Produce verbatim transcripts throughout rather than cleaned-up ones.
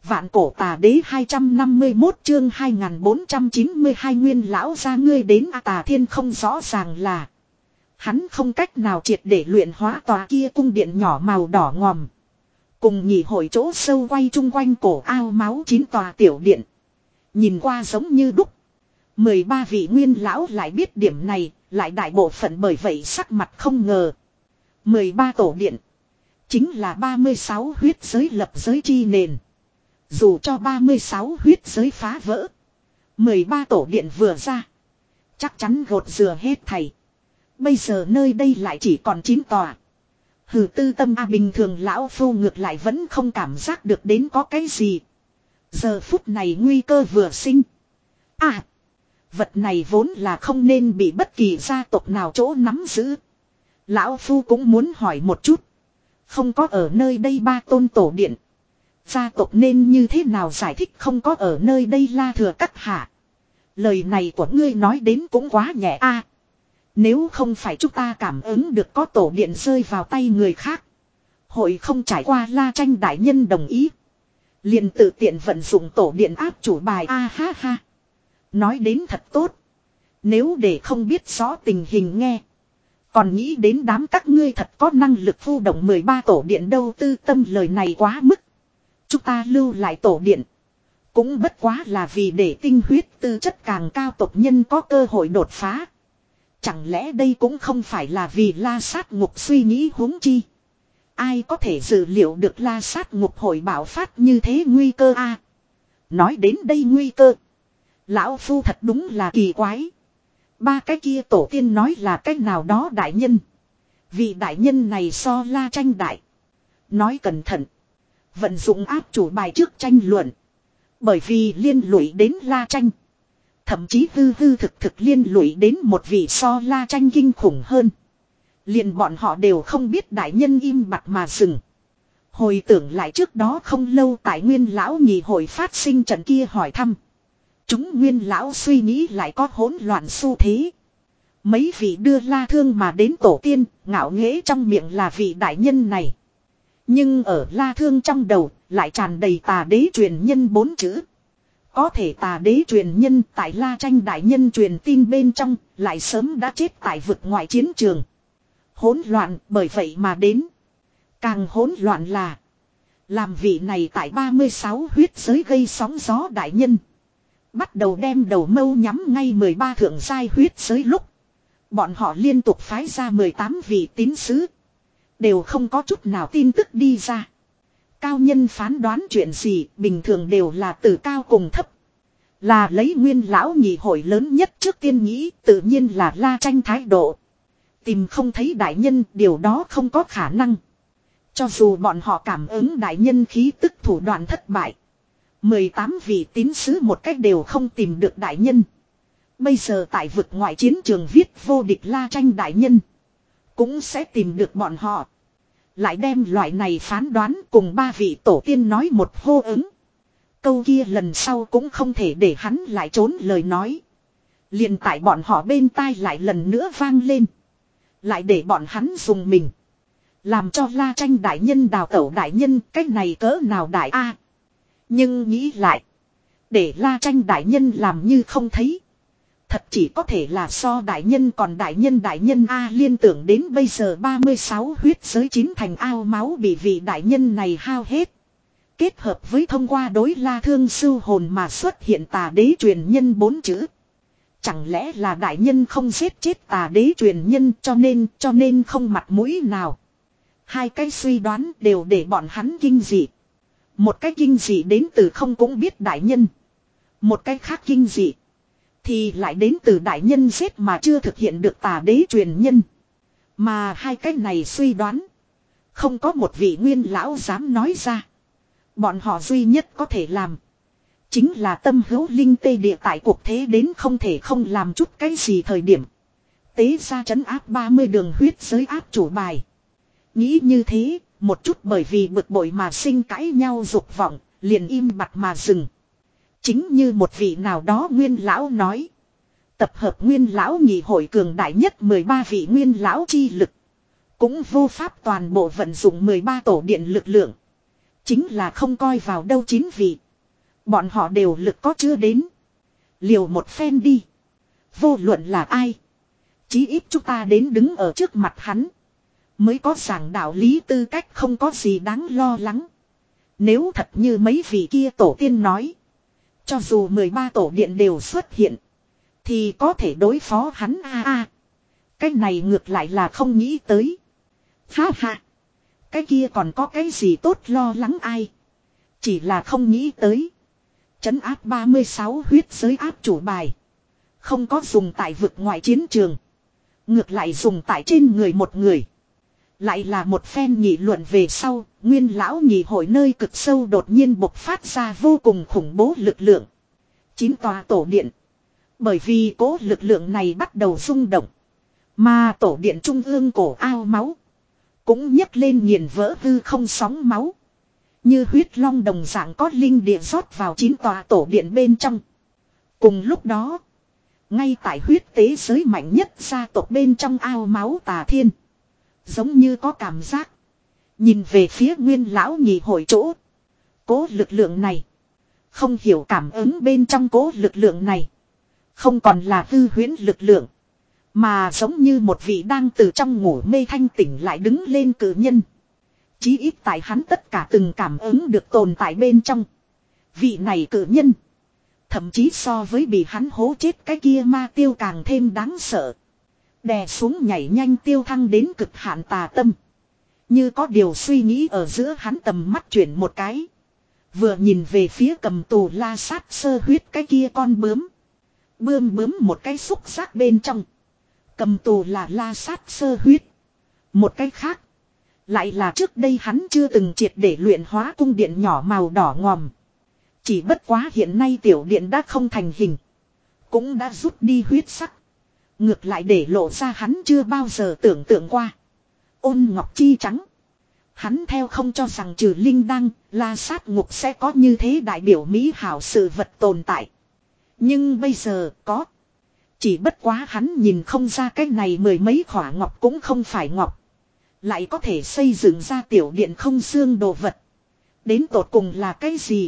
Vạn cổ tà đế hai trăm năm mươi mốt chương hai nghìn bốn trăm chín mươi hai nguyên lão ra ngươi đến A Tà Thiên không rõ ràng là. Hắn không cách nào triệt để luyện hóa tòa kia cung điện nhỏ màu đỏ ngòm. Cùng nhị hội chỗ sâu quay chung quanh cổ ao máu chín tòa tiểu điện. Nhìn qua giống như đúc. mười ba vị nguyên lão lại biết điểm này, lại đại bộ phận bởi vậy sắc mặt không ngờ. mười ba tổ điện. Chính là ba mươi sáu huyết giới lập giới chi nền. Dù cho ba mươi sáu huyết giới phá vỡ. mười ba tổ điện vừa ra. Chắc chắn gột rửa hết thầy. Bây giờ nơi đây lại chỉ còn chín tòa. Hừ tư tâm a bình thường lão phu ngược lại vẫn không cảm giác được đến có cái gì. Giờ phút này nguy cơ vừa sinh. À. Vật này vốn là không nên bị bất kỳ gia tộc nào chỗ nắm giữ. Lão phu cũng muốn hỏi một chút. Không có ở nơi đây ba tôn tổ điện. Gia tộc nên như thế nào giải thích không có ở nơi đây La Thừa Các hạ. Lời này của ngươi nói đến cũng quá nhẹ a. Nếu không phải chúng ta cảm ứng được có tổ điện rơi vào tay người khác. Hội không trải qua La Tranh đại nhân đồng ý. Liền tự tiện vận dụng tổ điện áp chủ bài a ha ha. Nói đến thật tốt. Nếu để không biết rõ tình hình nghe. Còn nghĩ đến đám các ngươi thật có năng lực phu động mười ba tổ điện đâu tư tâm lời này quá mức. Chúng ta lưu lại tổ điện. Cũng bất quá là vì để tinh huyết tư chất càng cao tộc nhân có cơ hội đột phá. Chẳng lẽ đây cũng không phải là vì La Sát Ngục suy nghĩ huống chi. Ai có thể dự liệu được La Sát Ngục hội bạo phát như thế nguy cơ a? Nói đến đây nguy cơ. Lão phu thật đúng là kỳ quái. Ba cái kia tổ tiên nói là cách nào đó đại nhân. Vị đại nhân này so La Tranh đại. Nói cẩn thận. Vận dụng áp chủ bài trước tranh luận. Bởi vì liên lụy đến La Tranh. Thậm chí hư hư thực thực liên lụy đến một vị so La Tranh kinh khủng hơn. Liền bọn họ đều không biết đại nhân im bặt mà dừng. Hồi tưởng lại trước đó không lâu tại Nguyên Lão nhị hội phát sinh trận kia hỏi thăm. Chúng Nguyên Lão suy nghĩ lại có hỗn loạn xu thế. Mấy vị đưa La Thương mà đến tổ tiên, ngạo nghễ trong miệng là vị đại nhân này. Nhưng ở La Thương trong đầu, lại tràn đầy tà đế truyền nhân bốn chữ. Có thể tà đế truyền nhân tại La Tranh đại nhân truyền tin bên trong, lại sớm đã chết tại vực ngoại chiến trường. Hỗn loạn bởi vậy mà đến. Càng hỗn loạn là, làm vị này tại ba mươi sáu huyết giới gây sóng gió đại nhân. Bắt đầu đem đầu mâu nhắm ngay mười ba thượng giai huyết giới lúc. Bọn họ liên tục phái ra mười tám vị tín sứ. Đều không có chút nào tin tức đi ra. Cao nhân phán đoán chuyện gì bình thường đều là từ cao cùng thấp. Là lấy Nguyên Lão nhị hội lớn nhất trước tiên nghĩ tự nhiên là La Tranh thái độ. Tìm không thấy đại nhân điều đó không có khả năng. Cho dù bọn họ cảm ứng đại nhân khí tức thủ đoạn thất bại. mười tám vị tín sứ một cách đều không tìm được đại nhân. Bây giờ tại vực ngoại chiến trường viết vô địch La Tranh đại nhân. Cũng sẽ tìm được bọn họ. Lại đem loại này phán đoán cùng ba vị tổ tiên nói một hô ứng. Câu kia lần sau cũng không thể để hắn lại trốn lời nói. Liền tại bọn họ bên tai lại lần nữa vang lên. Lại để bọn hắn dùng mình. Làm cho La Tranh đại nhân đào tẩu đại nhân cách này cỡ nào đại a. Nhưng nghĩ lại. Để La Tranh đại nhân làm như không thấy. Thật chỉ có thể là so đại nhân còn đại nhân đại nhân A liên tưởng đến bây giờ ba mươi sáu huyết giới chín thành ao máu bị vị đại nhân này hao hết. Kết hợp với thông qua đối La Thương sưu hồn mà xuất hiện tà đế truyền nhân bốn chữ. Chẳng lẽ là đại nhân không giết chết tà đế truyền nhân cho nên cho nên không mặt mũi nào. Hai cái suy đoán đều để bọn hắn kinh dị. Một cái kinh dị đến từ không cũng biết đại nhân. Một cái khác kinh dị. Thì lại đến từ đại nhân giết mà chưa thực hiện được tà đế truyền nhân. Mà hai cái này suy đoán. Không có một vị nguyên lão dám nói ra. Bọn họ duy nhất có thể làm. Chính là tâm hữu linh tê địa tại cuộc thế đến không thể không làm chút cái gì thời điểm. Tế ra trấn áp ba mươi đường huyết giới áp chủ bài. Nghĩ như thế, một chút bởi vì bực bội mà sinh cãi nhau dục vọng, liền im bặt mà dừng. Chính như một vị nào đó nguyên lão nói. Tập hợp nguyên lão nhị hội cường đại nhất mười ba vị nguyên lão chi lực. Cũng vô pháp toàn bộ vận dụng mười ba tổ điện lực lượng. Chính là không coi vào đâu chín vị. Bọn họ đều lực có chưa đến. Liều một phen đi. Vô luận là ai. Chí ít chúng ta đến đứng ở trước mặt hắn. Mới có giảng đạo lý tư cách, không có gì đáng lo lắng. Nếu thật như mấy vị kia tổ tiên nói. Cho dù mười ba tổ điện đều xuất hiện. Thì có thể đối phó hắn a a. Cái này ngược lại là không nghĩ tới. Ha ha. Cái kia còn có cái gì tốt lo lắng ai. Chỉ là không nghĩ tới. Trấn áp ba mươi sáu huyết giới áp chủ bài. Không có dùng tại vực ngoại chiến trường. Ngược lại dùng tại trên người một người. Lại là một phen nghị luận về sau. Nguyên lão nhị hội nơi cực sâu đột nhiên bộc phát ra vô cùng khủng bố lực lượng. Chín tòa tổ điện. Bởi vì cố lực lượng này bắt đầu rung động. Mà tổ điện trung ương cổ ao máu. Cũng nhấc lên nghiền vỡ hư không sóng máu. Như huyết long đồng dạng có linh địa rót vào chín tòa tổ điện bên trong. Cùng lúc đó. Ngay tại huyết tế giới mạnh nhất gia tộc bên trong ao máu Tà Thiên. Giống như có cảm giác. Nhìn về phía nguyên lão nhị hội chỗ. Cố lực lượng này. Không hiểu cảm ứng bên trong cố lực lượng này. Không còn là hư huyễn lực lượng. Mà giống như một vị đang từ trong ngủ mê thanh tỉnh lại đứng lên cử nhân. Chí ít tại hắn tất cả từng cảm ứng được tồn tại bên trong. Vị này cử nhân. Thậm chí so với bị hắn hố chết cái kia ma tiêu càng thêm đáng sợ. Đè xuống nhảy nhanh tiêu thăng đến cực hạn tà tâm. Như có điều suy nghĩ ở giữa hắn tầm mắt chuyển một cái. Vừa nhìn về phía cầm tù la sát sơ huyết cái kia con bướm. Bươm bướm một cái xúc giác bên trong. Cầm tù là la sát sơ huyết. Một cái khác. Lại là trước đây hắn chưa từng triệt để luyện hóa cung điện nhỏ màu đỏ ngòm. Chỉ bất quá hiện nay tiểu điện đã không thành hình. Cũng đã rút đi huyết sắc. Ngược lại để lộ ra hắn chưa bao giờ tưởng tượng qua. Ôn ngọc chi trắng. Hắn theo không cho rằng trừ linh đăng, la sát ngục sẽ có như thế đại biểu mỹ hảo sự vật tồn tại. Nhưng bây giờ có. Chỉ bất quá hắn nhìn không ra cái này mười mấy khỏa ngọc cũng không phải ngọc. Lại có thể xây dựng ra tiểu điện không xương đồ vật. Đến tột cùng là cái gì?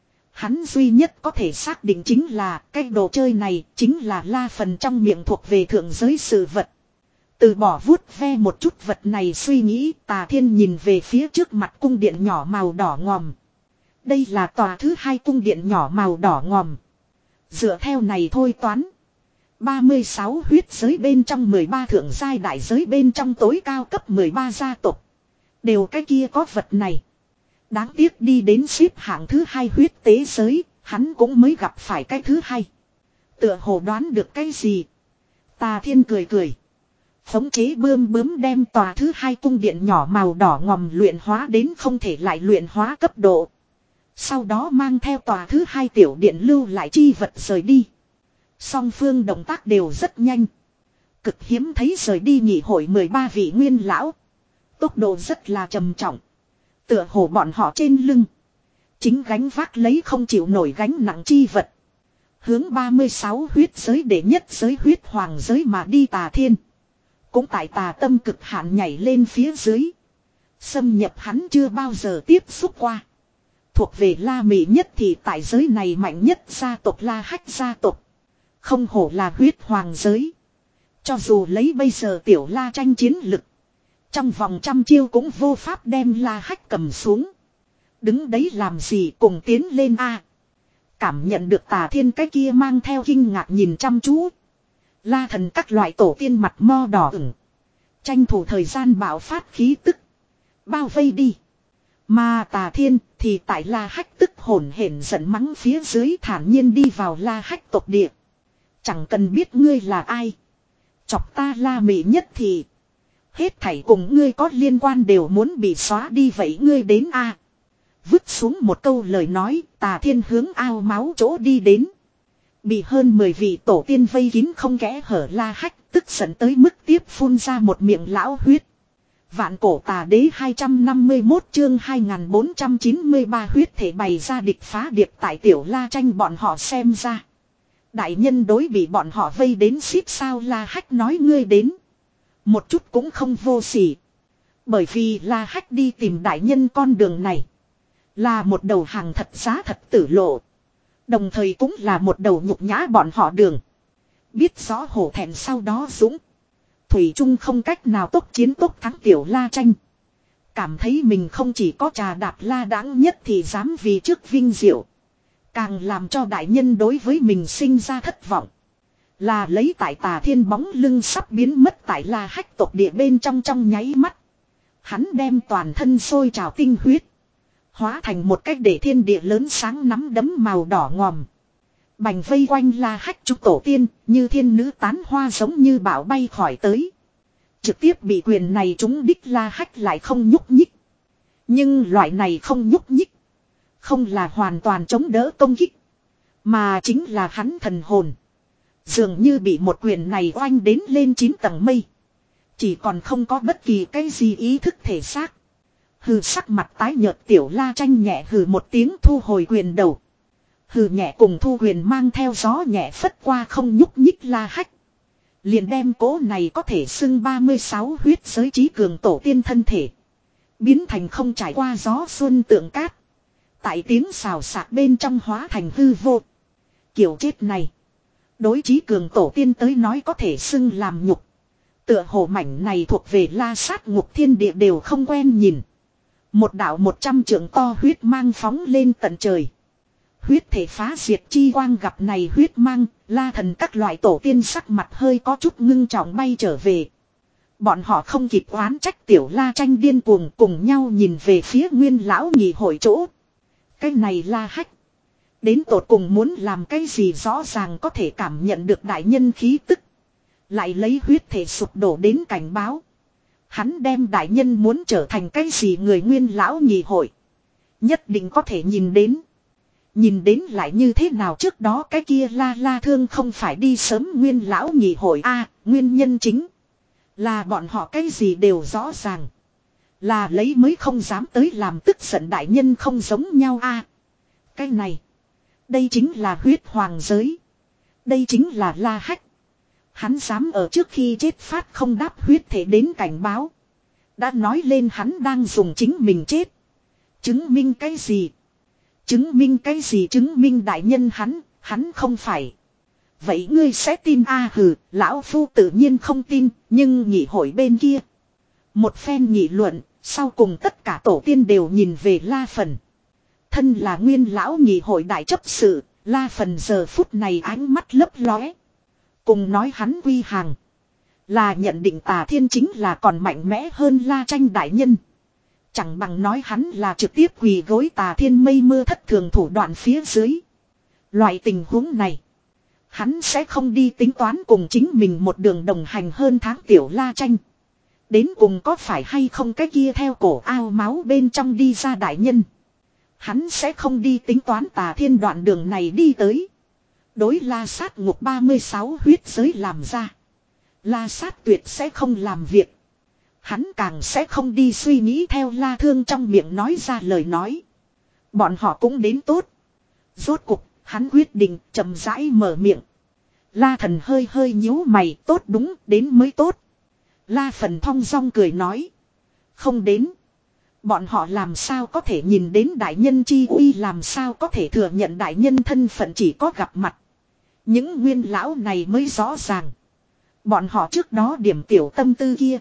Hắn duy nhất có thể xác định chính là cái đồ chơi này chính là la phần trong miệng thuộc về thượng giới sự vật. Từ bỏ vuốt ve một chút vật này suy nghĩ, Tà Thiên nhìn về phía trước mặt cung điện nhỏ màu đỏ ngòm. Đây là tòa thứ hai cung điện nhỏ màu đỏ ngòm. Dựa theo này thôi toán. ba mươi sáu huyết giới bên trong mười ba thượng giai đại giới bên trong tối cao cấp mười ba gia tộc. Đều cái kia có vật này. Đáng tiếc đi đến xếp hạng thứ hai huyết tế giới, hắn cũng mới gặp phải cái thứ hai. Tựa hồ đoán được cái gì? Tà Thiên cười cười. Khống chế bươm bướm đem tòa thứ hai cung điện nhỏ màu đỏ ngòm luyện hóa đến không thể lại luyện hóa cấp độ. Sau đó mang theo tòa thứ hai tiểu điện lưu lại chi vật rời đi. Song phương động tác đều rất nhanh. Cực hiếm thấy rời đi nhị hội mười ba vị nguyên lão. Tốc độ rất là trầm trọng. Tựa hồ bọn họ trên lưng. Chính gánh vác lấy không chịu nổi gánh nặng chi vật. Hướng ba mươi sáu huyết giới để nhất giới huyết hoàng giới mà đi Tà Thiên. Cũng tại tà tâm cực hạn nhảy lên phía dưới. Xâm nhập hắn chưa bao giờ tiếp xúc qua. Thuộc về La Mị nhất thì tại giới này mạnh nhất gia tộc La Hách gia tộc. Không hổ là huyết hoàng giới. Cho dù lấy bây giờ tiểu La tranh chiến lực. Trong vòng trăm chiêu cũng vô pháp đem La Hách cầm xuống. Đứng đấy làm gì cùng tiến lên a. Cảm nhận được Tà Thiên cái kia mang theo kinh ngạc nhìn chăm chú. La thần các loại tổ tiên mặt mo đỏ ửng. Tranh thủ thời gian bạo phát khí tức. Bao vây đi. Mà Tà Thiên thì tại La Hách tức hổn hển giận mắng phía dưới thản nhiên đi vào La Hách tộc địa. Chẳng cần biết ngươi là ai. Chọc ta La Mị nhất thì. Hết thảy cùng ngươi có liên quan đều muốn bị xóa đi vậy ngươi đến a. À. Vứt xuống một câu lời nói, Tà Thiên hướng ao máu chỗ đi đến. Bị hơn mười vị tổ tiên vây kín không kẽ hở La Hách, tức giận tới mức tiếp phun ra một miệng lão huyết. Vạn cổ tà đế hai trăm năm mươi mốt chương hai nghìn bốn trăm chín mươi ba huyết thể bày ra địch phá điệp tại tiểu La tranh bọn họ xem ra. Đại nhân đối bị bọn họ vây đến xít sao La Hách nói ngươi đến. Một chút cũng không vô sỉ. Bởi vì La Hách đi tìm đại nhân con đường này. Là một đầu hàng thật giá thật tử lộ. Đồng thời cũng là một đầu nhục nhã bọn họ đường. Biết rõ hổ thẹn sau đó dũng. Thủy Trung không cách nào tốc chiến tốc thắng Tiểu La Tranh. Cảm thấy mình không chỉ có trà đạp la đãng nhất thì dám vì trước vinh diệu. Càng làm cho đại nhân đối với mình sinh ra thất vọng. Là lấy tại Tà Thiên bóng lưng sắp biến mất tại La Hách tộc địa bên trong trong nháy mắt. Hắn đem toàn thân sôi trào tinh huyết. Hóa thành một cách để thiên địa lớn sáng nắm đấm màu đỏ ngòm. Bành vây quanh La Hách chúng tổ tiên, như thiên nữ tán hoa giống như bão bay khỏi tới. Trực tiếp bị quyền này chúng đích La Hách lại không nhúc nhích. Nhưng loại này không nhúc nhích. Không là hoàn toàn chống đỡ công kích. Mà chính là hắn thần hồn. Dường như bị một quyền này oanh đến lên chín tầng mây. Chỉ còn không có bất kỳ cái gì ý thức thể xác. Hừ sắc mặt tái nhợt Tiểu La Tranh nhẹ hừ một tiếng thu hồi quyền đầu. Hừ nhẹ cùng thu quyền mang theo gió nhẹ phất qua không nhúc nhích La Hách. Liền đem cố này có thể xưng ba mươi sáu huyết giới trí cường tổ tiên thân thể. Biến thành không trải qua gió xuân tượng cát. Tại tiếng xào xạc bên trong hóa thành hư vô. Kiểu chết này. Đối trí cường tổ tiên tới nói có thể xưng làm nhục. Tựa hồ mảnh này thuộc về la sát ngục thiên địa đều không quen nhìn. Một đạo một trăm trượng to huyết mang phóng lên tận trời. Huyết thể phá diệt chi quang gặp này huyết mang, la thần các loại tổ tiên sắc mặt hơi có chút ngưng trọng bay trở về. Bọn họ không kịp oán trách Tiểu La Tranh điên cuồng cùng nhau nhìn về phía Nguyên lão nhị hội chỗ. Cái này La Hách. Đến tột cùng muốn làm cái gì rõ ràng có thể cảm nhận được đại nhân khí tức. Lại lấy huyết thể sụp đổ đến cảnh báo. Hắn đem đại nhân muốn trở thành cái gì người Nguyên lão nhị hội. Nhất định có thể nhìn đến. Nhìn đến lại như thế nào trước đó cái kia La La Thương không phải đi sớm Nguyên lão nhị hội a à, nguyên nhân chính. Là bọn họ cái gì đều rõ ràng. Là lấy mới không dám tới làm tức giận đại nhân không giống nhau a à, cái này. Đây chính là huyết hoàng giới. Đây chính là La Hách. Hắn dám ở trước khi chết phát không đáp huyết thể đến cảnh báo. Đã nói lên hắn đang dùng chính mình chết. Chứng minh cái gì? Chứng minh cái gì chứng minh đại nhân hắn, hắn không phải. Vậy ngươi sẽ tin a à, hừ, lão phu tự nhiên không tin, nhưng nhị hội bên kia. Một phen nghị luận, sau cùng tất cả tổ tiên đều nhìn về La Phần. Thân là Nguyên lão nhị hội đại chấp sự, La Phần giờ phút này ánh mắt lấp lóe. Cùng nói hắn quy hàng. Là nhận định Tà Thiên chính là còn mạnh mẽ hơn La Tranh đại nhân. Chẳng bằng nói hắn là trực tiếp quỳ gối Tà Thiên mây mưa thất thường thủ đoạn phía dưới. Loại tình huống này. Hắn sẽ không đi tính toán cùng chính mình một đường đồng hành hơn tháng Tiểu La Tranh. Đến cùng có phải hay không cái kia theo cổ ao máu bên trong đi ra đại nhân. Hắn sẽ không đi tính toán Tà Thiên đoạn đường này đi tới. Đối La Sát ngục ba mươi sáu huyết giới làm ra. La Sát tuyệt sẽ không làm việc. Hắn càng sẽ không đi suy nghĩ theo La Thương trong miệng nói ra lời nói. Bọn họ cũng đến tốt. Rốt cục, hắn quyết định chậm rãi mở miệng. La Thần hơi hơi nhíu mày, tốt đúng, đến mới tốt. La Phần thong dong cười nói. Không đến. Bọn họ làm sao có thể nhìn đến đại nhân chi uy, làm sao có thể thừa nhận đại nhân thân phận, chỉ có gặp mặt. Những nguyên lão này mới rõ ràng. Bọn họ trước đó điểm tiểu tâm tư kia.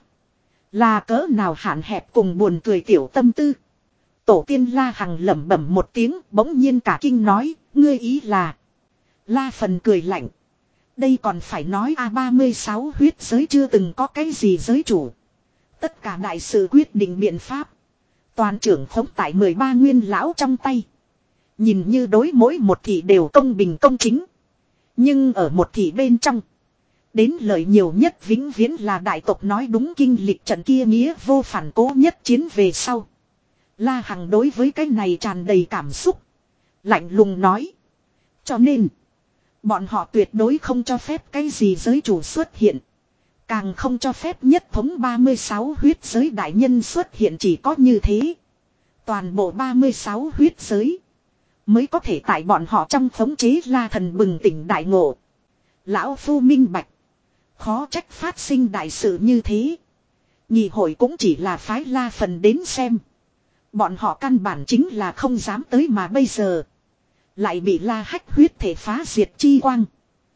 Là cỡ nào hạn hẹp cùng buồn cười tiểu tâm tư. Tổ tiên La Hằng lẩm bẩm một tiếng, bỗng nhiên cả kinh nói, ngươi ý là. La Phần cười lạnh. Đây còn phải nói a ba mươi sáu huyết giới chưa từng có cái gì giới chủ. Tất cả đại sự quyết định biện pháp. Toàn trưởng khống tại mười ba nguyên lão trong tay. Nhìn như đối mỗi một thị đều công bình công chính. Nhưng ở một thị bên trong. Đến lợi nhiều nhất vĩnh viễn là đại tộc nói đúng kinh lịch trận kia nghĩa vô phản cố nhất chiến về sau. La Hằng đối với cái này tràn đầy cảm xúc. Lạnh lùng nói. Cho nên. Bọn họ tuyệt đối không cho phép cái gì giới chủ xuất hiện. Càng không cho phép nhất thống ba mươi sáu huyết giới đại nhân xuất hiện, chỉ có như thế. Toàn bộ ba mươi sáu huyết giới. Mới có thể tại bọn họ trong khống chế. La Thần bừng tỉnh đại ngộ. Lão phu minh bạch. Khó trách phát sinh đại sự như thế. Nhị hội cũng chỉ là phái La Phần đến xem. Bọn họ căn bản chính là không dám tới mà bây giờ. Lại bị La Hách huyết thể phá diệt chi quang.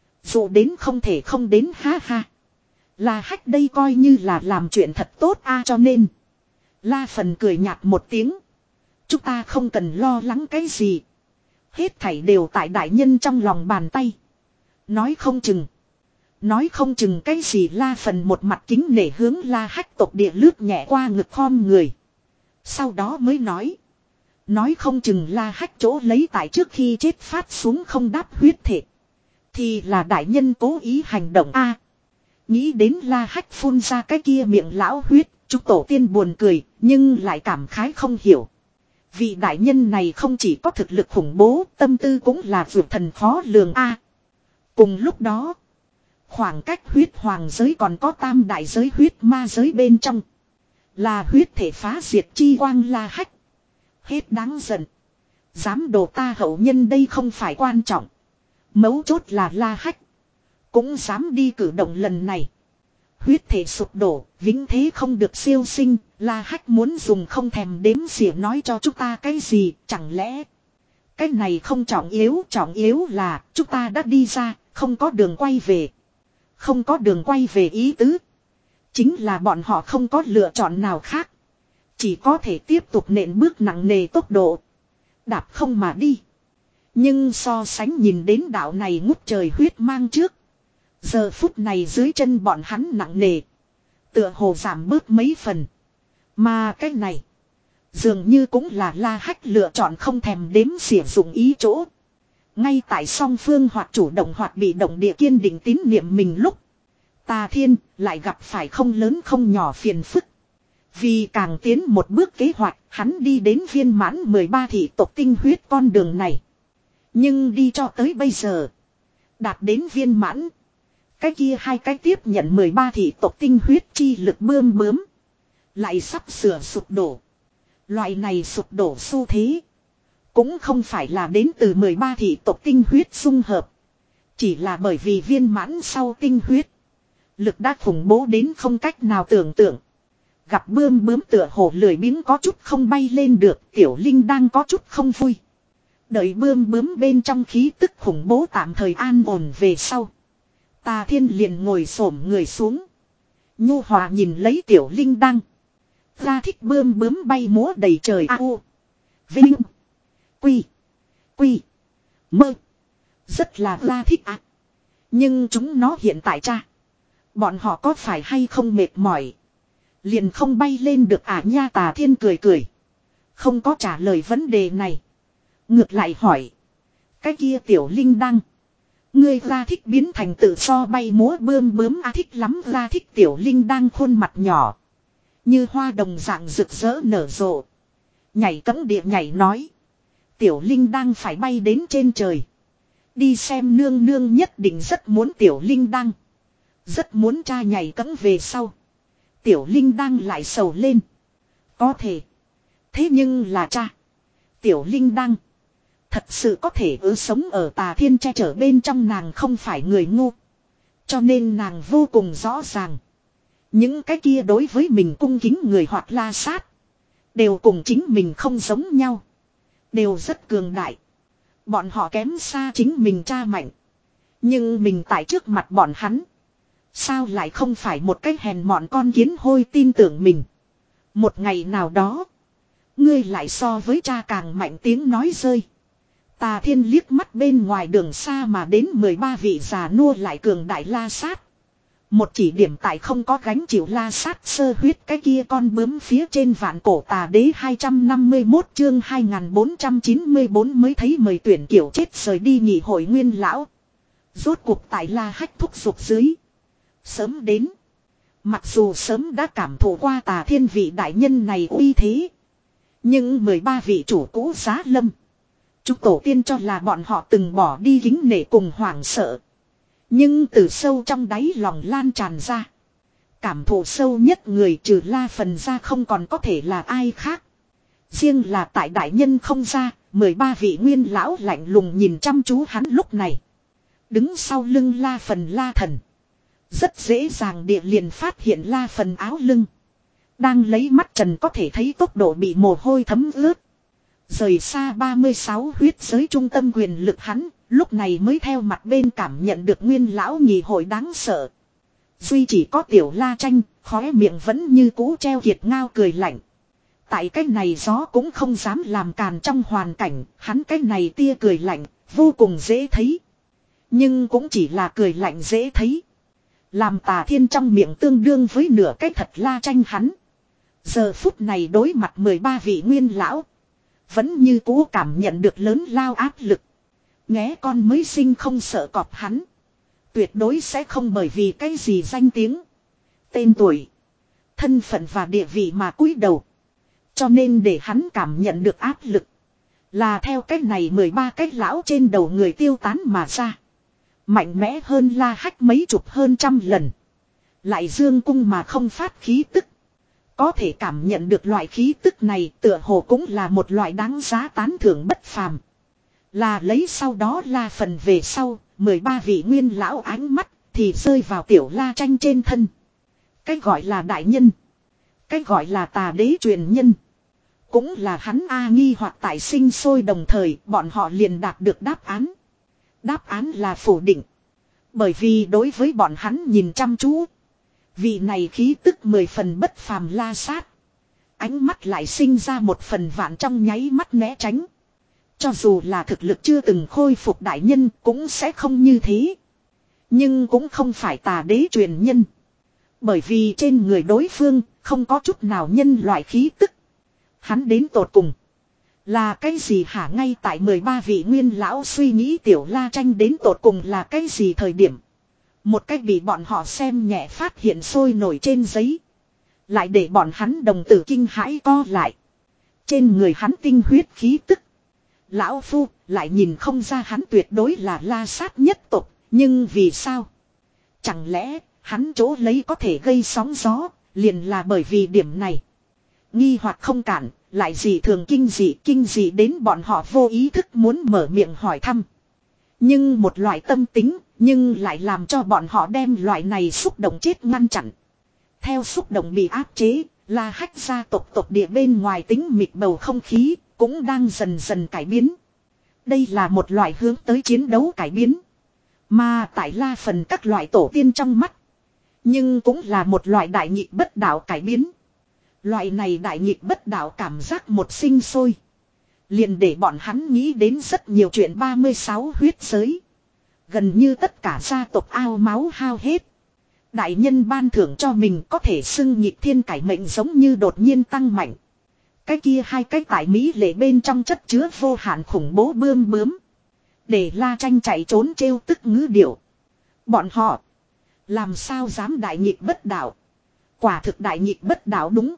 Dụ đến không thể không đến ha ha. La Hách đây coi như là làm chuyện thật tốt a cho nên. La Phần cười nhạt một tiếng. Chúng ta không cần lo lắng cái gì. Hết thảy đều tại đại nhân trong lòng bàn tay. Nói không chừng. Nói không chừng cái gì La Phần một mặt kính nể hướng La Hách tộc địa lướt nhẹ qua ngực khom người. Sau đó mới nói. Nói không chừng La Hách chỗ lấy tại trước khi chết phát xuống không đáp huyết thể. Thì là đại nhân cố ý hành động a. Nghĩ đến La Hách phun ra cái kia miệng lão huyết. Chúng tổ tiên buồn cười nhưng lại cảm khái không hiểu. Vị đại nhân này không chỉ có thực lực khủng bố, tâm tư cũng là vượt thần khó lường a. Cùng lúc đó, khoảng cách huyết hoàng giới còn có tam đại giới huyết ma giới bên trong. Là huyết thể phá diệt chi quang La Hách. Hết đáng giận. Dám đổ ta hậu nhân đây không phải quan trọng. Mấu chốt là La Hách. Cũng dám đi cử động lần này. Huyết thể sụp đổ, vĩnh thế không được siêu sinh, La Hách muốn dùng không thèm đếm xỉa nói cho chúng ta cái gì, chẳng lẽ. Cái này không trọng yếu, trọng yếu là chúng ta đã đi ra, không có đường quay về. Không có đường quay về ý tứ. Chính là bọn họ không có lựa chọn nào khác. Chỉ có thể tiếp tục nện bước nặng nề tốc độ. Đạp không mà đi. Nhưng so sánh nhìn đến đạo này ngút trời huyết mang trước. Giờ phút này dưới chân bọn hắn nặng nề. Tựa hồ giảm bớt mấy phần. Mà cái này. Dường như cũng là La Hách lựa chọn không thèm đếm xỉa dụng ý chỗ. Ngay tại song phương hoặc chủ động hoặc bị động địa kiên định tín niệm mình lúc. Tà Thiên lại gặp phải không lớn không nhỏ phiền phức. Vì càng tiến một bước kế hoạch hắn đi đến viên mãn mười ba thị tộc tinh huyết con đường này. Nhưng đi cho tới bây giờ. Đạt đến viên mãn. Cái kia hai cái tiếp nhận mười ba thị tộc tinh huyết chi lực bươm bướm. Lại sắp sửa sụp đổ. Loại này sụp đổ xu thế. Cũng không phải là đến từ mười ba thị tộc tinh huyết xung hợp. Chỉ là bởi vì viên mãn sau tinh huyết. Lực đã khủng bố đến không cách nào tưởng tượng. Gặp bươm bướm tựa hồ lười biếng có chút không bay lên được. Tiểu Linh đang có chút không vui. Đợi bươm bướm bên trong khí tức khủng bố tạm thời an ổn về sau. Tà Thiên liền ngồi xổm người xuống. Nhu hòa nhìn lấy Tiểu Linh đăng. Ra thích bươm bướm bay múa đầy trời a u. Vinh. Quy. Quy. Mơ. Rất là ra thích ạ. À. Nhưng chúng nó hiện tại cha. Bọn họ có phải hay không mệt mỏi. Liền không bay lên được à nha. Tà Thiên cười cười. Không có trả lời vấn đề này. Ngược lại hỏi. Cái kia Tiểu Linh đăng. Ngươi ra thích biến thành tự so bay múa bươm bướm a à thích lắm ra thích Tiểu Linh đang khuôn mặt nhỏ. Như hoa đồng dạng rực rỡ nở rộ. Nhảy cẫng địa nhảy nói. Tiểu Linh đang phải bay đến trên trời. Đi xem nương nương nhất định rất muốn Tiểu Linh đăng. Rất muốn cha nhảy cẫng về sau. Tiểu Linh đang lại sầu lên. Có thể. Thế nhưng là cha. Tiểu Linh đăng. Thật sự có thể ứ sống ở Tà Thiên che chở bên trong nàng không phải người ngu. Cho nên nàng vô cùng rõ ràng. Những cái kia đối với mình cung kính người hoặc la sát. Đều cùng chính mình không giống nhau. Đều rất cường đại. Bọn họ kém xa chính mình cha mạnh. Nhưng mình tại trước mặt bọn hắn. Sao lại không phải một cái hèn mọn con kiến hôi tin tưởng mình. Một ngày nào đó. Ngươi lại so với cha càng mạnh tiếng nói rơi. Tà Thiên liếc mắt bên ngoài đường xa mà đến mười ba vị già nua lại cường đại la sát. Một chỉ điểm tại không có gánh chịu la sát sơ huyết cái kia con bướm phía trên vạn cổ tà đế hai trăm năm mươi mốt chương hai nghìn bốn trăm chín mươi bốn mới thấy mời tuyển kiểu chết rời đi nhị hội nguyên lão. Rốt cuộc tại La Hách thúc giục dưới. Sớm đến. Mặc dù sớm đã cảm thụ qua Tà Thiên vị đại nhân này uy thế. Nhưng mười ba vị chủ cũ giá lâm. Chúng tổ tiên cho là bọn họ từng bỏ đi kính nể cùng hoảng sợ. Nhưng từ sâu trong đáy lòng lan tràn ra. Cảm thụ sâu nhất người trừ La Phần ra không còn có thể là ai khác. Riêng là tại đại nhân không ra, mười ba vị nguyên lão lạnh lùng nhìn chăm chú hắn lúc này. Đứng sau lưng La Phần La Thần. Rất dễ dàng địa liền phát hiện La Phần áo lưng. Đang lấy mắt trần có thể thấy tốc độ bị mồ hôi thấm ướt. Rời xa ba mươi sáu huyết giới trung tâm quyền lực hắn, lúc này mới theo mặt bên cảm nhận được Nguyên lão nhị hội đáng sợ. Duy chỉ có Tiểu La Tranh, khóe miệng vẫn như cũ treo kiệt ngao cười lạnh. Tại cái này gió cũng không dám làm càn trong hoàn cảnh, hắn cái này tia cười lạnh, vô cùng dễ thấy. Nhưng cũng chỉ là cười lạnh dễ thấy. Làm Tà Thiên trong miệng tương đương với nửa cái thật La Tranh hắn. Giờ phút này đối mặt mười ba vị Nguyên lão. Vẫn như cũ cảm nhận được lớn lao áp lực. Nghé con mới sinh không sợ cọp hắn. Tuyệt đối sẽ không bởi vì cái gì danh tiếng, tên tuổi, thân phận và địa vị mà cúi đầu. Cho nên để hắn cảm nhận được áp lực. Là theo cách này mười ba cái lão trên đầu người tiêu tán mà ra. Mạnh mẽ hơn La Hách mấy chục hơn trăm lần. Lại dương cung mà không phát khí tức. Có thể cảm nhận được loại khí tức này tựa hồ cũng là một loại đáng giá tán thưởng bất phàm. Là lấy sau đó La Phần về sau, mười ba vị Nguyên lão ánh mắt thì rơi vào Tiểu La Tranh trên thân. Cái gọi là đại nhân, cái gọi là tà đế truyền nhân, cũng là hắn A nghi hoặc tại sinh sôi đồng thời bọn họ liền đạt được đáp án. Đáp án là phủ định. Bởi vì đối với bọn hắn nhìn chăm chú, vị này khí tức mười phần bất phàm La Sát, ánh mắt lại sinh ra một phần vạn trong nháy mắt né tránh. Cho dù là thực lực chưa từng khôi phục đại nhân cũng sẽ không như thế. Nhưng cũng không phải tà đế truyền nhân. Bởi vì trên người đối phương không có chút nào nhân loại khí tức. Hắn đến tột cùng là cái gì hả? Ngay tại mười ba vị Nguyên lão suy nghĩ Tiểu La Tranh đến tột cùng là cái gì thời điểm. Một cách bị bọn họ xem nhẹ phát hiện sôi nổi trên giấy. Lại để bọn hắn đồng tử kinh hãi co lại. Trên người hắn tinh huyết khí tức. Lão Phu lại nhìn không ra hắn tuyệt đối là La Sát nhất tộc. Nhưng vì sao? Chẳng lẽ hắn chỗ lấy có thể gây sóng gió, liền là bởi vì điểm này. Nghi hoặc không cản, lại gì thường kinh dị kinh dị đến bọn họ vô ý thức muốn mở miệng hỏi thăm. Nhưng một loại tâm tính, nhưng lại làm cho bọn họ đem loại này xúc động chết ngăn chặn. Theo xúc động bị áp chế, La Hách gia tộc tộc địa bên ngoài tính mịt bầu không khí, cũng đang dần dần cải biến. Đây là một loại hướng tới chiến đấu cải biến. Mà tại La Phần các loại tổ tiên trong mắt. Nhưng cũng là một loại đại nghịch bất đạo cải biến. Loại này đại nghịch bất đạo cảm giác một sinh sôi. Liền để bọn hắn nghĩ đến rất nhiều chuyện ba mươi sáu huyết giới. Gần như tất cả gia tộc ao máu hao hết. Đại nhân ban thưởng cho mình có thể xưng nhịp thiên cải mệnh giống như đột nhiên tăng mạnh. Cái kia hai cái tại Mỹ lệ bên trong chất chứa vô hạn khủng bố bươm bướm. Để La Tranh chạy trốn trêu tức ngữ điệu. Bọn họ làm sao dám đại nghịch bất đạo. Quả thực đại nghịch bất đạo đúng.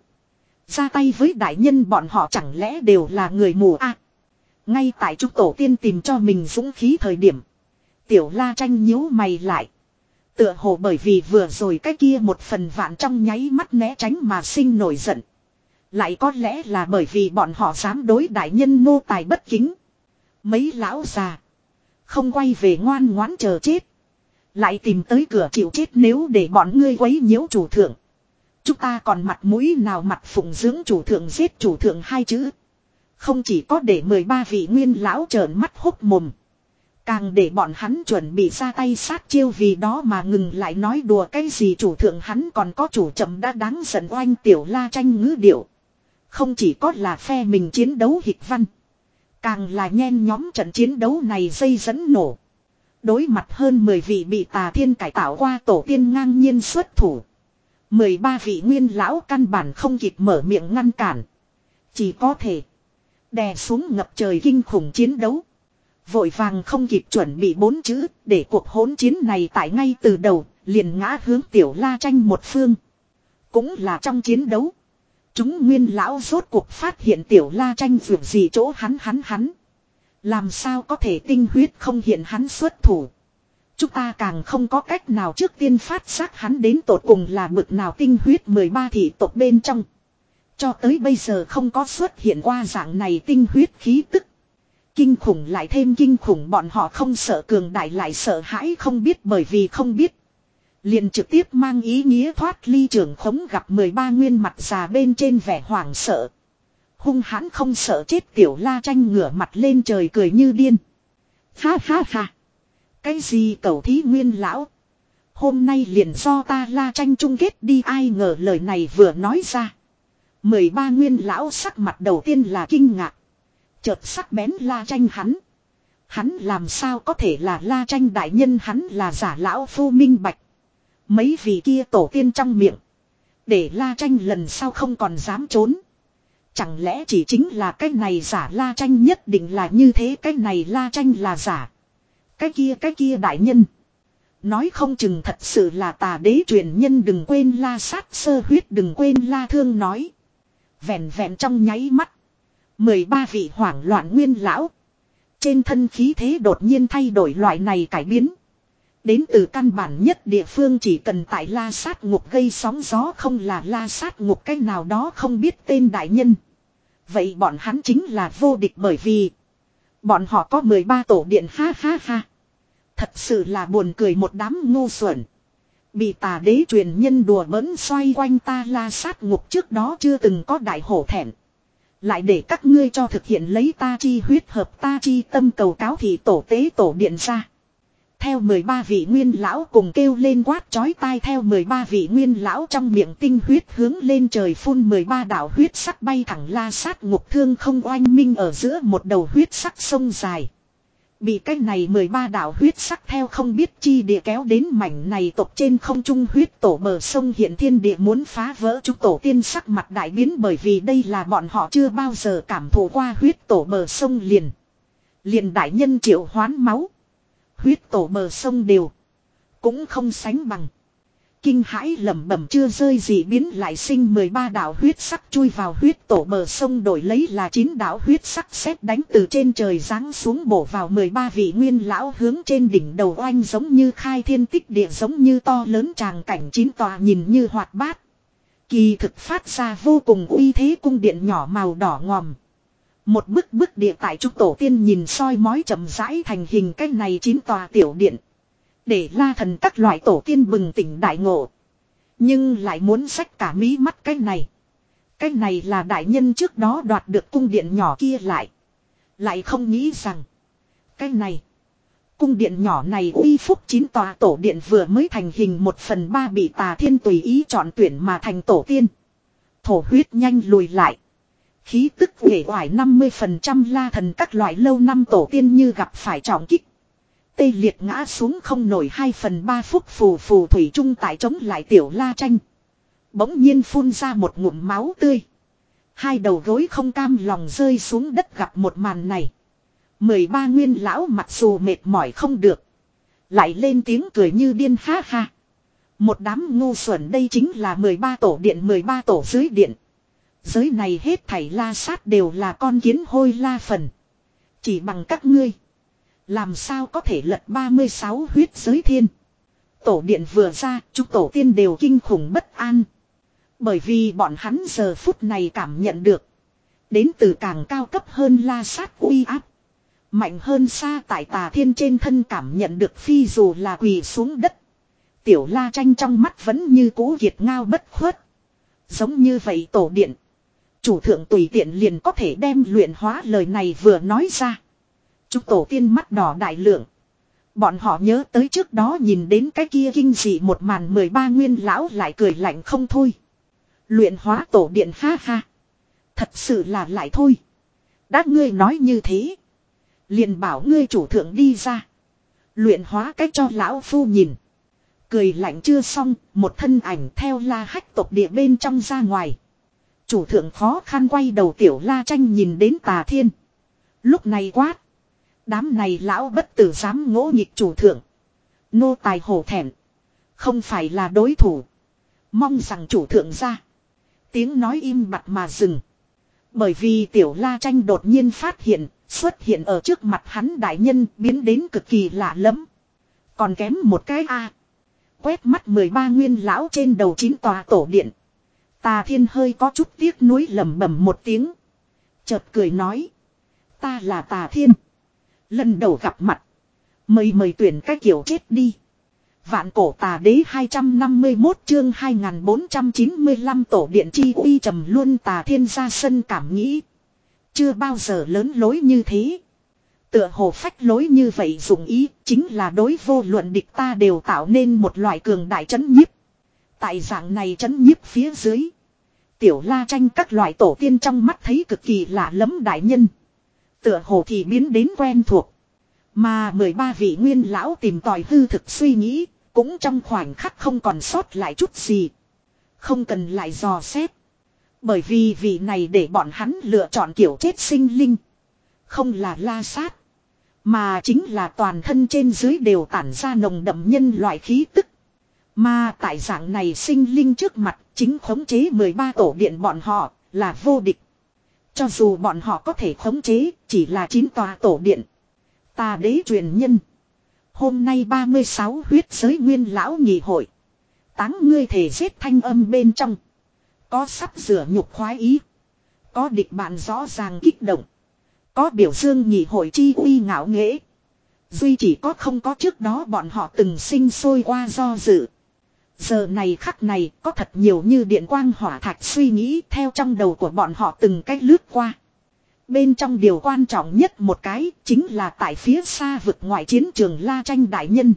Ra tay với đại nhân bọn họ chẳng lẽ đều là người mù à. Ngay tại chúng tổ tiên tìm cho mình dũng khí thời điểm. Tiểu La Tranh nhíu mày lại. Tựa hồ bởi vì vừa rồi cái kia một phần vạn trong nháy mắt né tránh mà sinh nổi giận. Lại có lẽ là bởi vì bọn họ dám đối đại nhân nô tài bất kính. Mấy lão già không quay về ngoan ngoãn chờ chết. Lại tìm tới cửa chịu chết nếu để bọn ngươi quấy nhiễu chủ thượng. Chúng ta còn mặt mũi nào mặt phụng dưỡng chủ thượng giết chủ thượng hai chữ. Không chỉ có để mười ba vị Nguyên lão trợn mắt hốc mồm. Càng để bọn hắn chuẩn bị ra tay sát chiêu vì đó mà ngừng lại nói đùa cái gì chủ thượng hắn còn có chủ chậm đã đáng giận oanh Tiểu La Tranh ngữ điệu. Không chỉ có là phe mình chiến đấu hịch văn. Càng là nhen nhóm trận chiến đấu này dây dẫn nổ. Đối mặt hơn mười vị bị Tà Thiên cải tạo qua tổ tiên ngang nhiên xuất thủ. mười ba vị Nguyên lão căn bản không kịp mở miệng ngăn cản. Chỉ có thể đè xuống ngập trời kinh khủng chiến đấu. Vội vàng không kịp chuẩn bị bốn chữ để cuộc hỗn chiến này tại ngay từ đầu liền ngã hướng Tiểu La Tranh một phương. Cũng là trong chiến đấu. Chúng Nguyên lão rốt cuộc phát hiện Tiểu La Tranh vượt gì chỗ hắn hắn hắn. Làm sao có thể tinh huyết không hiện hắn xuất thủ. Chúng ta càng không có cách nào trước tiên phát giác hắn đến tột cùng là bực nào tinh huyết mười ba thị tộc bên trong. Cho tới bây giờ không có xuất hiện qua dạng này tinh huyết khí tức. Kinh khủng lại thêm kinh khủng bọn họ không sợ cường đại lại sợ hãi không biết bởi vì không biết. Liền trực tiếp mang ý nghĩa thoát ly trưởng khống gặp mười ba nguyên mặt già bên trên vẻ hoảng sợ. Hung hãn không sợ chết tiểu La Tranh ngửa mặt lên trời cười như điên. Ha ha ha. Cái gì cầu thí nguyên lão. Hôm nay liền do ta La Tranh chung kết đi, ai ngờ lời này vừa nói ra. mười ba nguyên lão sắc mặt đầu tiên là kinh ngạc. Chợt sắc bén La Tranh hắn. Hắn làm sao có thể là La Tranh đại nhân, hắn là giả lão phu minh bạch. Mấy vị kia tổ tiên trong miệng. Để La Tranh lần sau không còn dám trốn. Chẳng lẽ chỉ chính là cái này giả La Tranh nhất định là như thế, cái này La Tranh là giả. Cái kia cái kia đại nhân. Nói không chừng thật sự là tà đế truyền nhân, đừng quên La sát sơ huyết, đừng quên La thương nói. Vẹn vẹn trong nháy mắt. mười ba vị hoảng loạn nguyên lão. Trên thân khí thế đột nhiên thay đổi, loại này cải biến. Đến từ căn bản nhất địa phương, chỉ cần tại La sát ngục gây sóng gió không là La sát ngục cái nào đó không biết tên đại nhân. Vậy bọn hắn chính là vô địch, bởi vì bọn họ có mười ba tổ điện, ha ha ha. Thật sự là buồn cười một đám ngu xuẩn. Bị tà đế truyền nhân đùa bỡn xoay quanh ta La sát ngục trước đó chưa từng có đại hổ thẹn. Lại để các ngươi cho thực hiện lấy ta chi huyết hợp ta chi tâm cầu cáo thì tổ tế tổ điện ra. Theo mười ba vị nguyên lão cùng kêu lên quát chói tai, theo mười ba vị nguyên lão trong miệng tinh huyết hướng lên trời phun, mười ba đạo huyết sắc bay thẳng La sát ngục, thương không oanh minh ở giữa một đầu huyết sắc sông dài. Bị cái này mười ba đạo huyết sắc theo không biết chi địa kéo đến mảnh này tộc trên không trung, huyết tổ bờ sông hiện thiên địa muốn phá vỡ, chúng tổ tiên sắc mặt đại biến, bởi vì đây là bọn họ chưa bao giờ cảm thụ qua huyết tổ bờ sông liền. Liền đại nhân triệu hoán máu. Huyết tổ bờ sông đều. Cũng không sánh bằng. Kinh hãi lẩm bẩm chưa rơi gì biến lại sinh, mười ba đạo huyết sắc chui vào huyết tổ bờ sông, đổi lấy là chín đạo huyết sắc sét đánh từ trên trời giáng xuống bổ vào mười ba vị nguyên lão hướng trên đỉnh đầu oanh, giống như khai thiên tích địa, giống như to lớn tràng cảnh chín tòa nhìn như hoạt bát. Kỳ thực phát ra vô cùng uy thế cung điện nhỏ màu đỏ ngòm. Một bức bức địa tại chúng tổ tiên nhìn soi mói chậm rãi thành hình, cái này chín tòa tiểu điện. Để La thần các loại tổ tiên bừng tỉnh đại ngộ. Nhưng lại muốn xách cả mí mắt cái này. Cái này là đại nhân trước đó đoạt được cung điện nhỏ kia lại. Lại không nghĩ rằng. Cái này. Cung điện nhỏ này uy phúc chín tòa tổ điện vừa mới thành hình, một phần ba bị tà thiên tùy ý chọn tuyển mà thành tổ tiên. Thổ huyết nhanh lùi lại. Khí tức uể oải năm mươi phần trăm, La thần các loại lâu năm tổ tiên như gặp phải trọng kích. Tê liệt ngã xuống không nổi, hai phần ba phúc phù phù thủy chung tại chống lại tiểu La Tranh. Bỗng nhiên phun ra một ngụm máu tươi. Hai đầu gối không cam lòng rơi xuống đất gặp một màn này. mười ba nguyên lão mặc dù mệt mỏi không được. Lại lên tiếng cười như điên, ha ha. Một đám ngu xuẩn, đây chính là mười ba tổ điện, mười ba tổ dưới điện. Giới này hết thảy La sát đều là con kiến hôi la phần. Chỉ bằng các ngươi. Làm sao có thể lật ba mươi sáu huyết giới thiên. Tổ điện vừa ra, chúng tổ tiên đều kinh khủng bất an. Bởi vì bọn hắn giờ phút này cảm nhận được. Đến từ càng cao cấp hơn La sát uy áp. Mạnh hơn xa tại tà thiên trên thân cảm nhận được, phi dù là quỳ xuống đất. Tiểu La Tranh trong mắt vẫn như cũ kiệt ngao bất khuất. Giống như vậy tổ điện. Chủ thượng tùy tiện liền có thể đem luyện hóa, lời này vừa nói ra. Chúng tổ tiên mắt đỏ đại lượng. Bọn họ nhớ tới trước đó nhìn đến cái kia kinh dị một màn, mười ba nguyên lão lại cười lạnh không thôi. Luyện hóa tổ điện, ha ha. Thật sự là lại thôi. Đã ngươi nói như thế. Liền bảo ngươi chủ thượng đi ra. Luyện hóa cách cho lão phu nhìn. Cười lạnh chưa xong, một thân ảnh theo La Hách tộc địa bên trong ra ngoài. Chủ thượng khó khăn quay đầu, tiểu La Tranh nhìn đến tà thiên. Lúc này quát. Đám này lão bất tử dám ngỗ nghịch chủ thượng. Nô tài hổ thẹn. Không phải là đối thủ. Mong rằng chủ thượng ra. Tiếng nói im bặt mà dừng. Bởi vì tiểu La Tranh đột nhiên phát hiện, xuất hiện ở trước mặt hắn đại nhân biến đến cực kỳ lạ lẫm. Còn kém một cái a. Quét mắt mười ba nguyên lão trên đầu chín tòa tổ điện. Tà thiên hơi có chút tiếc nuối lẩm bẩm một tiếng. Chợt cười nói. Ta là tà thiên. Lần đầu gặp mặt. Mời mời tuyển cái kiểu chết đi. Vạn cổ tà đế hai trăm năm mươi mốt chương hai nghìn bốn trăm chín mươi lăm tổ điện chi uy trầm luôn Tà Thiên ra sân cảm nghĩ. Chưa bao giờ lớn lối như thế. Tựa hồ phách lối như vậy dụng ý chính là đối vô luận địch ta đều tạo nên một loại cường đại chấn nhiếp. Tại dạng này chấn nhiếp phía dưới. Tiểu La Tranh các loại tổ tiên trong mắt thấy cực kỳ lạ lẫm đại nhân. Tựa hồ thì biến đến quen thuộc. Mà mười ba vị nguyên lão tìm tòi hư thực suy nghĩ. Cũng trong khoảnh khắc không còn sót lại chút gì. Không cần lại dò xét. Bởi vì vị này để bọn hắn lựa chọn kiểu chết sinh linh. Không là La Sát. Mà chính là toàn thân trên dưới đều tản ra nồng đậm nhân loại khí tức. Mà tại dạng này sinh linh trước mặt chính khống chế mười ba tổ điện bọn họ là vô địch. Cho dù bọn họ có thể khống chế chỉ là chín tòa tổ điện. Tà đế truyền nhân. Hôm nay ba mươi sáu huyết giới nguyên lão nhị hội. Táng ngươi thể giết thanh âm bên trong. Có sắp rửa nhục khoái ý. Có địch bạn rõ ràng kích động. Có biểu dương nhị hội chi uy ngạo nghễ. Duy chỉ có không có trước đó bọn họ từng sinh sôi qua do dự. Giờ này khắc này có thật nhiều như điện quang hỏa thạch suy nghĩ theo trong đầu của bọn họ từng cách lướt qua. Bên trong điều quan trọng nhất một cái chính là tại phía xa vực ngoại chiến trường La Tranh đại nhân.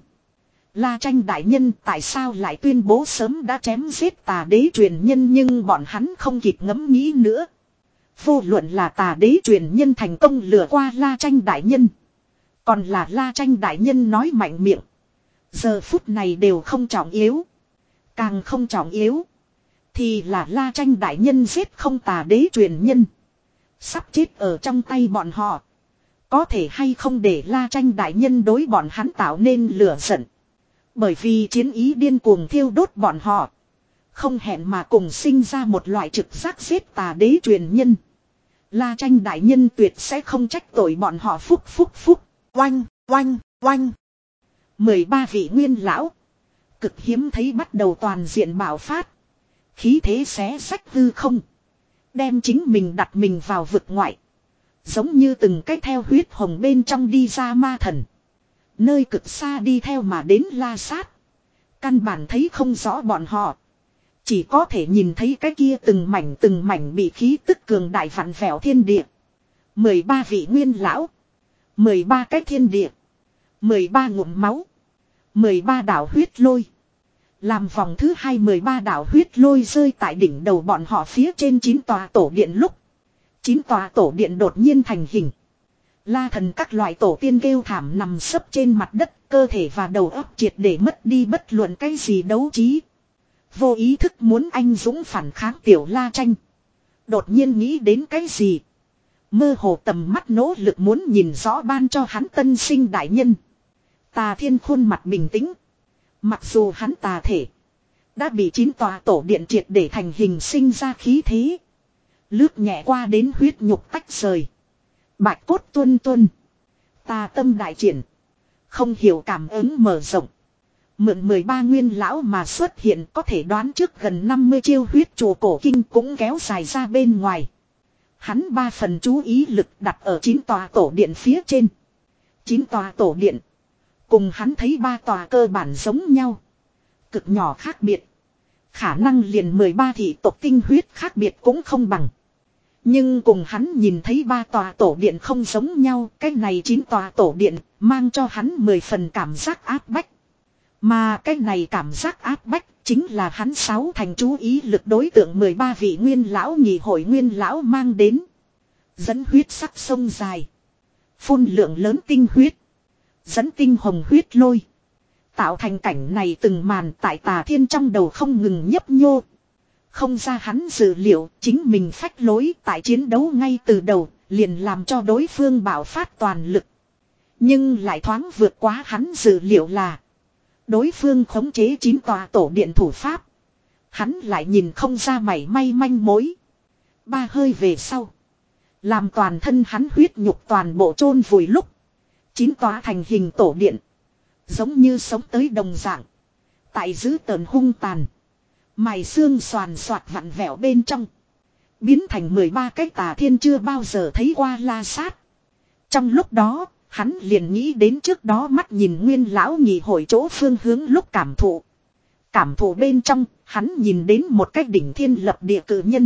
La Tranh đại nhân tại sao lại tuyên bố sớm đã chém giết tà đế truyền nhân nhưng bọn hắn không kịp ngẫm nghĩ nữa. Vô luận là tà đế truyền nhân thành công lừa qua La Tranh đại nhân. Còn là La Tranh đại nhân nói mạnh miệng. Giờ phút này đều không trọng yếu. Càng không trọng yếu. Thì là La Tranh đại nhân giết không tà đế truyền nhân. Sắp chết ở trong tay bọn họ. Có thể hay không để La Tranh đại nhân đối bọn hắn tạo nên lửa giận. Bởi vì chiến ý điên cuồng thiêu đốt bọn họ. Không hẹn mà cùng sinh ra một loại trực giác giết tà đế truyền nhân. La Tranh đại nhân tuyệt sẽ không trách tội bọn họ phúc phúc phúc. Oanh, oanh, oanh. mười ba vị nguyên lão. Cực hiếm thấy bắt đầu toàn diện bạo phát. Khí thế xé sách hư không. Đem chính mình đặt mình vào vực ngoại. Giống như từng cách theo huyết hồng bên trong đi ra ma thần. Nơi cực xa đi theo mà đến La Sát. Căn bản thấy không rõ bọn họ. Chỉ có thể nhìn thấy cái kia từng mảnh từng mảnh bị khí tức cường đại vặn vẹo thiên địa. mười ba vị nguyên lão. mười ba cái thiên địa. mười ba ngụm máu. mười ba đảo huyết lôi. Làm vòng thứ hai mười ba đảo huyết lôi rơi tại đỉnh đầu bọn họ phía trên chín tòa tổ điện lúc. chín tòa tổ điện đột nhiên thành hình. La thần các loại tổ tiên kêu thảm nằm sấp trên mặt đất, cơ thể và đầu óc triệt để mất đi bất luận cái gì đấu trí. Vô ý thức muốn anh dũng phản kháng tiểu La Tranh. Đột nhiên nghĩ đến cái gì. Mơ hồ tầm mắt nỗ lực muốn nhìn rõ ban cho hắn tân sinh đại nhân. Tà Thiên khuôn mặt bình tĩnh. Mặc dù hắn tà thể đã bị chín tòa tổ điện triệt để thành hình sinh ra khí thế. Lướt nhẹ qua đến huyết nhục tách rời. Bạch cốt tuôn tuôn. Tà tâm đại triển. Không hiểu cảm ứng mở rộng. Mượn mười ba nguyên lão mà xuất hiện có thể đoán trước gần năm mươi chiêu huyết chùa cổ kinh cũng kéo dài ra bên ngoài. Hắn ba phần chú ý lực đặt ở chín tòa tổ điện phía trên. Chín tòa tổ điện. Cùng hắn thấy ba tòa cơ bản giống nhau. Cực nhỏ khác biệt. Khả năng liền mười ba thị tộc tinh huyết khác biệt cũng không bằng. Nhưng cùng hắn nhìn thấy ba tòa tổ điện không giống nhau. Cái này chín tòa tổ điện mang cho hắn mười phần cảm giác áp bách. Mà cái này cảm giác áp bách chính là hắn sáu thành chú ý lực đối tượng mười ba vị nguyên lão nhị hội nguyên lão mang đến. Dẫn huyết sắc sông dài. Phun lượng lớn tinh huyết. Dẫn tinh hồng huyết lôi. Tạo thành cảnh này từng màn tại Tà Thiên trong đầu không ngừng nhấp nhô. Không ra hắn dự liệu chính mình phách lối tại chiến đấu ngay từ đầu liền làm cho đối phương bạo phát toàn lực. Nhưng lại thoáng vượt quá hắn dự liệu là đối phương khống chế chín tòa tổ điện thủ pháp. Hắn lại nhìn không ra mảy may manh mối. Ba hơi về sau. Làm toàn thân hắn huyết nhục toàn bộ chôn vùi lúc. Chín tòa thành hình tổ điện. Giống như sống tới đồng dạng. Tại giữ tờn hung tàn. Mày xương xoàn xoạt vặn vẹo bên trong. Biến thành mười ba cái Tà Thiên chưa bao giờ thấy qua La Sát. Trong lúc đó, Hắn liền nghĩ đến trước đó mắt nhìn Nguyên lão nhị hội chỗ phương hướng lúc cảm thụ. Cảm thụ bên trong, hắn nhìn đến một cái đỉnh thiên lập địa cử nhân.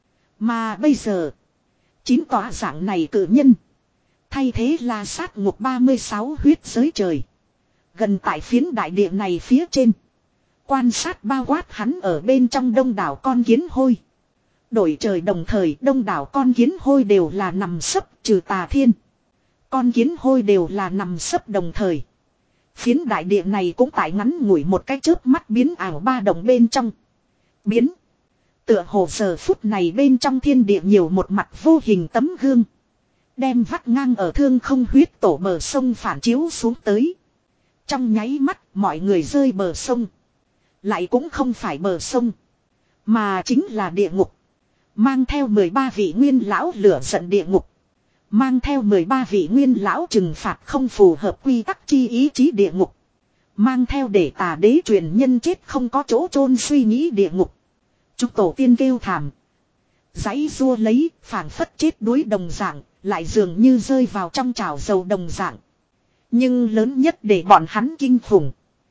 Mà bây giờ, chín tòa dạng này cử nhân. Thay thế là sát ngục ba mươi sáu huyết giới trời. Gần tại phiến đại địa này phía trên. Quan sát bao quát hắn ở bên trong đông đảo con kiến hôi. Đổi trời đồng thời đông đảo con kiến hôi đều là nằm sấp trừ Tà Thiên. Con kiến hôi đều là nằm sấp đồng thời. Phiến đại địa này cũng tại ngắn ngủi một cái chớp mắt biến ảo ba đồng bên trong. Biến. Tựa hồ giờ phút này bên trong thiên địa nhiều một mặt vô hình tấm gương. Đem vắt ngang ở thương không huyết tổ bờ sông phản chiếu xuống tới. Trong nháy mắt mọi người rơi bờ sông. Lại cũng không phải bờ sông. Mà chính là địa ngục. Mang theo mười ba vị nguyên lão lửa giận địa ngục. Mang theo mười ba vị nguyên lão trừng phạt không phù hợp quy tắc chi ý chí địa ngục. Mang theo để Tà đế truyền nhân chết không có chỗ chôn suy nghĩ địa ngục. Chúng tổ tiên kêu thảm. Giấy rua lấy, phảng phất chết đuối đồng dạng, lại dường như rơi vào trong chảo dầu đồng dạng. Nhưng lớn nhất để bọn hắn kinh khủng.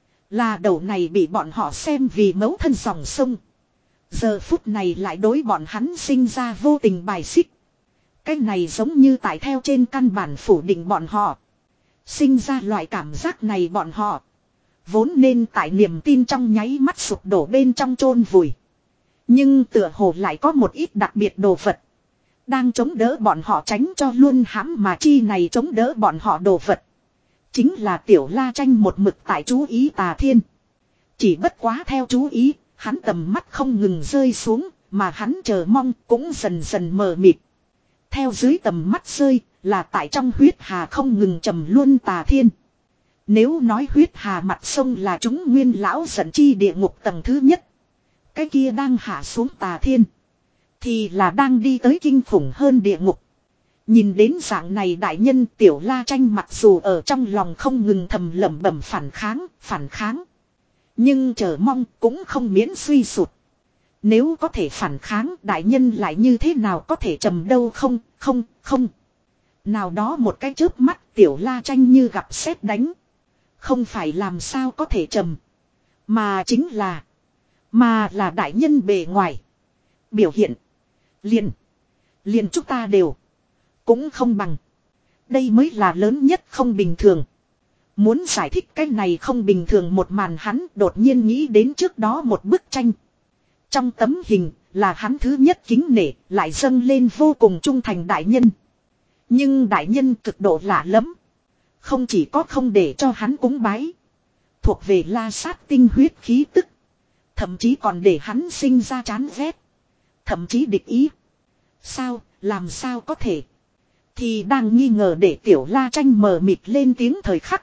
Là đầu này bị bọn họ xem vì mẫu thân dòng sông. Giờ phút này lại đối bọn hắn sinh ra vô tình bài xích. Cái này giống như tại theo trên căn bản phủ định bọn họ. Sinh ra loại cảm giác này bọn họ. Vốn nên tại niềm tin trong nháy mắt sụp đổ bên trong chôn vùi. Nhưng tựa hồ lại có một ít đặc biệt đồ vật. Đang chống đỡ bọn họ tránh cho luôn hãm mà chi này chống đỡ bọn họ đồ vật. Chính là Tiểu La Tranh một mực tại chú ý Tà Thiên. Chỉ bất quá theo chú ý, hắn tầm mắt không ngừng rơi xuống, mà hắn chờ mong cũng dần dần mờ mịt. Theo dưới tầm mắt rơi, là tại trong huyết hà không ngừng trầm luôn Tà Thiên. Nếu nói huyết hà mặt sông là chúng nguyên lão giận chi địa ngục tầng thứ nhất. Cái kia đang hạ xuống Tà Thiên. Thì là đang đi tới kinh khủng hơn địa ngục. Nhìn đến dạng này đại nhân Tiểu La Tranh mặc dù ở trong lòng không ngừng thầm lẩm bẩm phản kháng, phản kháng. Nhưng chờ mong cũng không miễn suy sụt. Nếu có thể phản kháng đại nhân lại như thế nào có thể trầm đâu không, không, không. Nào đó một cái chớp mắt Tiểu La Tranh như gặp sét đánh. Không phải làm sao có thể trầm. Mà chính là. Mà là đại nhân bề ngoài. Biểu hiện. Liền. Liền chúng ta đều. Cũng không bằng. Đây mới là lớn nhất không bình thường. Muốn giải thích cái này không bình thường một màn hắn đột nhiên nghĩ đến trước đó một bức tranh. Trong tấm hình là hắn thứ nhất kính nể lại dâng lên vô cùng trung thành đại nhân. Nhưng đại nhân cực độ lạ lắm. Không chỉ có không để cho hắn cúng bái. Thuộc về la sát tinh huyết khí tức. Thậm chí còn để hắn sinh ra chán ghét. Thậm chí địch ý. Sao, làm sao có thể. Thì đang nghi ngờ để Tiểu La Tranh mờ mịt lên tiếng thời khắc.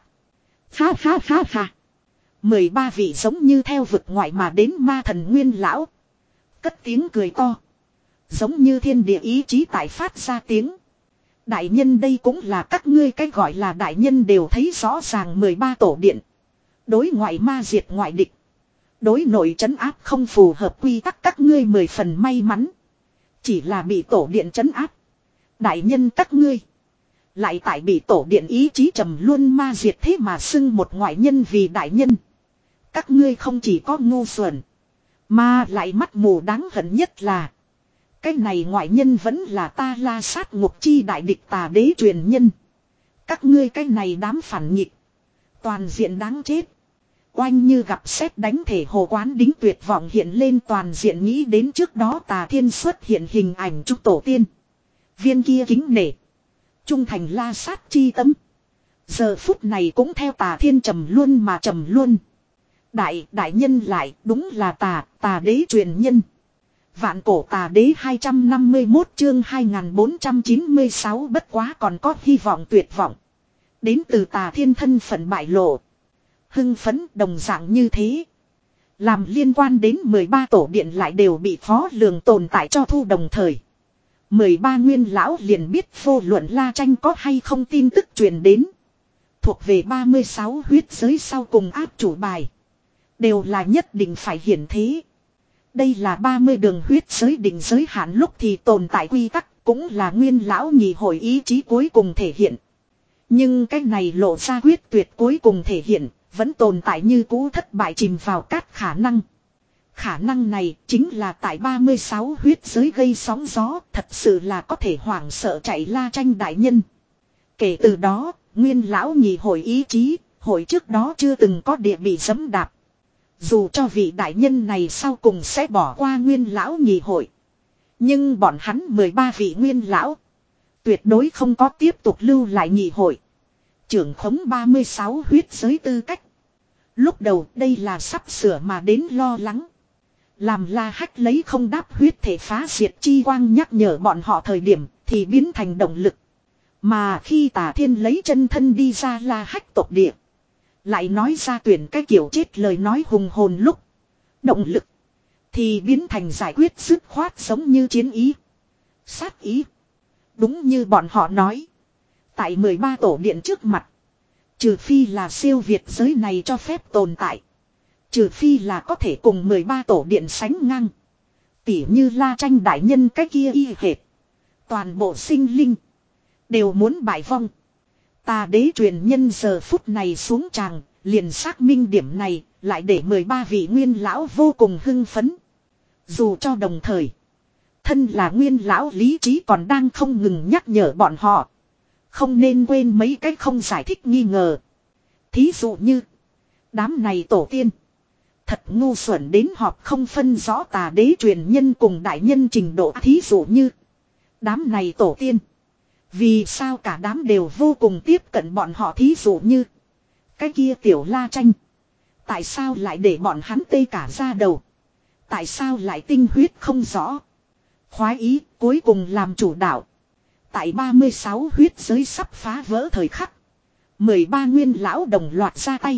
Ha ha ha ha. mười ba vị giống như theo vực ngoại mà đến ma thần nguyên lão. Cất tiếng cười to. Giống như thiên địa ý chí tại phát ra tiếng. Đại nhân đây cũng là các ngươi cái gọi là đại nhân đều thấy rõ ràng mười ba tổ điện. Đối ngoại ma diệt ngoại địch. Đối nội trấn áp không phù hợp quy tắc các ngươi mười phần may mắn. Chỉ là bị tổ điện trấn áp. Đại nhân các ngươi. Lại tại bị tổ điện ý chí trầm luôn ma diệt thế mà xưng một ngoại nhân vì đại nhân. Các ngươi không chỉ có ngu xuẩn. Mà lại mắt mù đáng hận nhất là. Cái này ngoại nhân vẫn là ta la sát ngục chi đại địch Tà đế truyền nhân. Các ngươi cái này đám phản nghịch. Toàn diện đáng chết. Oanh như gặp sét đánh thể hồ quán đính tuyệt vọng hiện lên toàn diện nghĩ đến trước đó Tà Thiên xuất hiện hình ảnh chúc tổ tiên. Viên kia kính nể. Trung thành la sát chi tấm. Giờ phút này cũng theo Tà Thiên trầm luôn mà trầm luôn. Đại, đại nhân lại đúng là tà, Tà đế truyền nhân. Vạn cổ Tà đế hai trăm năm mươi mốt chương hai nghìn bốn trăm chín mươi sáu bất quá còn có hy vọng tuyệt vọng. Đến từ Tà Thiên thân phận bại lộ. Hưng phấn đồng dạng như thế. Làm liên quan đến mười ba tổ điện lại đều bị phó lường tồn tại cho thu đồng thời. mười ba nguyên lão liền biết vô luận La Tranh có hay không tin tức truyền đến. Thuộc về ba mươi sáu huyết giới sau cùng áp chủ bài. Đều là nhất định phải hiển thế. Đây là ba mươi đường huyết giới định giới hạn lúc thì tồn tại quy tắc. Cũng là nguyên lão nhị hội ý chí cuối cùng thể hiện. Nhưng cái này lộ ra quyết tuyệt cuối cùng thể hiện, vẫn tồn tại như cũ thất bại chìm vào cát khả năng. Khả năng này chính là tại ba mươi sáu huyết giới gây sóng gió, thật sự là có thể hoảng sợ chạy La Tranh đại nhân. Kể từ đó, Nguyên lão nhị hội ý chí, hội trước đó chưa từng có địa bị giẫm đạp. Dù cho vị đại nhân này sau cùng sẽ bỏ qua Nguyên lão nhị hội. Nhưng bọn hắn mười ba vị Nguyên lão tuyệt đối không có tiếp tục lưu lại nhị hội. Trưởng khống ba mươi sáu huyết giới tư cách. Lúc đầu đây là sắp sửa mà đến lo lắng. Làm La Hách lấy không đáp huyết thể phá diệt chi quang nhắc nhở bọn họ thời điểm thì biến thành động lực. Mà khi Tà Thiên lấy chân thân đi ra La Hách tộc địa. Lại nói ra tuyển cái kiểu chết lời nói hùng hồn lúc. Động lực. Thì biến thành giải quyết dứt khoát giống như chiến ý. Sát ý. Đúng như bọn họ nói. Tại mười ba tổ điện trước mặt. Trừ phi là siêu việt giới này cho phép tồn tại. Trừ phi là có thể cùng mười ba tổ điện sánh ngang. Tỉ như La Tranh đại nhân cái kia y hệt. Toàn bộ sinh linh. Đều muốn bại vong. Tà đế truyền nhân giờ phút này xuống tràng. Liền xác minh điểm này. Lại để mười ba vị nguyên lão vô cùng hưng phấn. Dù cho đồng thời. Thân là nguyên lão lý trí còn đang không ngừng nhắc nhở bọn họ. Không nên quên mấy cái không giải thích nghi ngờ. Thí dụ như. Đám này tổ tiên. Thật ngu xuẩn đến họp không phân rõ tà đế truyền nhân cùng đại nhân trình độ. Thí dụ như. Đám này tổ tiên. Vì sao cả đám đều vô cùng tiếp cận bọn họ. Thí dụ như. Cái kia tiểu La Tranh. Tại sao lại để bọn hắn tê cả ra đầu. Tại sao lại tinh huyết không rõ. Khoái ý cuối cùng làm chủ đạo. Tại ba mươi sáu huyết giới sắp phá vỡ thời khắc. mười ba nguyên lão đồng loạt ra tay.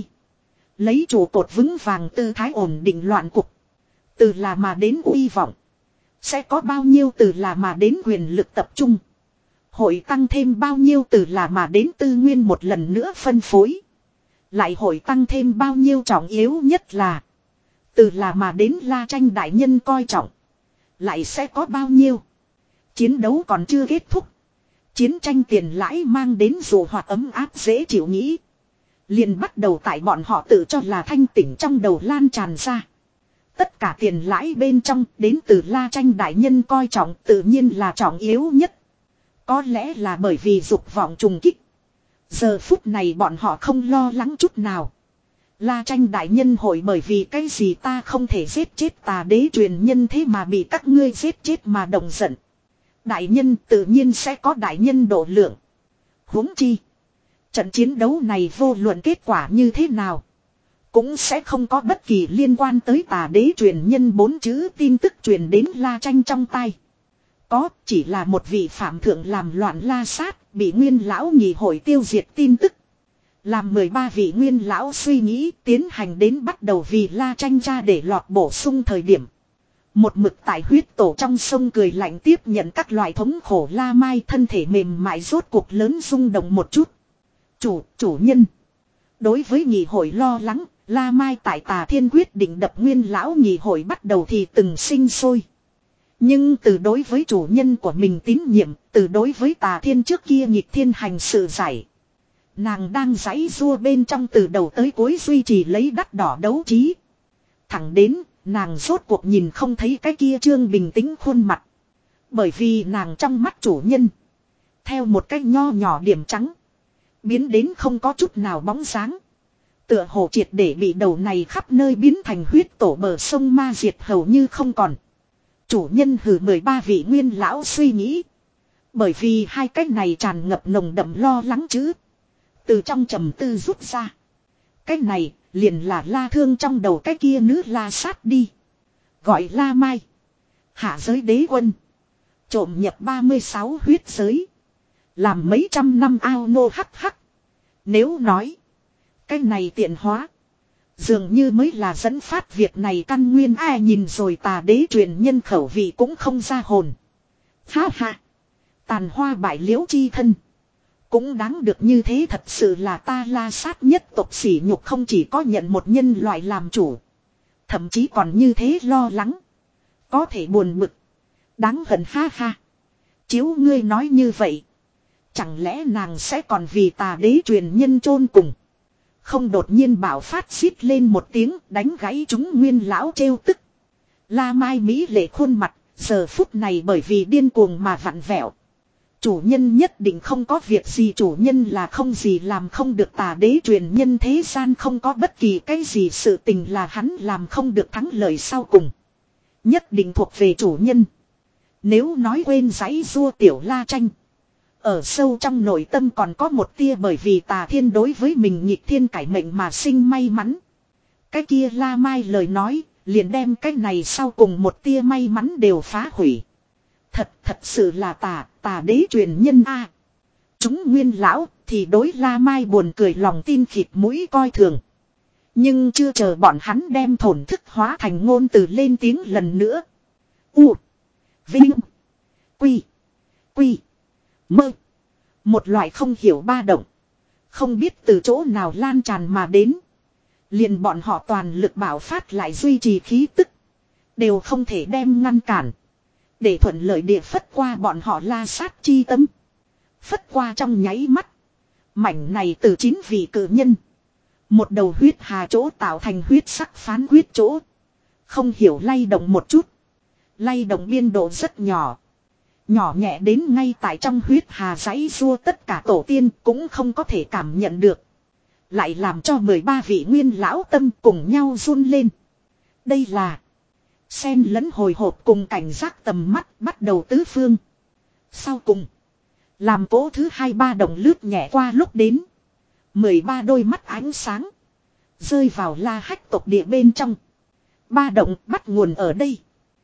Lấy trụ cột vững vàng tư thái ổn định loạn cục. Từ là mà đến uy vọng. Sẽ có bao nhiêu từ là mà đến quyền lực tập trung. Hội tăng thêm bao nhiêu từ là mà đến tư nguyên một lần nữa phân phối. Lại hội tăng thêm bao nhiêu trọng yếu nhất là. Từ là mà đến La Tranh đại nhân coi trọng. Lại sẽ có bao nhiêu. Chiến đấu còn chưa kết thúc. Chiến tranh tiền lãi mang đến dù hoạt ấm áp dễ chịu nghĩ. Liền bắt đầu tại bọn họ tự cho là thanh tỉnh trong đầu lan tràn ra. Tất cả tiền lãi bên trong đến từ La Tranh đại nhân coi trọng tự nhiên là trọng yếu nhất. Có lẽ là bởi vì dục vọng trùng kích. Giờ phút này bọn họ không lo lắng chút nào. La Tranh đại nhân hội bởi vì cái gì ta không thể giết chết tà đế truyền nhân thế mà bị các ngươi giết chết mà đồng giận. Đại nhân tự nhiên sẽ có đại nhân độ lượng. Huống chi. Trận chiến đấu này vô luận kết quả như thế nào. Cũng sẽ không có bất kỳ liên quan tới tà đế truyền nhân bốn chữ tin tức truyền đến La Tranh trong tay. Có chỉ là một vị phạm thượng làm loạn la sát bị nguyên lão nhị hội tiêu diệt tin tức. Làm mười ba vị nguyên lão suy nghĩ tiến hành đến bắt đầu vì La Tranh ra để lọt bổ sung thời điểm. Một mực tại huyết tổ trong sông cười lạnh tiếp nhận các loại thống khổ La Mai thân thể mềm mại rốt cuộc lớn rung động một chút. Chủ, chủ nhân. Đối với nhị hội lo lắng, La Mai tại Tà Thiên quyết định đập nguyên lão nhị hội bắt đầu thì từng sinh sôi. Nhưng từ đối với chủ nhân của mình tín nhiệm, từ đối với Tà Thiên trước kia nghịch thiên hành sự giải. Nàng đang giãy rua bên trong từ đầu tới cuối duy trì lấy đắt đỏ đấu trí. Thẳng đến, nàng rốt cuộc nhìn không thấy cái kia trương bình tĩnh khuôn mặt. Bởi vì nàng trong mắt chủ nhân. Theo một cái nho nhỏ điểm trắng. Biến đến không có chút nào bóng dáng. Tựa hồ triệt để bị đầu này khắp nơi biến thành huyết tổ bờ sông ma diệt hầu như không còn. Chủ nhân hừ mười ba vị nguyên lão suy nghĩ. Bởi vì hai cái này tràn ngập nồng đậm lo lắng chứ. Từ trong trầm tư rút ra. Cái này liền là La Thương trong đầu cái kia nữ La sát đi. Gọi La Mai. Hạ giới đế quân. Trộm nhập ba mươi sáu huyết giới. Làm mấy trăm năm ao nô hắc hắc. Nếu nói. Cái này tiện hóa. Dường như mới là dẫn phát việc này căn nguyên ai nhìn rồi tà đế truyền nhân khẩu vị cũng không ra hồn. Ha ha. Tàn hoa bại liễu chi thân. Cũng đáng được như thế thật sự là ta La sát nhất tộc sỉ nhục không chỉ có nhận một nhân loại làm chủ. Thậm chí còn như thế lo lắng. Có thể buồn bực. Đáng hận ha ha. Chiếu ngươi nói như vậy. Chẳng lẽ nàng sẽ còn vì tà đế truyền nhân chôn cùng. Không đột nhiên bảo phát xít lên một tiếng đánh gãy chúng nguyên lão trêu tức. La Mai Mỹ lệ khuôn mặt, giờ phút này bởi vì điên cuồng mà vặn vẹo. Chủ nhân nhất định không có việc gì, chủ nhân là không gì làm không được, tà đế truyền nhân thế gian không có bất kỳ cái gì sự tình là hắn làm không được, thắng lợi sau cùng nhất định thuộc về chủ nhân. Nếu nói quên giấy rua tiểu La Tranh, ở sâu trong nội tâm còn có một tia bởi vì tà thiên đối với mình nghịch thiên cải mệnh mà sinh may mắn. Cái kia La Mai lời nói liền đem cái này sau cùng một tia may mắn đều phá hủy. Thật thật sự là tà, tà đế truyền nhân a. Chúng nguyên lão thì đối La Mai buồn cười lòng tin khịt mũi coi thường. Nhưng chưa chờ bọn hắn đem thổn thức hóa thành ngôn từ lên tiếng lần nữa. U. Vinh. Quy. Quy. Mơ. Một loại không hiểu ba động. Không biết từ chỗ nào lan tràn mà đến. Liền bọn họ toàn lực bảo phát lại duy trì khí tức. Đều không thể đem ngăn cản. Để thuận lợi địa phất qua bọn họ la sát chi tâm. Phất qua trong nháy mắt. Mảnh này từ chín vị cử nhân. Một đầu huyết hà chỗ tạo thành huyết sắc phán quyết chỗ. Không hiểu lay động một chút. Lay động biên độ rất nhỏ. Nhỏ nhẹ đến ngay tại trong huyết hà giấy rua tất cả tổ tiên cũng không có thể cảm nhận được. Lại làm cho mười ba vị nguyên lão tâm cùng nhau run lên. Đây là xen lẫn hồi hộp cùng cảnh giác tầm mắt bắt đầu tứ phương. Sau cùng, làm cố thứ hai ba đồng lướt nhẹ qua lúc đến. Mười ba đôi mắt ánh sáng rơi vào La Hách tộc địa bên trong. Ba động bắt nguồn ở đây.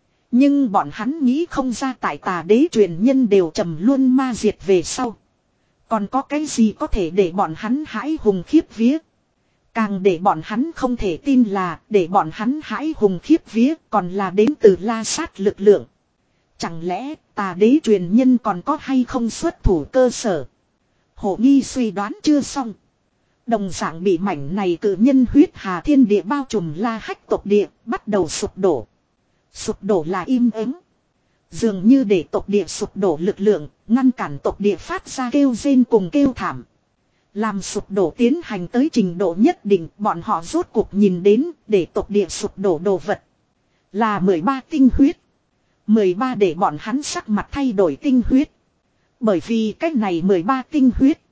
Nhưng bọn hắn nghĩ không ra tại tà đế truyền nhân đều trầm luôn ma diệt về sau. Còn có cái gì có thể để bọn hắn hãi hùng khiếp vía. Càng để bọn hắn không thể tin là để bọn hắn hãi hùng khiếp vía còn là đến từ la sát lực lượng. Chẳng lẽ tà đế truyền nhân còn có hay không xuất thủ cơ sở. Hổ nghi suy đoán chưa xong. Đồng dạng bị mảnh này cử nhân huyết hà thiên địa bao trùm La Hách tộc địa bắt đầu sụp đổ. Sụp đổ là im ắng. Dường như để tộc địa sụp đổ lực lượng, ngăn cản tộc địa phát ra kêu rên cùng kêu thảm. Làm sụp đổ tiến hành tới trình độ nhất định, bọn họ rốt cuộc nhìn đến để tộc địa sụp đổ đồ vật. Là mười ba tinh huyết. mười ba để bọn hắn sắc mặt thay đổi tinh huyết. Bởi vì cách này mười ba tinh huyết.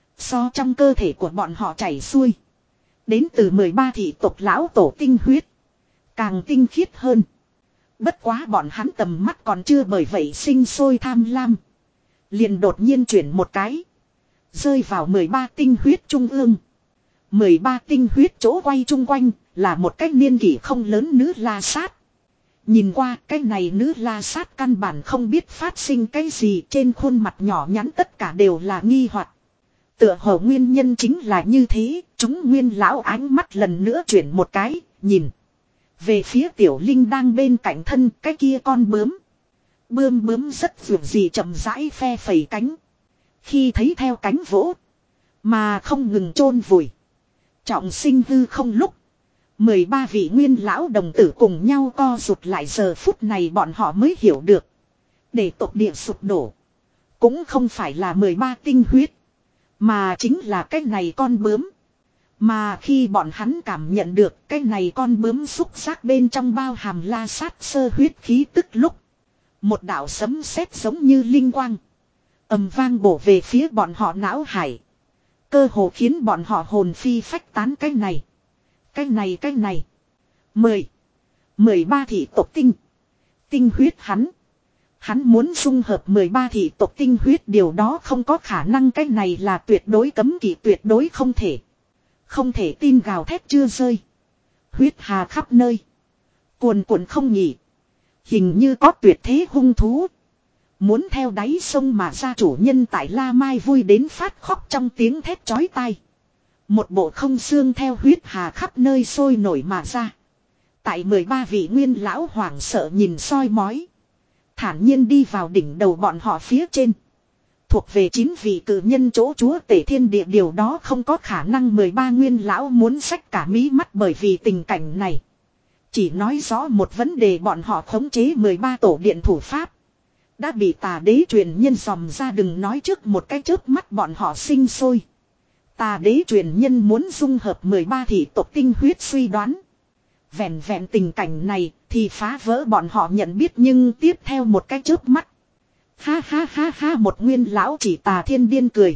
So trong cơ thể của bọn họ chảy xuôi. Đến từ mười ba thị tộc lão tổ tinh huyết. Càng tinh khiết hơn. Bất quá bọn hắn tầm mắt còn chưa bởi vậy sinh sôi tham lam. Liền đột nhiên chuyển một cái. Rơi vào mười ba tinh huyết trung ương. mười ba tinh huyết chỗ quay chung quanh là một cái niên kỷ không lớn nữ la sát. Nhìn qua cái này nữ la sát căn bản không biết phát sinh cái gì, trên khuôn mặt nhỏ nhắn tất cả đều là nghi hoặc. Tựa hồ nguyên nhân chính là như thế, chúng nguyên lão ánh mắt lần nữa chuyển một cái, nhìn. Về phía tiểu linh đang bên cạnh thân cái kia con bướm. Bướm bướm rất vượt gì chậm rãi phe phẩy cánh. Khi thấy theo cánh vỗ. Mà không ngừng chôn vùi. Trọng sinh hư không lúc. mười ba vị nguyên lão đồng tử cùng nhau co rụt lại, giờ phút này bọn họ mới hiểu được. Để tộc địa sụp đổ. Cũng không phải là mười ba tinh huyết. Mà chính là cái này con bướm. Mà khi bọn hắn cảm nhận được cái này con bướm xúc giác bên trong bao hàm la sát sơ huyết khí tức lúc. Một đạo sấm sét giống như linh quang. Ầm vang bổ về phía bọn họ não hải. Cơ hồ khiến bọn họ hồn phi phách tán cái này. Cái này cái này. Mười. Mười ba thị tộc tinh. Tinh huyết hắn. Hắn muốn dung hợp mười ba thị tộc tinh huyết, điều đó không có khả năng, cái này là tuyệt đối cấm kỵ, tuyệt đối không thể. Không thể tin gào thét chưa rơi. Huyết hà khắp nơi. Cuồn cuộn không nghỉ. Hình như có tuyệt thế hung thú. Muốn theo đáy sông mà ra, chủ nhân tại La Mai vui đến phát khóc trong tiếng thét chói tai. Một bộ không xương theo huyết hà khắp nơi sôi nổi mà ra. Tại mười ba vị nguyên lão hoảng sợ nhìn soi mói. Thản nhiên đi vào đỉnh đầu bọn họ phía trên. Thuộc về chín vị cử nhân chỗ chúa tể thiên địa, điều đó không có khả năng. Mười ba nguyên lão muốn xách cả mí mắt bởi vì tình cảnh này. Chỉ nói rõ một vấn đề, bọn họ khống chế mười ba tổ điện thủ pháp. Đã bị tà đế truyền nhân dòm ra, đừng nói trước một cái chớp mắt bọn họ sinh sôi. Tà đế truyền nhân muốn dung hợp mười ba thị tộc tinh huyết suy đoán. Vẹn vẹn tình cảnh này thì phá vỡ bọn họ nhận biết, nhưng tiếp theo một cái chớp mắt. Ha ha ha ha, một nguyên lão chỉ Tà Thiên điên cười.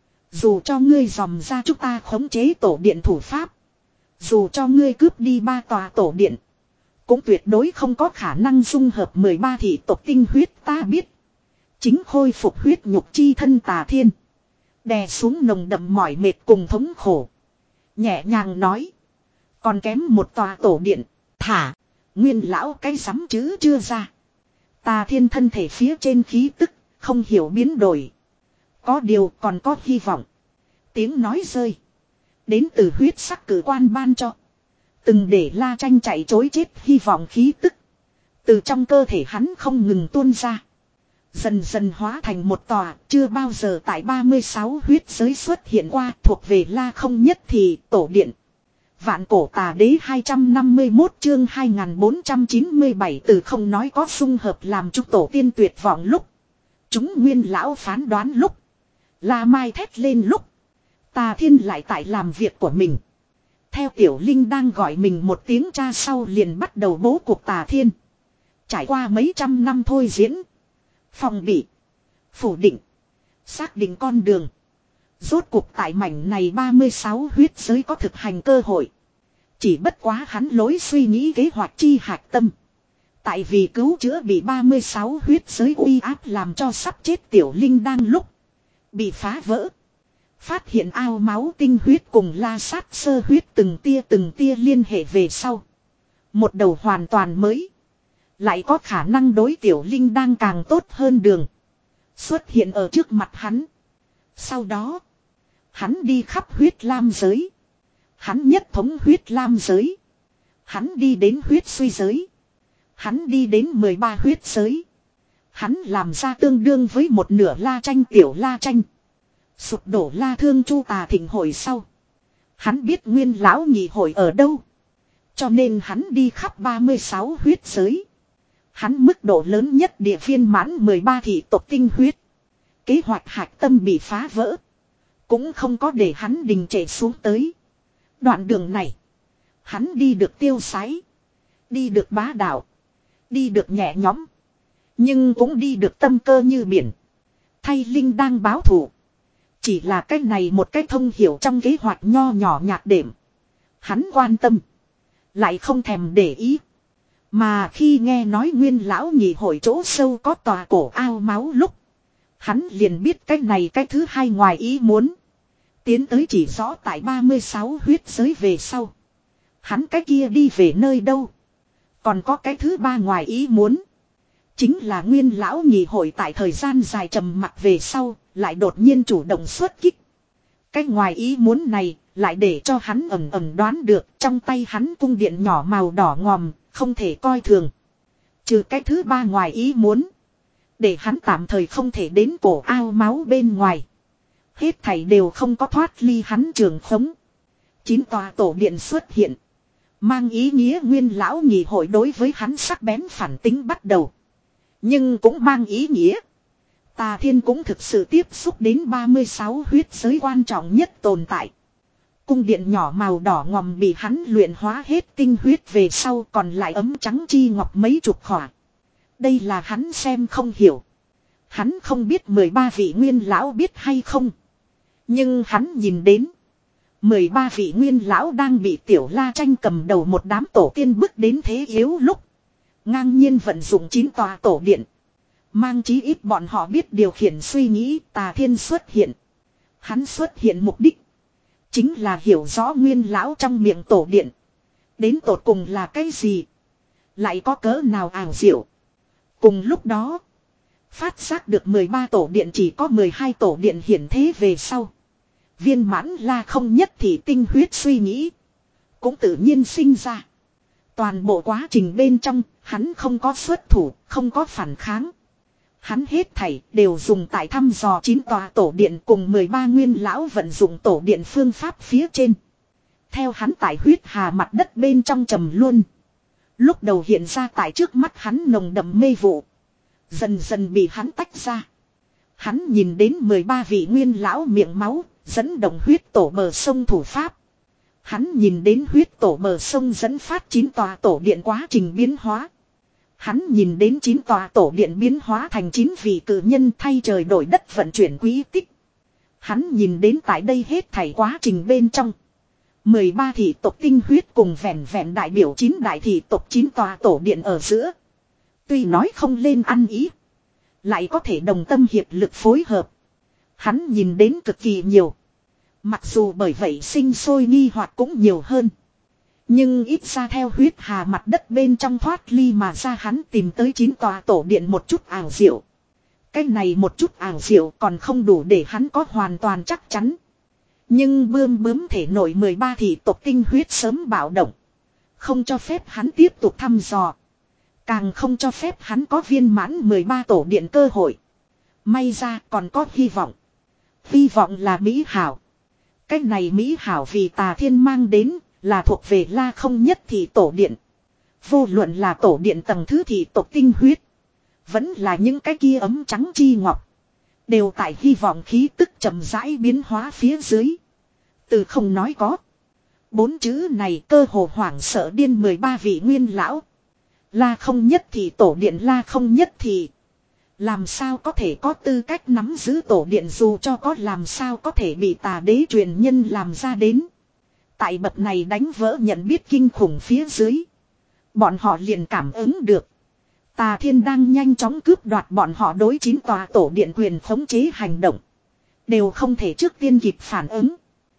Dù cho ngươi dòm ra chúng ta khống chế tổ điện thủ pháp. Dù cho ngươi cướp đi ba tòa tổ điện. Cũng tuyệt đối không có khả năng dung hợp mười ba thị tộc tinh huyết, ta biết. Chính khôi phục huyết nhục chi thân Tà Thiên. Đè xuống nồng đậm mỏi mệt cùng thống khổ. Nhẹ nhàng nói. Còn kém một tòa tổ điện. Thả. Nguyên lão cái sắm chứ chưa ra. Tà Thiên thân thể phía trên khí tức. Không hiểu biến đổi. Có điều còn có hy vọng. Tiếng nói rơi. Đến từ huyết sắc cử quan ban cho. Từng để La Tranh chạy chối chết hy vọng khí tức. Từ trong cơ thể hắn không ngừng tuôn ra. Dần dần hóa thành một tòa chưa bao giờ tại ba mươi sáu huyết giới xuất hiện qua, thuộc về La Không Nhất Thì tổ điện. Vạn cổ tà đế hai trăm năm mươi mốt chương hai nghìn bốn trăm chín mươi bảy, từ không nói có dung hợp làm chúng tổ tiên tuyệt vọng lúc. Chúng nguyên lão phán đoán lúc. La Mai thét lên lúc. Tà Thiên lại tại làm việc của mình. Theo Tiểu Linh đang gọi mình một tiếng cha sau liền bắt đầu bố cuộc Tà Thiên. Trải qua mấy trăm năm thôi diễn. Phòng bị. Phủ định. Xác định con đường. Rốt cuộc tại mảnh này ba mươi sáu huyết giới có thực hành cơ hội. Chỉ bất quá hắn lối suy nghĩ kế hoạch chi hạch tâm. Tại vì cứu chữa bị ba mươi sáu huyết giới uy áp làm cho sắp chết Tiểu Linh đang lúc. Bị phá vỡ. Phát hiện ao máu tinh huyết cùng la sát sơ huyết từng tia từng tia liên hệ về sau. Một đầu hoàn toàn mới. Lại có khả năng đối Tiểu Linh đang càng tốt hơn đường. Xuất hiện ở trước mặt hắn. Sau đó. Hắn đi khắp huyết lam giới. Hắn nhất thống huyết lam giới. Hắn đi đến huyết suy giới. Hắn đi đến mười ba huyết giới. Hắn làm ra tương đương với một nửa La Tranh Tiểu La Tranh. Sụp đổ La Thương Chu Tà Thịnh hội sau. Hắn biết nguyên lão nhị hội ở đâu. Cho nên hắn đi khắp ba mươi sáu huyết giới. Hắn mức độ lớn nhất địa viên mãn mười ba thị tộc tinh huyết. Kế hoạch hạch tâm bị phá vỡ. Cũng không có để hắn đình trệ xuống tới. Đoạn đường này. Hắn đi được tiêu sái. Đi được bá đạo. Đi được nhẹ nhõm. Nhưng cũng đi được tâm cơ như biển. Thay Linh đang báo thù. Chỉ là cái này một cái thông hiểu trong kế hoạch nho nhỏ nhạt đệm. Hắn quan tâm. Lại không thèm để ý. Mà khi nghe nói nguyên lão nhị hội chỗ sâu có tòa cổ ao máu lúc. Hắn liền biết cái này cái thứ hai ngoài ý muốn. Tiến tới chỉ rõ tại ba mươi sáu huyết giới về sau. Hắn cái kia đi về nơi đâu. Còn có cái thứ ba ngoài ý muốn. Chính là nguyên lão nhị hội tại thời gian dài trầm mặc về sau. Lại đột nhiên chủ động xuất kích. Cái ngoài ý muốn này. Lại để cho hắn ẩm ẩm đoán được. Trong tay hắn cung điện nhỏ màu đỏ ngòm. Không thể coi thường. Trừ cái thứ ba ngoài ý muốn. Để hắn tạm thời không thể đến cổ ao máu bên ngoài. Hết thảy đều không có thoát ly hắn trường khống. Chín tòa tổ điện xuất hiện. Mang ý nghĩa nguyên lão nhị hội đối với hắn sắc bén phản tính bắt đầu. Nhưng cũng mang ý nghĩa. Tà Thiên cũng thực sự tiếp xúc đến ba mươi sáu huyết giới quan trọng nhất tồn tại. Cung điện nhỏ màu đỏ ngòm bị hắn luyện hóa hết tinh huyết về sau còn lại ấm trắng chi ngọc mấy chục khỏa. Đây là hắn xem không hiểu. Hắn không biết mười ba vị nguyên lão biết hay không. Nhưng hắn nhìn đến. mười ba vị nguyên lão đang bị Tiểu La Tranh cầm đầu một đám tổ tiên bước đến thế yếu lúc. Ngang nhiên vận dụng chín tòa tổ điện. Mang chí ít bọn họ biết điều khiển suy nghĩ. Tà Thiên xuất hiện. Hắn xuất hiện mục đích. Chính là hiểu rõ nguyên lão trong miệng tổ điện. Đến tột cùng là cái gì. Lại có cỡ nào ảo diệu. Cùng lúc đó. Phát giác được mười ba tổ điện chỉ có mười hai tổ điện hiển thế về sau. Viên mãn La Không Nhất Thì tinh huyết suy nghĩ. Cũng tự nhiên sinh ra. Toàn bộ quá trình bên trong. Hắn không có xuất thủ. Không có phản kháng. Hắn hết thảy đều dùng tại thăm dò chín tòa tổ điện cùng mười ba nguyên lão vận dụng tổ điện phương pháp phía trên. Theo hắn tại huyết hà mặt đất bên trong trầm luôn. Lúc đầu hiện ra tại trước mắt hắn nồng đậm mê vụ. Dần dần bị hắn tách ra. Hắn nhìn đến mười ba vị nguyên lão miệng máu, dẫn động huyết tổ bờ sông thủ pháp. Hắn nhìn đến huyết tổ bờ sông dẫn phát chín tòa tổ điện quá trình biến hóa. Hắn nhìn đến chín tòa tổ điện biến hóa thành chín vị cử nhân thay trời đổi đất vận chuyển quý tích. Hắn nhìn đến tại đây hết thảy quá trình bên trong. mười ba thị tộc tinh huyết cùng vẹn vẹn đại biểu chín đại thị tộc chín tòa tổ điện ở giữa. Tuy nói không lên ăn ý. Lại có thể đồng tâm hiệp lực phối hợp. Hắn nhìn đến cực kỳ nhiều. Mặc dù bởi vậy sinh sôi nghi hoặc cũng nhiều hơn. Nhưng ít ra theo huyết hà mặt đất bên trong thoát ly mà ra hắn tìm tới chín tòa tổ điện một chút ảo diệu. Cái này một chút ảo diệu còn không đủ để hắn có hoàn toàn chắc chắn. Nhưng bươm bướm thể nổi mười ba thị tộc tinh huyết sớm bạo động. Không cho phép hắn tiếp tục thăm dò. Càng không cho phép hắn có viên mãn mười ba tổ điện cơ hội. May ra còn có hy vọng. Hy vọng là mỹ hảo. Cái này mỹ hảo vì Tà Thiên mang đến là thuộc về La Không Nhất thị tổ điện. Vô luận là tổ điện tầng thứ thị tộc tinh huyết. Vẫn là những cái kia ấm trắng chi ngọc. Đều tại hy vọng khí tức chậm rãi biến hóa phía dưới. Từ không nói có. Bốn chữ này cơ hồ hoảng sợ điên mười ba vị nguyên lão. La Không Nhất thị tổ điện La Không Nhất thị. Làm sao có thể có tư cách nắm giữ tổ điện dù cho có làm sao có thể bị Tà Đế truyền nhân làm ra đến. Tại bậc này đánh vỡ nhận biết kinh khủng phía dưới. Bọn họ liền cảm ứng được. Tà Thiên đang nhanh chóng cướp đoạt bọn họ đối chín tòa tổ điện quyền khống chế hành động. Đều không thể trước tiên kịp phản ứng.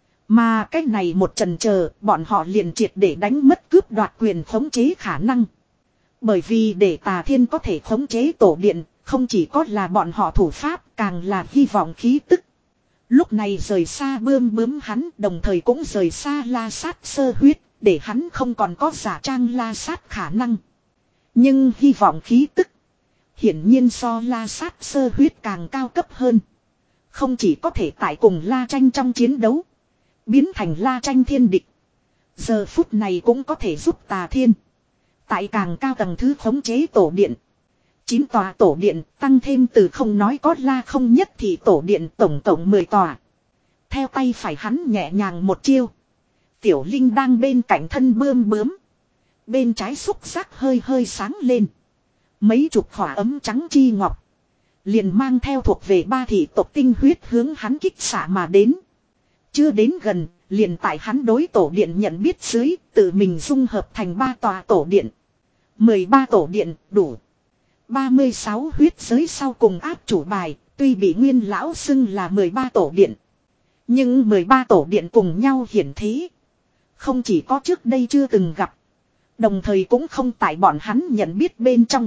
Mà cái này một chần chờ bọn họ liền triệt để đánh mất cướp đoạt quyền khống chế khả năng. Bởi vì để Tà Thiên có thể khống chế tổ điện, không chỉ có là bọn họ thủ pháp, càng là hy vọng khí tức. Lúc này rời xa bươm bướm hắn, đồng thời cũng rời xa La Sát sơ huyết, để hắn không còn có giả trang La Sát khả năng. Nhưng hy vọng khí tức, hiển nhiên so La Sát sơ huyết càng cao cấp hơn. Không chỉ có thể tại cùng La Tranh trong chiến đấu, biến thành La Tranh thiên địch. Giờ phút này cũng có thể giúp Tà Thiên. Tại càng cao tầng thứ khống chế tổ điện. chín tòa tổ điện tăng thêm từ không nói có La Không Nhất thì tổ điện tổng cộng mười tòa. Theo tay phải hắn nhẹ nhàng một chiêu. Tiểu Linh đang bên cạnh thân bươm bướm. Bên trái xúc giác hơi hơi sáng lên. Mấy chục hỏa ấm trắng chi ngọc. Liền mang theo thuộc về ba thị tộc tinh huyết hướng hắn kích xạ mà đến. Chưa đến gần, liền tại hắn đối tổ điện nhận biết dưới, tự mình dung hợp thành ba tòa tổ điện. mười ba tổ điện đủ. ba mươi sáu huyết giới sau cùng áp chủ bài, tuy bị nguyên lão xưng là mười ba tổ điện. Nhưng mười ba tổ điện cùng nhau hiển thế. Không chỉ có trước đây chưa từng gặp. Đồng thời cũng không tại bọn hắn nhận biết bên trong.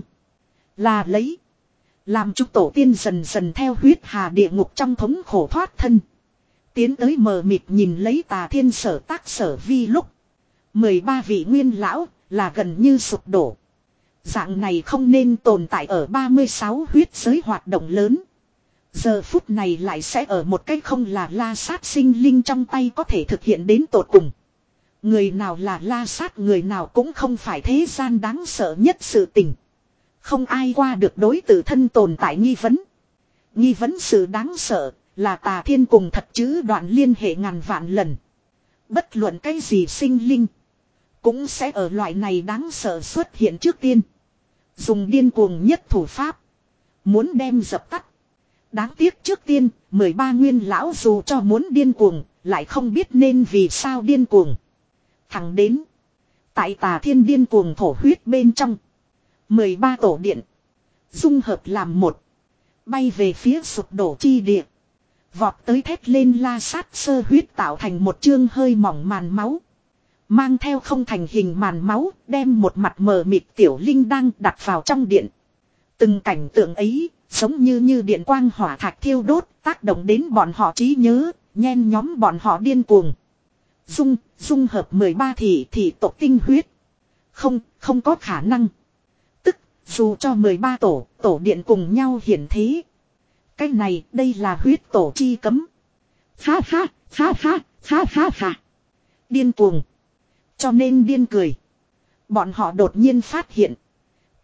Là lấy. Làm chúc tổ tiên dần dần theo huyết hà địa ngục trong thống khổ thoát thân. Tiến tới mờ mịt nhìn lấy Tà Thiên sở tác sở vi lúc. mười ba vị nguyên lão là gần như sụp đổ. Dạng này không nên tồn tại ở ba mươi sáu huyết giới hoạt động lớn. Giờ phút này lại sẽ ở một cách không là La Sát sinh linh trong tay có thể thực hiện đến tột cùng. Người nào là La Sát, người nào cũng không phải thế gian đáng sợ nhất sự tình. Không ai qua được đối tự thân tồn tại nghi vấn. Nghi vấn sự đáng sợ là Tà Thiên cùng thật chứ đoạn liên hệ ngàn vạn lần. Bất luận cái gì sinh linh cũng sẽ ở loại này đáng sợ xuất hiện trước tiên. Dùng điên cuồng nhất thủ pháp. Muốn đem dập tắt. Đáng tiếc trước tiên, mười ba nguyên lão dù cho muốn điên cuồng, lại không biết nên vì sao điên cuồng. Thẳng đến. Tại Tà Thiên điên cuồng thổ huyết bên trong. mười ba tổ điện. Dung hợp làm một. Bay về phía sụp đổ chi địa. Vọt tới thét lên La Sát sơ huyết tạo thành một chương hơi mỏng màn máu. Mang theo không thành hình màn máu, đem một mặt mờ mịt Tiểu Linh đang đặt vào trong điện. Từng cảnh tượng ấy, giống như như điện quang hỏa thạch thiêu đốt, tác động đến bọn họ trí nhớ, nhen nhóm bọn họ điên cuồng. Dung, dung hợp mười ba thị thị tộc tinh huyết. Không, không có khả năng. Tức, dù cho mười ba tổ, tổ điện cùng nhau hiển thế. Cái này, đây là huyết tổ chi cấm. Ha ha, ha ha, ha ha ha. Điên cuồng. Cho nên điên cười. Bọn họ đột nhiên phát hiện.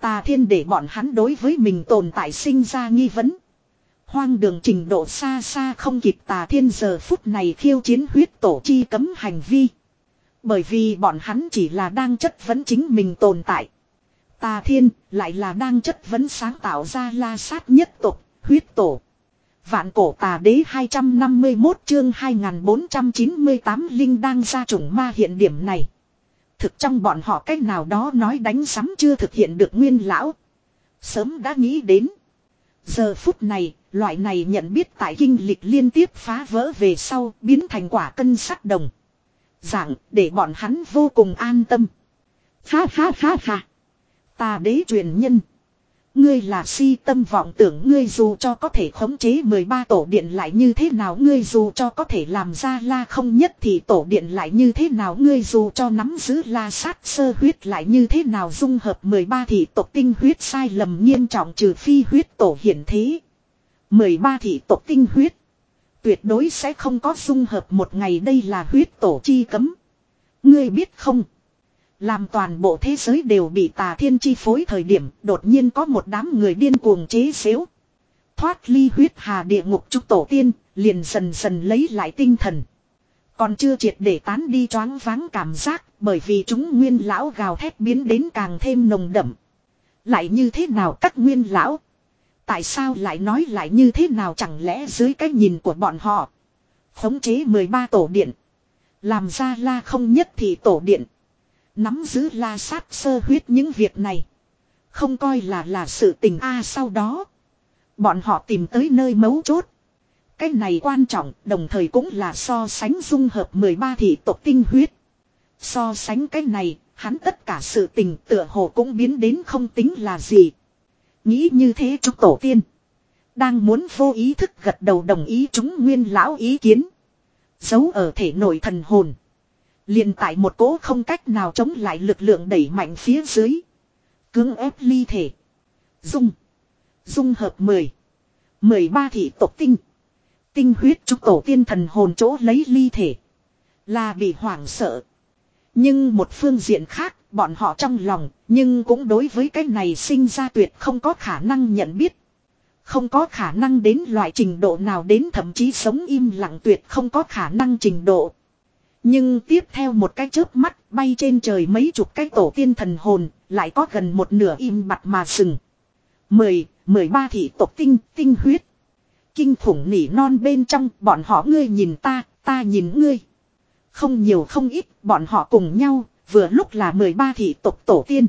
Tà Thiên để bọn hắn đối với mình tồn tại sinh ra nghi vấn. Hoang đường trình độ xa xa không kịp Tà Thiên giờ phút này khiêu chiến huyết tổ chi cấm hành vi. Bởi vì bọn hắn chỉ là đang chất vấn chính mình tồn tại. Tà Thiên lại là đang chất vấn sáng tạo ra La Sát nhất tộc, huyết tổ. Vạn cổ tà đế hai trăm năm mươi mốt chương hai nghìn bốn trăm chín mươi tám Linh đang ra chủng ma hiện điểm này. Thực trong bọn họ cách nào đó nói đánh sắm chưa thực hiện được nguyên lão. Sớm đã nghĩ đến. Giờ phút này, loại này nhận biết tại kinh lịch liên tiếp phá vỡ về sau biến thành quả cân sắt đồng. Dạng để bọn hắn vô cùng an tâm. Ha ha ha ha. Tà đế truyền nhân. Ngươi là si tâm vọng tưởng, ngươi dù cho có thể khống chế mười ba tổ điện lại như thế nào, ngươi dù cho có thể làm ra La Không Nhất thì tổ điện lại như thế nào, ngươi dù cho nắm giữ La Sát sơ huyết lại như thế nào, dung hợp mười ba thị tộc tinh huyết sai lầm nghiêm trọng trừ phi huyết tổ hiển thế. mười ba thị tộc tinh huyết tuyệt đối sẽ không có dung hợp một ngày, đây là huyết tổ chi cấm. Ngươi biết không? Làm toàn bộ thế giới đều bị Tà Thiên chi phối thời điểm, đột nhiên có một đám người điên cuồng chế xếu. Thoát ly huyết hà địa ngục chúc tổ tiên, liền dần dần lấy lại tinh thần. Còn chưa triệt để tán đi choáng váng cảm giác, bởi vì chúng nguyên lão gào thét biến đến càng thêm nồng đậm. Lại như thế nào các nguyên lão? Tại sao lại nói lại như thế nào, chẳng lẽ dưới cái nhìn của bọn họ? Khống chế mười ba tổ điện. Làm ra La Không Nhất thì tổ điện. Nắm giữ La Sát sơ huyết, những việc này không coi là là sự tình a à, sau đó bọn họ tìm tới nơi mấu chốt. Cái này quan trọng, đồng thời cũng là so sánh dung hợp mười ba thị tộc tinh huyết. So sánh cái này, hắn tất cả sự tình tựa hồ cũng biến đến không tính là gì. Nghĩ như thế chúng tổ tiên đang muốn vô ý thức gật đầu đồng ý chúng nguyên lão ý kiến. Giấu ở thể nội thần hồn liền tại một cỗ không cách nào chống lại lực lượng đẩy mạnh phía dưới. Cưỡng ép ly thể. Dung. Dung hợp mười. mười ba thị tộc tinh. Tinh huyết chúc tổ tiên thần hồn chỗ lấy ly thể. Là bị hoảng sợ. Nhưng một phương diện khác, bọn họ trong lòng, nhưng cũng đối với cái này sinh ra tuyệt không có khả năng nhận biết. Không có khả năng đến loại trình độ nào, đến thậm chí sống im lặng tuyệt không có khả năng trình độ. Nhưng tiếp theo một cái chớp mắt, bay trên trời mấy chục cái tổ tiên thần hồn, lại có gần một nửa im bặt mà sừng. Mười, mười ba thị tộc tinh, tinh huyết. Kinh khủng nỉ non bên trong, bọn họ ngươi nhìn ta, ta nhìn ngươi. Không nhiều không ít, bọn họ cùng nhau, vừa lúc là mười ba thị tộc tổ tiên.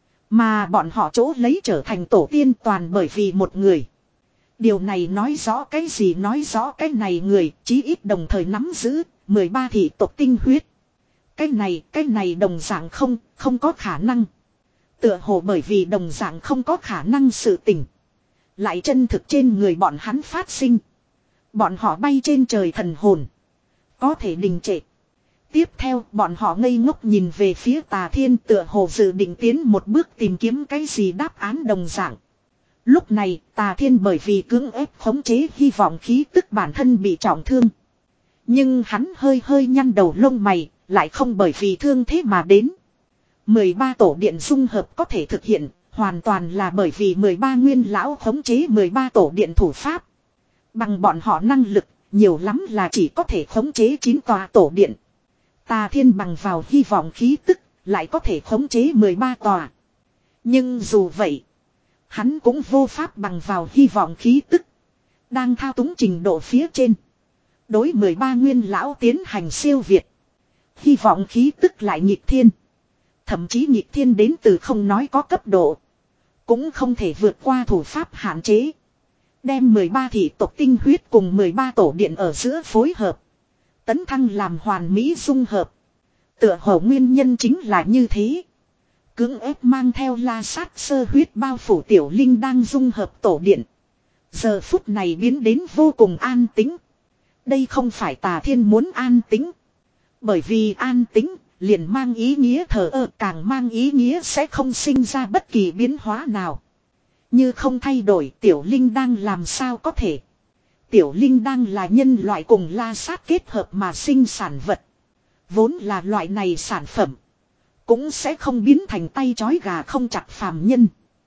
Mà bọn họ chỗ lấy trở thành tổ tiên toàn bởi vì một người. Điều này nói rõ cái gì? Nói rõ cái này người, chí ít đồng thời nắm giữ mười ba thị tộc tinh huyết. Cái này, cái này đồng dạng không, không có khả năng. Tựa hồ bởi vì đồng dạng không có khả năng sự tình. Lại chân thực trên người bọn hắn phát sinh. Bọn họ bay trên trời thần hồn. Có thể đình trệ. Tiếp theo bọn họ ngây ngốc nhìn về phía Tà Thiên, tựa hồ dự định tiến một bước tìm kiếm cái gì đáp án đồng dạng. Lúc này Tà Thiên bởi vì cưỡng ép khống chế hy vọng khí tức bản thân bị trọng thương. Nhưng hắn hơi hơi nhăn đầu lông mày, lại không bởi vì thương thế mà đến. mười ba tổ điện dung hợp có thể thực hiện, hoàn toàn là bởi vì mười ba nguyên lão khống chế mười ba tổ điện thủ pháp. Bằng bọn họ năng lực, nhiều lắm là chỉ có thể khống chế chín tòa tổ điện. Tà Thiên bằng vào hy vọng khí tức, lại có thể khống chế mười ba tòa. Nhưng dù vậy, hắn cũng vô pháp bằng vào hy vọng khí tức. Đang thao túng trình độ phía trên. Đối mười ba nguyên lão tiến hành siêu việt. Hy vọng khí tức lại nghịch thiên. Thậm chí nghịch thiên đến từ không nói có cấp độ. Cũng không thể vượt qua thủ pháp hạn chế. Đem mười ba thị tộc tinh huyết cùng mười ba tổ điện ở giữa phối hợp. Tấn thăng làm hoàn mỹ dung hợp. Tựa hồ nguyên nhân chính là như thế. Cưỡng ép mang theo La Sát sơ huyết bao phủ tiểu linh đang dung hợp tổ điện. Giờ phút này biến đến vô cùng an tĩnh. Đây không phải Tà Thiên muốn an tĩnh. Bởi vì an tĩnh liền mang ý nghĩa thờ ơ, càng mang ý nghĩa sẽ không sinh ra bất kỳ biến hóa nào. Như không thay đổi, tiểu linh đang làm sao có thể. Tiểu linh đang là nhân loại cùng La Sát kết hợp mà sinh sản vật. Vốn là loại này sản phẩm. Cũng sẽ không biến thành tay chói gà không chặt phàm nhân.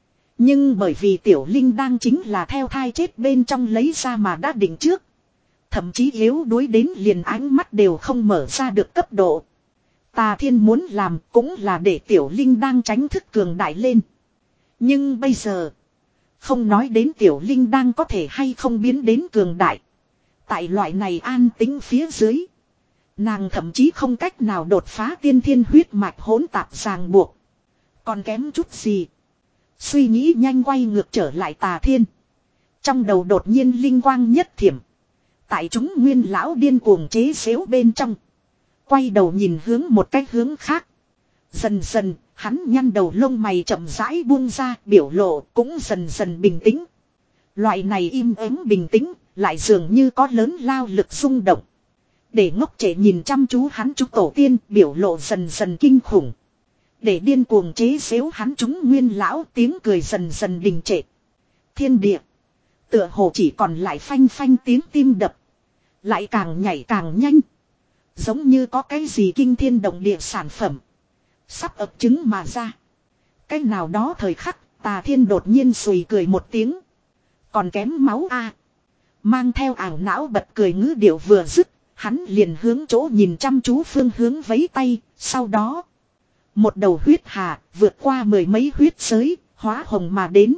Nhưng bởi vì tiểu linh đang chính là theo thai chết bên trong lấy ra mà đã định trước. Thậm chí yếu đuối đến liền ánh mắt đều không mở ra được cấp độ. Tà Thiên muốn làm cũng là để tiểu linh đang tránh thức cường đại lên. Nhưng bây giờ, không nói đến tiểu linh đang có thể hay không biến đến cường đại. Tại loại này an tính phía dưới, nàng thậm chí không cách nào đột phá tiên thiên huyết mạch hỗn tạp ràng buộc. Còn kém chút gì. Suy nghĩ nhanh quay ngược trở lại Tà Thiên. Trong đầu đột nhiên linh quang nhất thiểm. Tại chúng nguyên lão điên cuồng chế xếu bên trong. Quay đầu nhìn hướng một cách hướng khác. Dần dần, hắn nhăn đầu lông mày chậm rãi buông ra, biểu lộ cũng dần dần bình tĩnh. Loại này im ắng bình tĩnh, lại dường như có lớn lao lực rung động. Để ngốc trẻ nhìn chăm chú hắn chúng tổ tiên, biểu lộ dần dần kinh khủng. Để điên cuồng chế xếu hắn chúng nguyên lão, tiếng cười dần dần đình trệ. Thiên địa, tựa hồ chỉ còn lại phanh phanh tiếng tim đập. Lại càng nhảy càng nhanh. Giống như có cái gì kinh thiên động địa sản phẩm sắp ập trứng mà ra. Cái nào đó thời khắc, Tà Thiên đột nhiên sùi cười một tiếng. Còn kém máu a à. Mang theo ảo não bật cười ngữ điệu vừa dứt, hắn liền hướng chỗ nhìn chăm chú phương hướng vấy tay. Sau đó, một đầu huyết hà vượt qua mười mấy huyết giới, hóa hồng mà đến.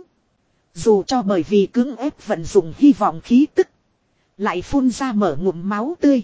Dù cho bởi vì cưỡng ép vận dụng hy vọng khí tức, lại phun ra mở ngụm máu tươi.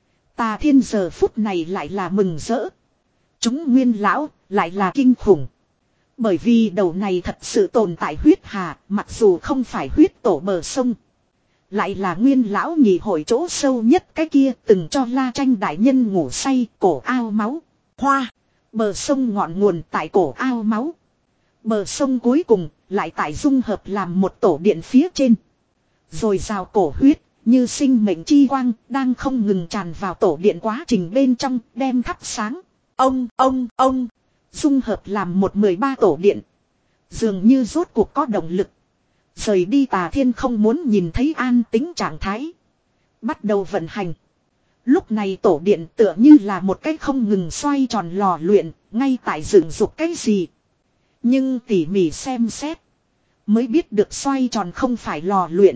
Tà Thiên giờ phút này lại là mừng rỡ. Chúng nguyên lão lại là kinh khủng. Bởi vì đầu này thật sự tồn tại huyết hà, mặc dù không phải huyết tổ bờ sông. Lại là nguyên lão nhị hội chỗ sâu nhất cái kia từng cho La Tranh đại nhân ngủ say cổ ao máu. Hoa, bờ sông ngọn nguồn tại cổ ao máu. Bờ sông cuối cùng lại tại dung hợp làm một tổ điện phía trên. Rồi rào cổ huyết. Như sinh mệnh chi quang đang không ngừng tràn vào tổ điện quá trình bên trong đem thắp sáng. Ông, ông, ông. Dung hợp làm một mười ba tổ điện. Dường như rốt cuộc có động lực. Rời đi Tà Thiên không muốn nhìn thấy an tính trạng thái. Bắt đầu vận hành. Lúc này tổ điện tựa như là một cái không ngừng xoay tròn lò luyện. Ngay tại dựng dục cái gì. Nhưng tỉ mỉ xem xét. Mới biết được xoay tròn không phải lò luyện.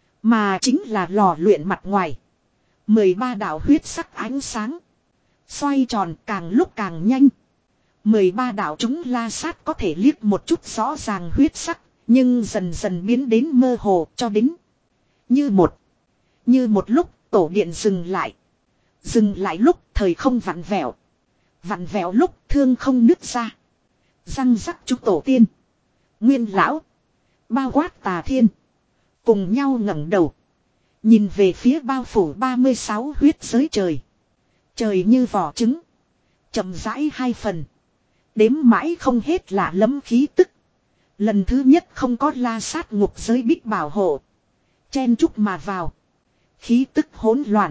Mà chính là lò luyện mặt ngoài. mười ba đạo huyết sắc ánh sáng. Xoay tròn càng lúc càng nhanh. mười ba đạo chúng la sát có thể liếc một chút rõ ràng huyết sắc. Nhưng dần dần biến đến mơ hồ cho đến. Như một. Như một lúc tổ điện dừng lại. Dừng lại lúc thời không vặn vẹo. Vặn vẹo lúc thương không nứt ra. Răng rắc chúng tổ tiên. Nguyên lão. Bao quát Tà Thiên. Cùng nhau ngẩng đầu. Nhìn về phía bao phủ ba mươi sáu huyết giới trời. Trời như vỏ trứng. Chậm rãi hai phần. Đếm mãi không hết lạ lẫm khí tức. Lần thứ nhất không có la sát ngục giới bích bảo hộ. Chen chúc mà vào. Khí tức hỗn loạn.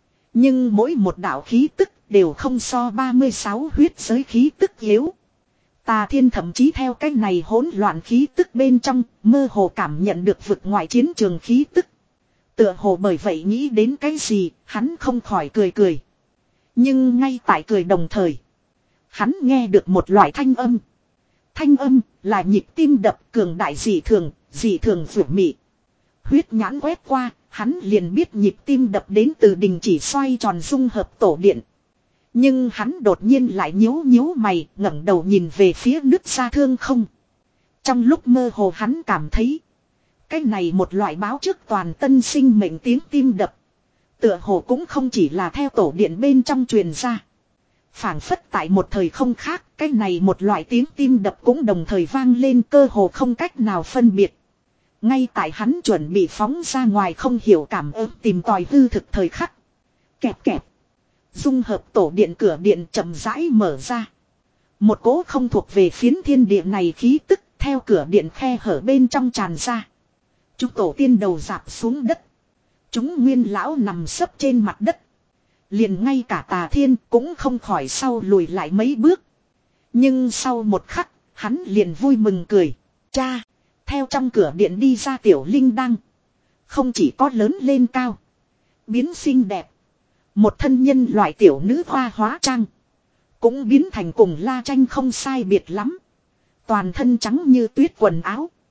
Nhưng mỗi một đạo khí tức đều không so ba mươi sáu huyết giới khí tức yếu. Tà Thiên thậm chí theo cái này hỗn loạn khí tức bên trong, mơ hồ cảm nhận được vực ngoại chiến trường khí tức. Tựa hồ bởi vậy nghĩ đến cái gì, hắn không khỏi cười cười. Nhưng ngay tại cười đồng thời, hắn nghe được một loại thanh âm. Thanh âm là nhịp tim đập cường đại dị thường, dị thường vượt mị. Huyết nhãn quét qua, hắn liền biết nhịp tim đập đến từ đình chỉ xoay tròn dung hợp tổ điện. Nhưng hắn đột nhiên lại nhíu nhíu mày, ngẩng đầu nhìn về phía nứt ra thương không. Trong lúc mơ hồ hắn cảm thấy, cái này một loại báo trước toàn tân sinh mệnh tiếng tim đập. Tựa hồ cũng không chỉ là theo tổ điện bên trong truyền ra. Phảng phất tại một thời không khác, cái này một loại tiếng tim đập cũng đồng thời vang lên, cơ hồ không cách nào phân biệt. Ngay tại hắn chuẩn bị phóng ra ngoài không hiểu cảm ơn tìm tòi hư thực thời khắc. Kẹp kẹp. Dung hợp tổ điện cửa điện chậm rãi mở ra. Một cỗ không thuộc về phiến thiên địa này khí tức theo cửa điện khe hở bên trong tràn ra. Chúng tổ tiên đầu dạp xuống đất. Chúng nguyên lão nằm sấp trên mặt đất. Liền ngay cả Tà Thiên cũng không khỏi sau lùi lại mấy bước. Nhưng sau một khắc, hắn liền vui mừng cười. Cha, theo trong cửa điện đi ra tiểu linh đăng. Không chỉ có lớn lên cao, biến xinh đẹp. Một thân nhân loại tiểu nữ hoa hóa trang. Cũng biến thành cùng La Tranh không sai biệt lắm. Toàn thân trắng như tuyết quần áo.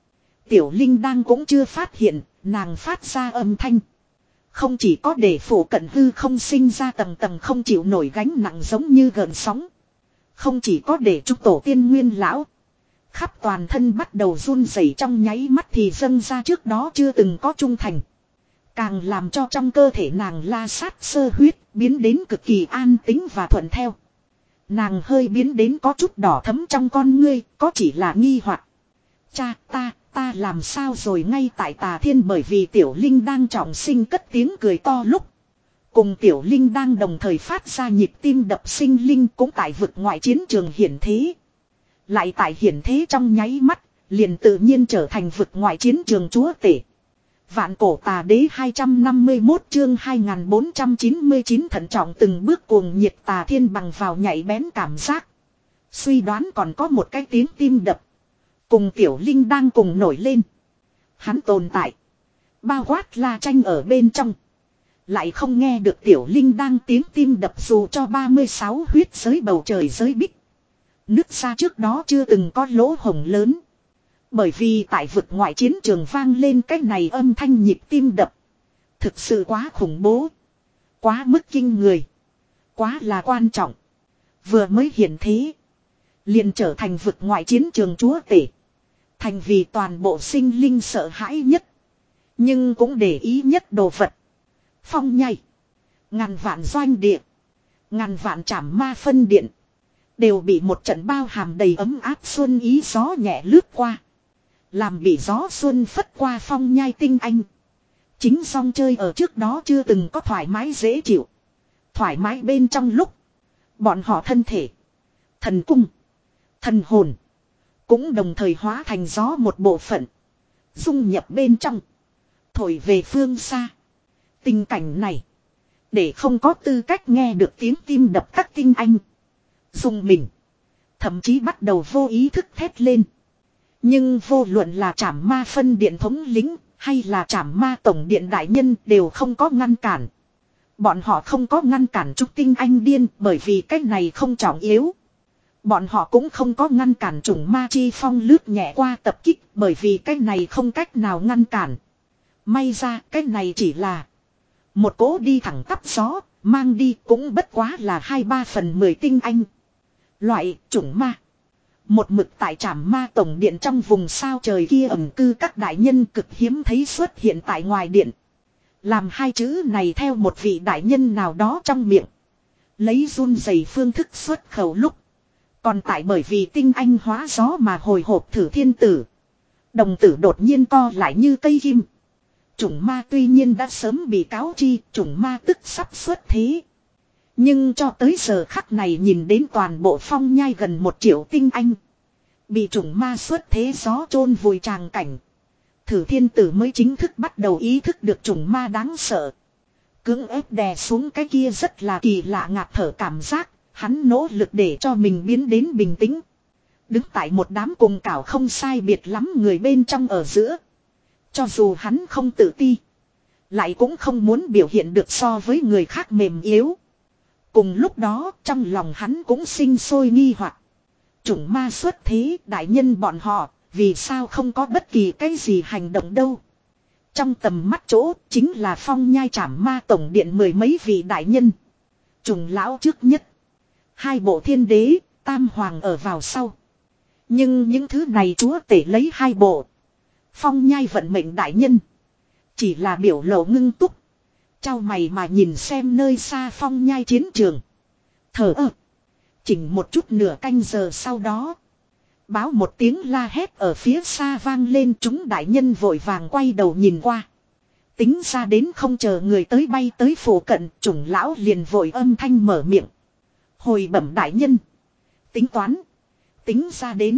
Tiểu Linh đang cũng chưa phát hiện, nàng phát ra âm thanh. Không chỉ có để phủ cận hư không sinh ra tầng tầng không chịu nổi gánh nặng giống như gợn sóng. Không chỉ có để chúc tổ tiên nguyên lão. Khắp toàn thân bắt đầu run rẩy trong nháy mắt thì dâng ra trước đó chưa từng có trung thành. Càng làm cho trong cơ thể nàng la sát sơ huyết biến đến cực kỳ an tĩnh và thuận theo. Nàng hơi biến đến có chút đỏ thấm trong con ngươi, có chỉ là nghi hoặc. Cha ta, ta làm sao rồi ngay tại Tà Thiên, bởi vì Tiểu Linh đang trọng sinh cất tiếng cười to lúc. Cùng Tiểu Linh đang đồng thời phát ra nhịp tim đập sinh linh cũng tại vực ngoại chiến trường hiển thế. Lại tại hiển thế trong nháy mắt, liền tự nhiên trở thành vực ngoại chiến trường chúa tể. Vạn cổ tà đế hai trăm năm mươi mốt chương hai nghìn bốn trăm chín mươi chín thận trọng từng bước cuồng nhiệt Tà Thiên bằng vào nhạy bén cảm giác. Suy đoán còn có một cái tiếng tim đập. Cùng Tiểu Linh đang cùng nổi lên. Hắn tồn tại. Bao quát La Tranh ở bên trong. Lại không nghe được Tiểu Linh đang tiếng tim đập dù cho ba mươi sáu huyết giới bầu trời giới bích. Nứt ra trước đó chưa từng có lỗ hổng lớn. Bởi vì tại vực ngoại chiến trường vang lên cái này âm thanh nhịp tim đập. Thực sự quá khủng bố. Quá mức kinh người. Quá là quan trọng. Vừa mới hiện thế. Liền trở thành vực ngoại chiến trường chúa tể. Thành vì toàn bộ sinh linh sợ hãi nhất. Nhưng cũng để ý nhất đồ vật. Phong nhai. Ngàn vạn doanh địa. Ngàn vạn trảm ma phân điện. Đều bị một trận bao hàm đầy ấm áp xuân ý gió nhẹ lướt qua. Làm bị gió xuân phất qua phong nhai tinh anh. Chính song chơi ở trước đó chưa từng có thoải mái dễ chịu. Thoải mái bên trong lúc. Bọn họ thân thể. Thần cung. Thần hồn. Cũng đồng thời hóa thành gió một bộ phận. Dung nhập bên trong. Thổi về phương xa. Tình cảnh này. Để không có tư cách nghe được tiếng tim đập các tinh anh. Dùng mình. Thậm chí bắt đầu vô ý thức thét lên. Nhưng vô luận là trảm ma phân điện thống lĩnh. Hay là trảm ma tổng điện đại nhân đều không có ngăn cản. Bọn họ không có ngăn cản trúc tinh anh điên. Bởi vì cái này không trọng yếu. Bọn họ cũng không có ngăn cản trùng ma chi phong lướt nhẹ qua tập kích. Bởi vì cái này không cách nào ngăn cản. May ra cái này chỉ là một cỗ đi thẳng tắp gió. Mang đi cũng bất quá là hai ba phần mười tinh anh. Loại chủng ma. Một mực tại trảm ma tổng điện trong vùng sao trời kia ẩn cư các đại nhân cực hiếm thấy xuất hiện tại ngoài điện. Làm hai chữ này theo một vị đại nhân nào đó trong miệng. Lấy run rẩy phương thức xuất khẩu lúc. Còn tại bởi vì tinh anh hóa gió mà hồi hộp Thử Thiên Tử. Đồng tử đột nhiên co lại như cây kim. Chủng ma tuy nhiên đã sớm bị cáo chi, chủng ma tức sắp xuất thế. Nhưng cho tới giờ khắc này nhìn đến toàn bộ phong nhai gần một triệu tinh anh. Bị chủng ma xuất thế gió chôn vùi tràng cảnh. Thử Thiên Tử mới chính thức bắt đầu ý thức được chủng ma đáng sợ. Cưỡng ép đè xuống cái kia rất là kỳ lạ ngạt thở cảm giác. Hắn nỗ lực để cho mình biến đến bình tĩnh. Đứng tại một đám cùng cảo không sai biệt lắm người bên trong ở giữa. Cho dù hắn không tự ti. Lại cũng không muốn biểu hiện được so với người khác mềm yếu. Cùng lúc đó trong lòng hắn cũng sinh sôi nghi hoặc. Chủng ma xuất thế đại nhân bọn họ. Vì sao không có bất kỳ cái gì hành động đâu. Trong tầm mắt chỗ chính là phong nhai trảm ma tổng điện mười mấy vị đại nhân. Trùng lão trước nhất. Hai bộ thiên đế, tam hoàng ở vào sau. Nhưng những thứ này chúa tể lấy hai bộ. Phong nhai vận mệnh đại nhân. Chỉ là biểu lộ ngưng túc. Chau mày mà nhìn xem nơi xa phong nhai chiến trường. Thở ơ. Chỉnh một chút nửa canh giờ sau đó. Báo một tiếng la hét ở phía xa vang lên, chúng đại nhân vội vàng quay đầu nhìn qua. Tính ra đến không chờ người tới bay tới phủ cận, chủng lão liền vội âm thanh mở miệng. Hồi bẩm đại nhân. Tính toán. Tính ra đến.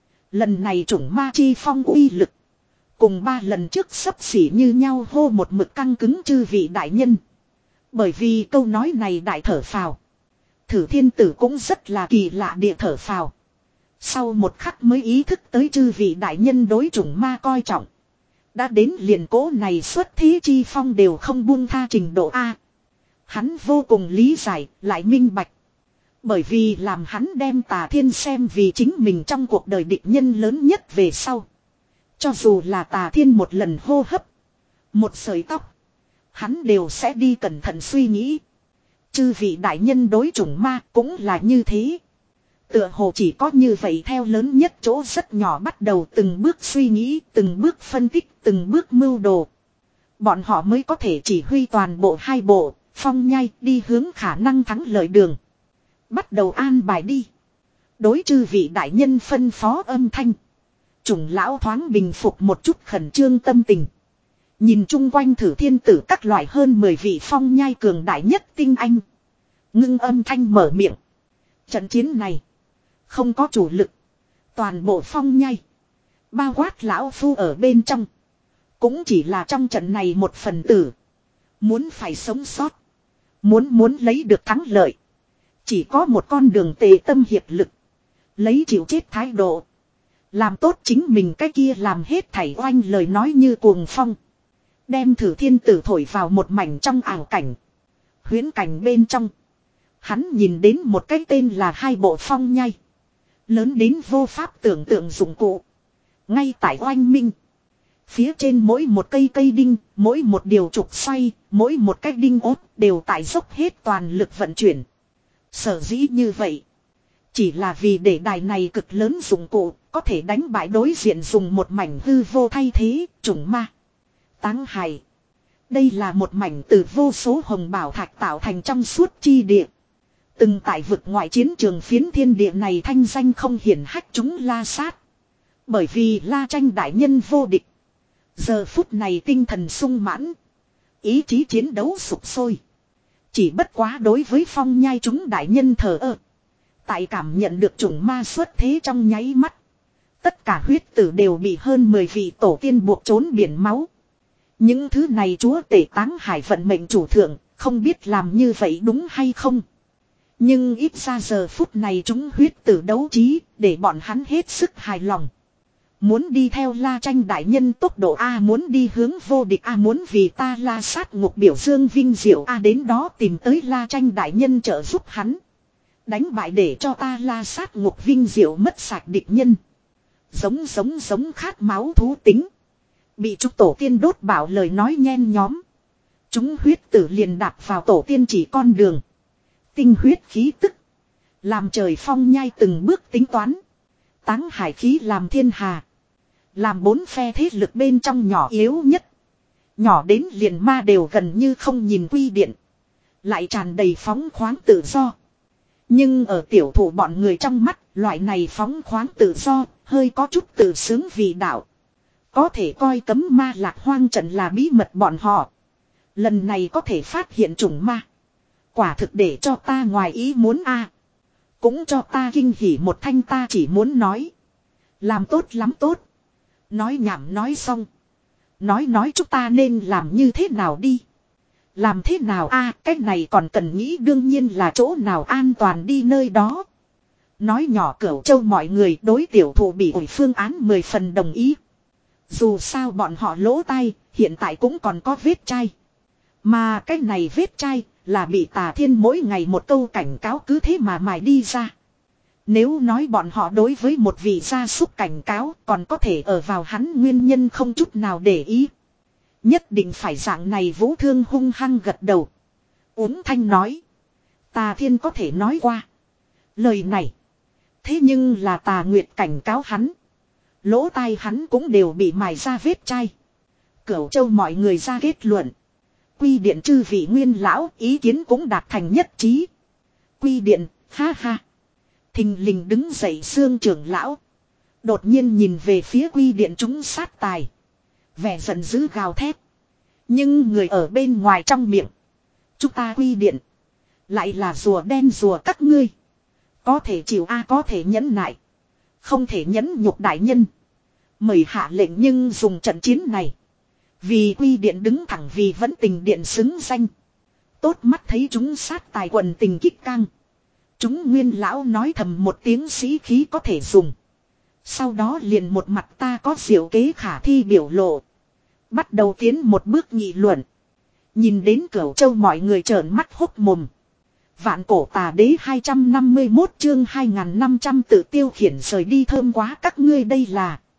Lần này chủng ma chi phong uy lực. Cùng ba lần trước xấp xỉ như nhau hô một mực căng cứng chư vị đại nhân. Bởi vì câu nói này đại thở phào. Thử Thiên Tử cũng rất là kỳ lạ địa thở phào. Sau một khắc mới ý thức tới chư vị đại nhân đối chủng ma coi trọng. Đã đến liền cố này xuất thế chi phong đều không buông tha trình độ A. Hắn vô cùng lý giải, lại minh bạch. Bởi vì làm hắn đem Tà Thiên xem vì chính mình trong cuộc đời địch nhân lớn nhất về sau. Cho dù là Tà Thiên một lần hô hấp. Một sợi tóc. Hắn đều sẽ đi cẩn thận suy nghĩ. Chư vị đại nhân đối chủng ma cũng là như thế. Tựa hồ chỉ có như vậy theo lớn nhất chỗ rất nhỏ bắt đầu từng bước suy nghĩ, từng bước phân tích, từng bước mưu đồ. Bọn họ mới có thể chỉ huy toàn bộ hai bộ, phong nhai đi hướng khả năng thắng lợi đường. Bắt đầu an bài đi. Đối chư vị đại nhân phân phó âm thanh. Chủng lão thoáng bình phục một chút khẩn trương tâm tình. Nhìn chung quanh thử thiên tử các loại hơn mười vị phong nhai cường đại nhất tinh anh. Ngưng âm thanh mở miệng. Trận chiến này. Không có chủ lực. Toàn bộ phong nhai. Bao quát lão phu ở bên trong. Cũng chỉ là trong trận này một phần tử. Muốn phải sống sót. Muốn muốn lấy được thắng lợi. Chỉ có một con đường tề tâm hiệp lực. Lấy chịu chết thái độ. Làm tốt chính mình cái kia làm hết thảy oanh lời nói như cuồng phong. Đem thử thiên tử thổi vào một mảnh trong ảo cảnh. Huyễn cảnh bên trong. Hắn nhìn đến một cái tên là hai bộ phong nhai. Lớn đến vô pháp tưởng tượng dụng cụ. Ngay tại oanh minh. Phía trên mỗi một cây cây đinh, mỗi một điều trục xoay, mỗi một cái đinh ốt đều tại dốc hết toàn lực vận chuyển. Sở dĩ như vậy. Chỉ là vì để đài này cực lớn dụng cụ, có thể đánh bại đối diện dùng một mảnh hư vô thay thế, chủng ma. Táng hài. Đây là một mảnh từ vô số hồng bảo thạch tạo thành trong suốt chi địa. Từng tại vực ngoại chiến trường phiến thiên địa này thanh danh không hiển hách chúng la sát. Bởi vì la tranh đại nhân vô địch. Giờ phút này tinh thần sung mãn. Ý chí chiến đấu sục sôi. Chỉ bất quá đối với phong nhai chúng đại nhân thờ ơ. Tại cảm nhận được chủng ma xuất thế trong nháy mắt. Tất cả huyết tử đều bị hơn mười vị tổ tiên buộc trốn biển máu. Những thứ này chúa tể táng hải vận mệnh chủ thượng, không biết làm như vậy đúng hay không. Nhưng ít ra giờ phút này chúng huyết tử đấu trí, để bọn hắn hết sức hài lòng. Muốn đi theo la tranh đại nhân tốc độ A, muốn đi hướng vô địch A, muốn vì ta la sát ngục biểu dương vinh diệu A, đến đó tìm tới la tranh đại nhân trợ giúp hắn. Đánh bại để cho ta la sát ngục vinh diệu mất sạch địch nhân. Giống giống giống khát máu thú tính. Bị chúng tổ tiên đốt bảo lời nói nhen nhóm. Chúng huyết tử liền đạp vào tổ tiên chỉ con đường. Tinh huyết khí tức. Làm trời phong nhai từng bước tính toán. Táng hải khí làm thiên hà. Làm bốn phe thế lực bên trong nhỏ yếu nhất. Nhỏ đến liền ma đều gần như không nhìn quy điện. Lại tràn đầy phóng khoáng tự do. Nhưng ở tiểu thủ bọn người trong mắt, loại này phóng khoáng tự do, hơi có chút tự sướng vì đạo. Có thể coi cấm ma lạc hoang trận là bí mật bọn họ. Lần này có thể phát hiện chủng ma. Quả thực để cho ta ngoài ý muốn a, cũng cho ta kinh hỉ một thanh, ta chỉ muốn nói. Làm tốt lắm tốt. Nói nhảm nói xong. Nói nói chúng ta nên làm như thế nào đi. Làm thế nào a, à, cái này còn cần nghĩ, đương nhiên là chỗ nào an toàn đi nơi đó. Nói nhỏ Cửu Châu mọi người đối tiểu thủ bị ủi phương án mười phần đồng ý. Dù sao bọn họ lỗ tai, hiện tại cũng còn có vết chai. Mà cái này vết chai là bị Tà Thiên mỗi ngày một câu cảnh cáo cứ thế mà mài đi ra. Nếu nói bọn họ đối với một vị gia súc cảnh cáo còn có thể ở vào hắn nguyên nhân không chút nào để ý. Nhất định phải dạng này. Vũ Thương hung hăng gật đầu. Uống thanh nói. Tà Thiên có thể nói qua. Lời này. Thế nhưng là Tà Nguyệt cảnh cáo hắn. Lỗ tai hắn cũng đều bị mài ra vết chai. Cửu Châu mọi người ra kết luận. Quy điện chư vị nguyên lão ý kiến cũng đạt thành nhất trí. Quy điện, ha ha. Thình lình đứng dậy Xương trưởng lão. Đột nhiên nhìn về phía quy điện chúng sát tài. Vẻ giận dữ gào thét. Nhưng người ở bên ngoài trong miệng. Chúng ta quy điện. Lại là rùa đen rùa các ngươi. Có thể chịu a, có thể nhẫn nại. Không thể nhẫn nhục đại nhân. Mời hạ lệnh nhưng dùng trận chiến này. Vì quy điện đứng thẳng, vì vẫn tình điện xứng danh. Tốt mắt thấy chúng sát tài quần tình kích căng. Chúng nguyên lão nói thầm một tiếng sĩ khí có thể dùng. Sau đó liền một mặt ta có diệu kế khả thi biểu lộ. Bắt đầu tiến một bước nghị luận. Nhìn đến Cửu Châu mọi người trợn mắt hốt mồm. Vạn cổ tà đế hai trăm năm mươi mốt chương hai nghìn năm trăm tự tiêu khiển rời đi thơm quá các ngươi đây là.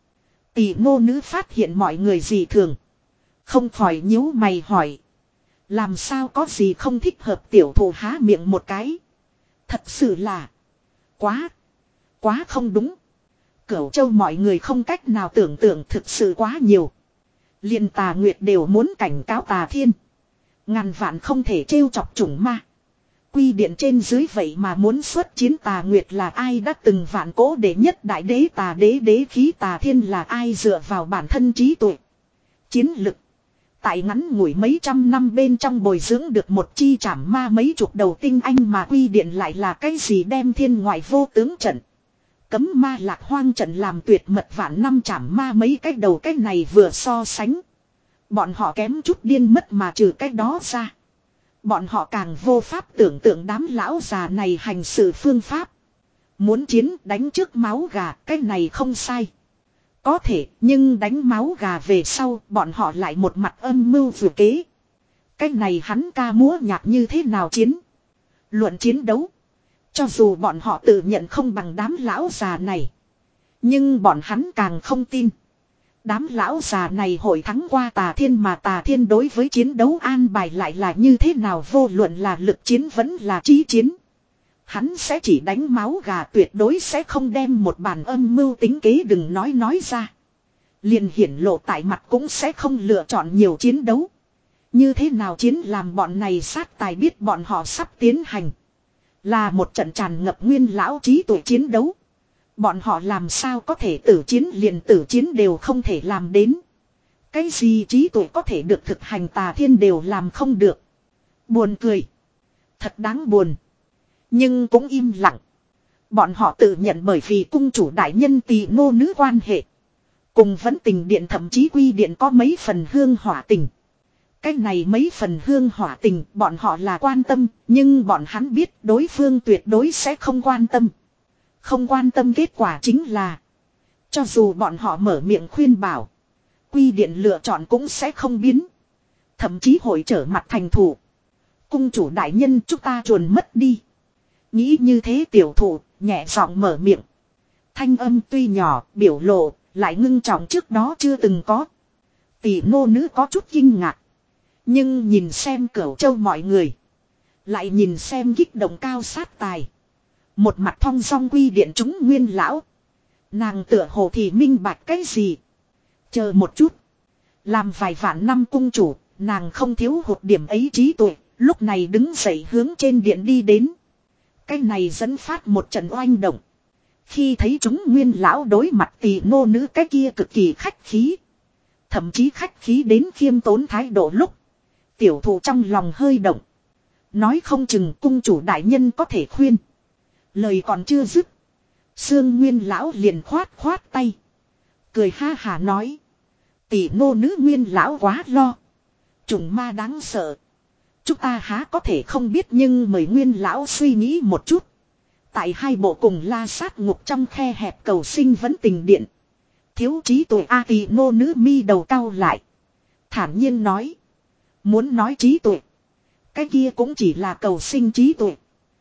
Tỷ ngô nữ phát hiện mọi người dị thường. Không khỏi nhíu mày hỏi. Làm sao có gì không thích hợp, tiểu thụ há miệng một cái. Thật sự là. Quá. Quá không đúng. Cửu châu mọi người không cách nào tưởng tượng, thực sự quá nhiều. Liền Tà Nguyệt đều muốn cảnh cáo Tà Thiên. Ngàn vạn không thể trêu chọc chủng ma. Quy điện trên dưới vậy mà muốn xuất chiến. Tà Nguyệt là ai, đã từng vạn cố đệ nhất đại đế Tà đế đế khí. Tà Thiên là ai, dựa vào bản thân trí tuệ, chiến lực. Tại ngắn ngủi mấy trăm năm bên trong bồi dưỡng được một chi trảm ma mấy chục đầu tinh anh, mà quy điện lại là cái gì, đem thiên ngoại vô tướng trận, cấm ma lạc hoang trận làm tuyệt mật vạn năm trảm ma mấy cái đầu. Cái này vừa so sánh, bọn họ kém chút điên mất, mà trừ cái đó ra, bọn họ càng vô pháp tưởng tượng đám lão già này hành sự phương pháp. Muốn chiến đánh trước máu gà, cái này không sai. Có thể, nhưng đánh máu gà về sau, bọn họ lại một mặt âm mưu vừa kế. Cái này hắn ca múa nhạc như thế nào chiến? Luận chiến đấu. Cho dù bọn họ tự nhận không bằng đám lão già này, nhưng bọn hắn càng không tin đám lão già này hội thắng qua Tà Thiên, mà Tà Thiên đối với chiến đấu an bài lại là như thế nào, vô luận là lực chiến vẫn là trí chiến. Hắn sẽ chỉ đánh máu gà, tuyệt đối sẽ không đem một bàn âm mưu tính kế đừng nói nói ra. Liền hiển lộ tại mặt cũng sẽ không lựa chọn nhiều chiến đấu. Như thế nào chiến, làm bọn này sát tài biết bọn họ sắp tiến hành là một trận tràn ngập nguyên lão trí tuệ chiến đấu. Bọn họ làm sao có thể tử chiến, liền tử chiến đều không thể làm đến. Cái gì trí tuệ có thể được thực hành, Tà Thiên đều làm không được. Buồn cười. Thật đáng buồn. Nhưng cũng im lặng. Bọn họ tự nhận bởi vì cung chủ đại nhân Tỳ ngô nữ quan hệ, cùng vẫn tình điện thậm chí quy điện có mấy phần hương hỏa tình. Cái này mấy phần hương hỏa tình bọn họ là quan tâm, nhưng bọn hắn biết đối phương tuyệt đối sẽ không quan tâm. Không quan tâm kết quả chính là, cho dù bọn họ mở miệng khuyên bảo, quy điện lựa chọn cũng sẽ không biến. Thậm chí hội trở mặt thành thù. Cung chủ đại nhân, chúng ta chuồn mất đi. Nghĩ như thế tiểu thụ nhẹ giọng mở miệng. Thanh âm tuy nhỏ, biểu lộ lại ngưng trọng trước đó chưa từng có. Tỷ ngô nữ có chút kinh ngạc, nhưng nhìn xem Cửu Châu mọi người, lại nhìn xem kích động Cao Sát Tài, một mặt thong dong quy điện chúng nguyên lão, nàng tựa hồ thì minh bạch cái gì. Chờ một chút. Làm vài vạn năm cung chủ, nàng không thiếu hụt điểm ấy trí tuệ. Lúc này đứng dậy hướng trên điện đi đến. Cái này dẫn phát một trận oanh động. Khi thấy chúng nguyên lão đối mặt Tỳ ngô nữ cái kia cực kỳ khách khí, thậm chí khách khí đến khiêm tốn thái độ lúc, tiểu thụ trong lòng hơi động. Nói không chừng cung chủ đại nhân có thể khuyên. Lời còn chưa dứt, Sương Nguyên lão liền khoát khoát tay, cười ha hà nói: Tỷ ngô nữ nguyên lão quá lo. Trùng ma đáng sợ, chúng ta há có thể không biết, nhưng mời nguyên lão suy nghĩ một chút. Tại hai bộ cùng la sát ngục trong khe hẹp cầu sinh vẫn tình điện, thiếu trí tuệ a. Tỷ ngô nữ mi đầu cau lại, thản nhiên nói: Muốn nói trí tuệ, cái kia cũng chỉ là cầu sinh trí tuệ.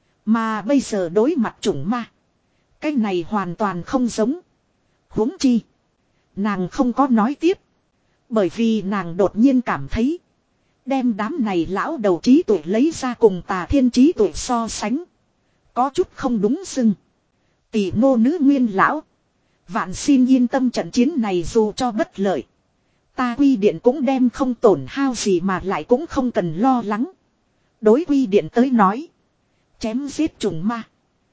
Mà bây giờ đối mặt chủng ma, cái này hoàn toàn không giống. Huống chi, nàng không có nói tiếp, bởi vì nàng đột nhiên cảm thấy, đem đám này lão đầu trí tuệ lấy ra cùng Tà Thiên trí tuệ so sánh, có chút không đúng xưng. Tỷ ngô nữ nguyên lão, vạn xin yên tâm, trận chiến này dù cho bất lợi, ta quy điện cũng đem không tổn hao gì, mà lại cũng không cần lo lắng. Đối quy điện tới nói, chém giết trùng ma,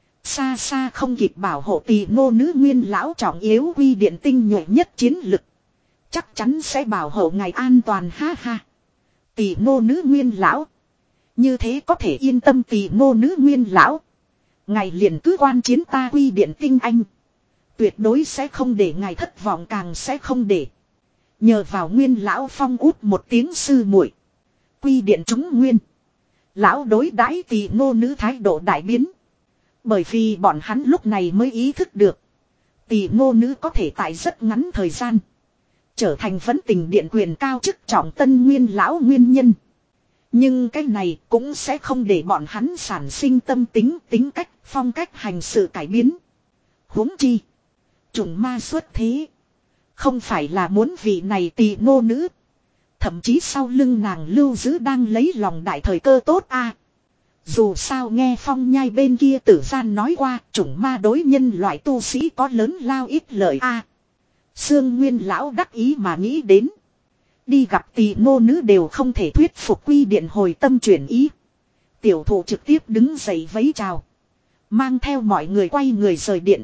xa xa không kịp bảo hộ Tỳ ngô nữ nguyên lão trọng yếu quy điện tinh nhuệ nhất chiến lực. Chắc chắn sẽ bảo hộ ngài an toàn, ha ha. Tỳ ngô nữ nguyên lão, như thế có thể yên tâm. Tỳ ngô nữ nguyên lão, ngài liền cứ quan chiến ta quy điện tinh anh, tuyệt đối sẽ không để ngài thất vọng, càng sẽ không để. Nhờ vào nguyên lão phong út một tiếng sư muội, quy điện chúng nguyên lão đối đãi Tỳ ngô nữ thái độ đại biến. Bởi vì bọn hắn lúc này mới ý thức được, Tỳ ngô nữ có thể tại rất ngắn thời gian trở thành vấn tình điện quyền cao chức trọng tân nguyên lão nguyên nhân. Nhưng cái này cũng sẽ không để bọn hắn sản sinh tâm tính, tính cách, phong cách hành sự cải biến. Huống chi, chủng ma xuất thế, Không phải là muốn vị này tỳ nô nữ. Thậm chí sau lưng nàng lưu giữ đang lấy lòng đại thời cơ tốt a. Dù sao nghe Phong Nhai bên kia tử gian nói qua, chủng ma đối nhân loại tu sĩ có lớn lao ít lợi a. Sương Nguyên lão đắc ý mà nghĩ đến. Đi gặp tỳ nô nữ đều không thể thuyết phục quy điện hồi tâm chuyển ý. Tiểu thụ trực tiếp đứng dậy vẫy chào. Mang theo mọi người quay người rời điện.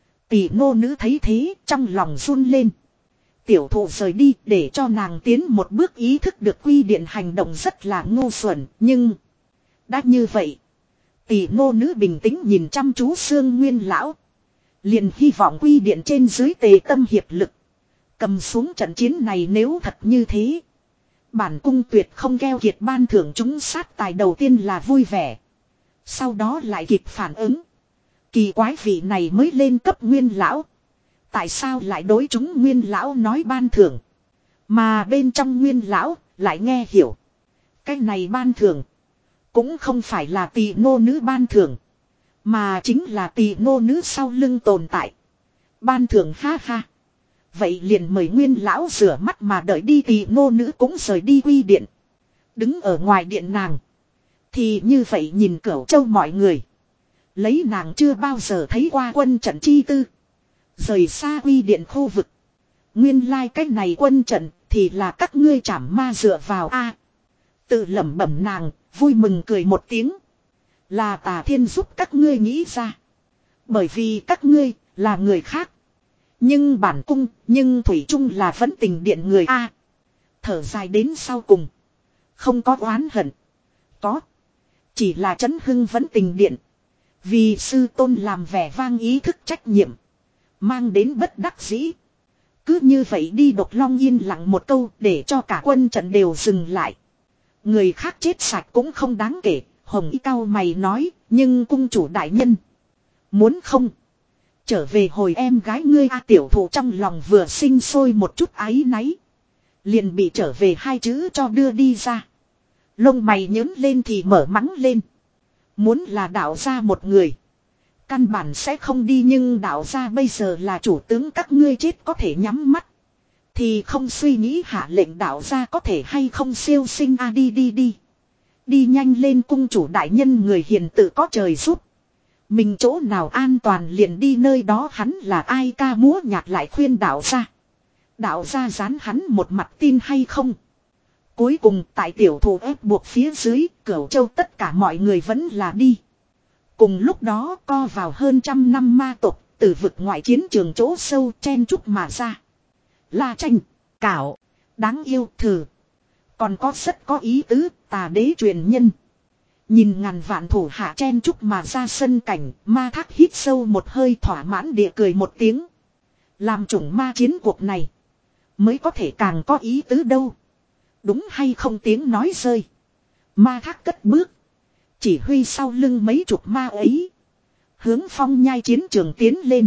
Tỳ nô nữ thấy thế trong lòng run lên. Tiểu thụ rời đi để cho nàng tiến một bước ý thức được quy điện hành động rất là ngu xuẩn. Nhưng đã như vậy. Tỳ nô nữ bình tĩnh nhìn chăm chú Sương Nguyên lão. Liền hy vọng quy điện trên dưới tề tâm hiệp lực. Cầm xuống trận chiến này nếu thật như thế. Bản cung tuyệt không keo kiệt ban thưởng chúng sát tài đầu tiên là vui vẻ. Sau đó lại kịp phản ứng. Kỳ quái vị này mới lên cấp Nguyên lão. Tại sao lại đối chúng Nguyên lão nói ban thưởng. Mà bên trong Nguyên lão lại nghe hiểu. Cái này ban thưởng. Cũng không phải là tỳ nô nữ ban thưởng. Mà chính là tỳ nô nữ sau lưng tồn tại. Ban thưởng ha ha. Vậy liền mời Nguyên lão rửa mắt mà đợi đi tỳ nô nữ cũng rời đi quy điện. Đứng ở ngoài điện nàng. Thì như vậy nhìn Cửu Châu mọi người. Lấy nàng chưa bao giờ thấy qua quân trận chi tư. Rời xa quy điện khu vực. Nguyên lai like cách này quân trận thì là các ngươi chảm ma dựa vào a. Tự lẩm bẩm nàng, vui mừng cười một tiếng. Là Tà Thiên giúp các ngươi nghĩ ra. Bởi vì các ngươi là người khác. Nhưng bản cung, nhưng thủy chung là vẫn tình điện người a. Thở dài đến sau cùng. Không có oán hận. Có. Chỉ là chấn hưng vẫn tình điện. Vì sư tôn làm vẻ vang ý thức trách nhiệm. Mang đến bất đắc dĩ. Cứ như vậy đi Độc Long yên lặng một câu để cho cả quân trận đều dừng lại. Người khác chết sạch cũng không đáng kể. Hồng Y cao mày nói. Nhưng cung chủ đại nhân. Muốn không. Trở về hồi em gái ngươi a. Tiểu thụ trong lòng vừa sinh sôi một chút áy náy. Liền bị trở về hai chữ cho đưa đi ra. Lông mày nhớn lên thì mở mắng lên. Muốn là đạo ra một người. Căn bản sẽ không đi nhưng đạo ra bây giờ là chủ tướng các ngươi chết có thể nhắm mắt. Thì không suy nghĩ hạ lệnh đạo ra có thể hay không siêu sinh a. Đi đi đi. Đi nhanh lên cung chủ đại nhân người hiền tự có trời giúp. Mình chỗ nào an toàn liền đi nơi đó hắn là ai ca múa nhạc lại khuyên đạo ra. Đạo ra dán hắn một mặt tin hay không. Cuối cùng tại tiểu thủ ép buộc phía dưới Cửu Châu tất cả mọi người vẫn là đi. Cùng lúc đó co vào hơn trăm năm ma tộc từ vực ngoại chiến trường chỗ sâu chen chúc mà ra. La Tranh, Cảo, đáng yêu thử. Còn có rất có ý tứ Tà đế truyền nhân. Nhìn ngàn vạn thủ hạ chen chúc mà ra sân cảnh, ma thác hít sâu một hơi thỏa mãn địa cười một tiếng. Làm chủng ma chiến cuộc này, mới có thể càng có ý tứ đâu. Đúng hay không tiếng nói rơi. Ma thác cất bước. Chỉ huy sau lưng mấy chục ma ấy. Hướng Phong Nhai chiến trường tiến lên.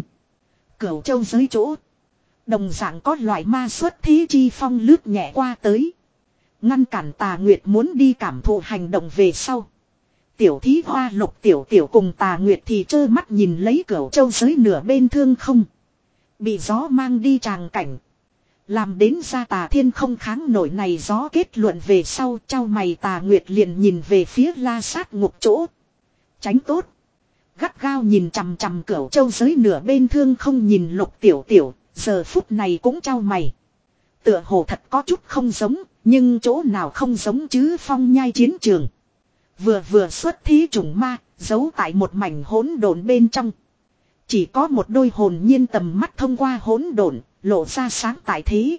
Cửu Châu dưới chỗ. Đồng dạng có loại ma xuất thí chi phong lướt nhẹ qua tới. Ngăn cản Tà Nguyệt muốn đi cảm thụ hành động về sau. Tiểu thí hoa lục tiểu tiểu cùng Tà Nguyệt thì trơ mắt nhìn lấy Cửu Châu dưới nửa bên thương không. Bị gió mang đi tràng cảnh. Làm đến ra Tà Thiên không kháng nổi này gió kết luận về sau trao mày Tà Nguyệt liền nhìn về phía La Sát ngục chỗ. Tránh tốt. Gắt gao nhìn chằm chằm Cửu Châu dưới nửa bên thương không nhìn lục tiểu tiểu, giờ phút này cũng trao mày. Tựa hồ thật có chút không giống, nhưng chỗ nào không giống chứ Phong Nhai chiến trường. Vừa vừa xuất thí trùng ma, giấu tại một mảnh hỗn độn bên trong. Chỉ có một đôi hồn nhiên tầm mắt thông qua hỗn độn, lộ ra sáng tại thế.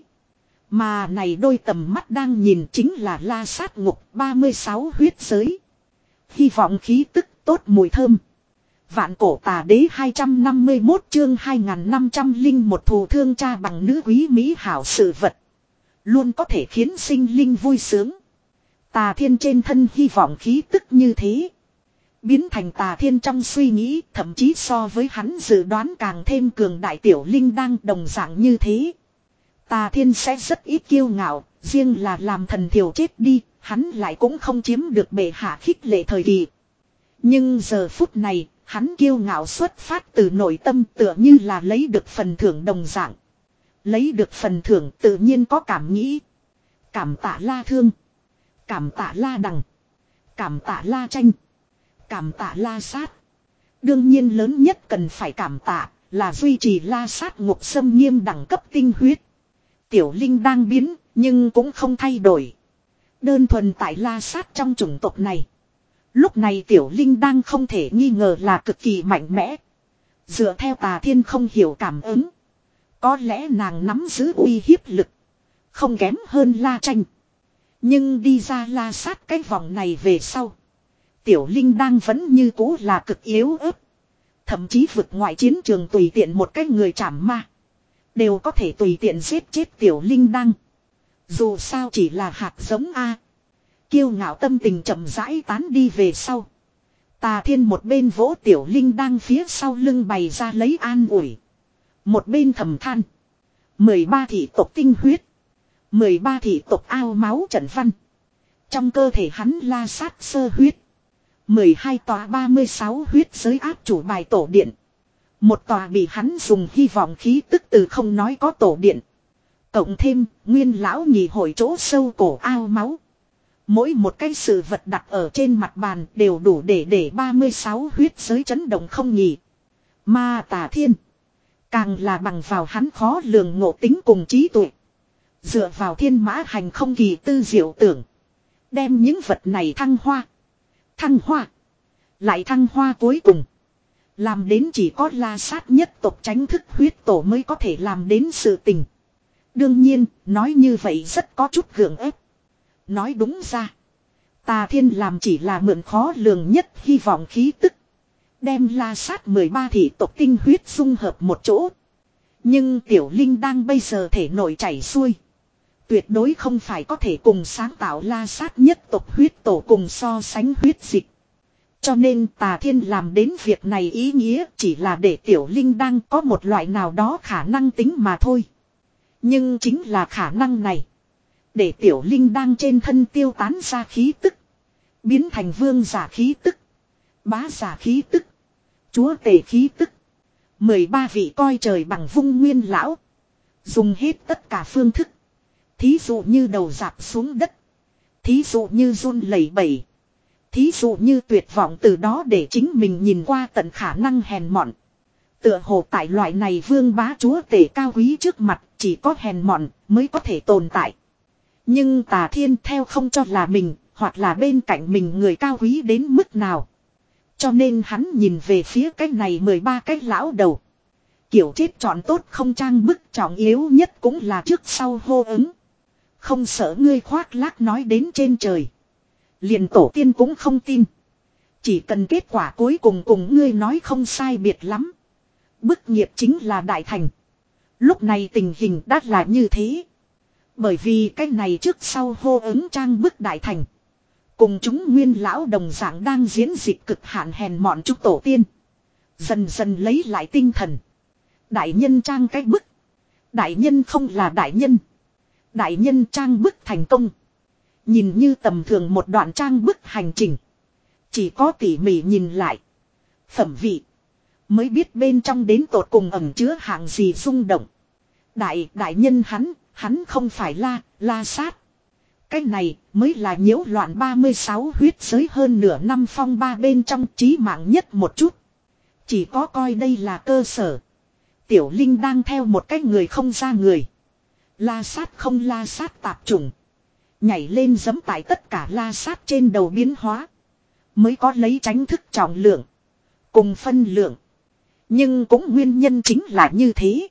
Mà này đôi tầm mắt đang nhìn chính là La Sát ngục ba mươi sáu huyết giới. Hy vọng khí tức tốt mùi thơm. Vạn cổ Tà đế hai trăm năm mươi mốt chương hai nghìn năm trăm linh một thù thương cha bằng nữ quý mỹ hảo sự vật. Luôn có thể khiến sinh linh vui sướng. Tà Thiên trên thân hy vọng khí tức như thế. Biến thành Tà Thiên trong suy nghĩ thậm chí so với hắn dự đoán càng thêm cường đại tiểu linh đang đồng dạng như thế. Tà Thiên sẽ rất ít kiêu ngạo, riêng là làm thần thiểu chết đi, hắn lại cũng không chiếm được bệ hạ khích lệ thời kỳ. Nhưng giờ phút này, hắn kiêu ngạo xuất phát từ nội tâm tựa như là lấy được phần thưởng đồng dạng. Lấy được phần thưởng tự nhiên có cảm nghĩ. Cảm tạ La Thương. Cảm tạ La Đằng. Cảm tạ La Tranh. Cảm tạ La Sát. Đương nhiên lớn nhất cần phải cảm tạ là duy trì La Sát ngục xâm nghiêm đẳng cấp tinh huyết. Tiểu Linh đang biến nhưng cũng không thay đổi. Đơn thuần tại La Sát trong chủng tộc này. Lúc này Tiểu Linh đang không thể nghi ngờ là cực kỳ mạnh mẽ. Dựa theo Tà Thiên không hiểu cảm ứng. Có lẽ nàng nắm giữ uy hiếp lực. Không kém hơn La Tranh. Nhưng đi ra La Sát cái vòng này về sau. Tiểu Linh đang vẫn như cũ là cực yếu ớt. Thậm chí vượt ngoại chiến trường tùy tiện một cái người chảm ma. Đều có thể tùy tiện giết chết Tiểu Linh đang. Dù sao chỉ là hạt giống A. Kiêu ngạo tâm tình chậm rãi tán đi về sau. Tà Thiên một bên vỗ Tiểu Linh đang phía sau lưng bày ra lấy an ủi. Một bên thầm than. mười ba thị tộc tinh huyết. mười ba thị tộc ao máu trận văn. Trong cơ thể hắn La Sát sơ huyết. mười hai tòa ba mươi sáu huyết giới áp chủ bài tổ điện. Một tòa bị hắn dùng hy vọng khí tức từ không nói có tổ điện. Cộng thêm nguyên lão nhị hội chỗ sâu cổ ao máu. Mỗi một cái sự vật đặt ở trên mặt bàn đều đủ để để ba mươi sáu huyết giới chấn động không nhỉ. Mà Tà Thiên. Càng là bằng vào hắn khó lường ngộ tính cùng trí tuệ. Dựa vào thiên mã hành không kỳ tư diệu tưởng. Đem những vật này thăng hoa. Thăng hoa. Lại thăng hoa cuối cùng. Làm đến chỉ có La Sát nhất tộc tránh thức huyết tổ mới có thể làm đến sự tình. Đương nhiên, nói như vậy rất có chút gượng ép. Nói đúng ra. Tà Thiên làm chỉ là mượn khó lường nhất hy vọng khí tức. Đem La Sát mười ba thị tộc tinh huyết dung hợp một chỗ. Nhưng Tiểu Linh đang bây giờ thể nổi chảy xuôi. Tuyệt đối không phải có thể cùng sáng tạo La Sát nhất tộc huyết tổ cùng so sánh huyết dịch. Cho nên Tà Thiên làm đến việc này ý nghĩa chỉ là để Tiểu Linh đang có một loại nào đó khả năng tính mà thôi. Nhưng chính là khả năng này. Để Tiểu Linh đang trên thân tiêu tán ra khí tức. Biến thành vương giả khí tức. Bá giả khí tức. Chúa tể khí tức. mười ba vị coi trời bằng vung nguyên lão. Dùng hết tất cả phương thức. Thí dụ như đầu dạp xuống đất. Thí dụ như run lẩy bẩy. Thí dụ như tuyệt vọng từ đó để chính mình nhìn qua tận khả năng hèn mọn. Tựa hồ tại loại này vương bá chúa tể cao quý trước mặt chỉ có hèn mọn mới có thể tồn tại. Nhưng Tà Thiên theo không cho là mình hoặc là bên cạnh mình người cao quý đến mức nào. Cho nên hắn nhìn về phía cái này mười ba cái lão đầu. Kiểu chết chọn tốt không trang bức trọng yếu nhất cũng là trước sau hô ứng. Không sợ ngươi khoác lác nói đến trên trời. Liền tổ tiên cũng không tin. Chỉ cần kết quả cuối cùng cùng ngươi nói không sai biệt lắm. Bức nghiệp chính là đại thành. Lúc này tình hình đã là như thế. Bởi vì cái này trước sau hô ứng trang bức đại thành. Cùng chúng nguyên lão đồng dạng đang diễn dịch cực hạn hèn mọn chúc tổ tiên. Dần dần lấy lại tinh thần. Đại nhân trang cái bức. Đại nhân không là đại nhân. Đại nhân trang bức thành công. Nhìn như tầm thường một đoạn trang bức hành trình. Chỉ có tỉ mỉ nhìn lại. Phẩm vị. Mới biết bên trong đến tột cùng ẩn chứa hạng gì rung động. Đại đại nhân hắn. Hắn không phải La, La Sát. Cái này mới là nhiễu loạn ba mươi sáu huyết giới hơn nửa năm phong ba bên trong chí mạng nhất một chút. Chỉ có coi đây là cơ sở. Tiểu Linh đang theo một cái người không ra người. La Sát không La Sát tạp chủng. Nhảy lên giẫm tại tất cả La Sát trên đầu biến hóa. Mới có lấy tránh thức trọng lượng. Cùng phân lượng. Nhưng cũng nguyên nhân chính là như thế.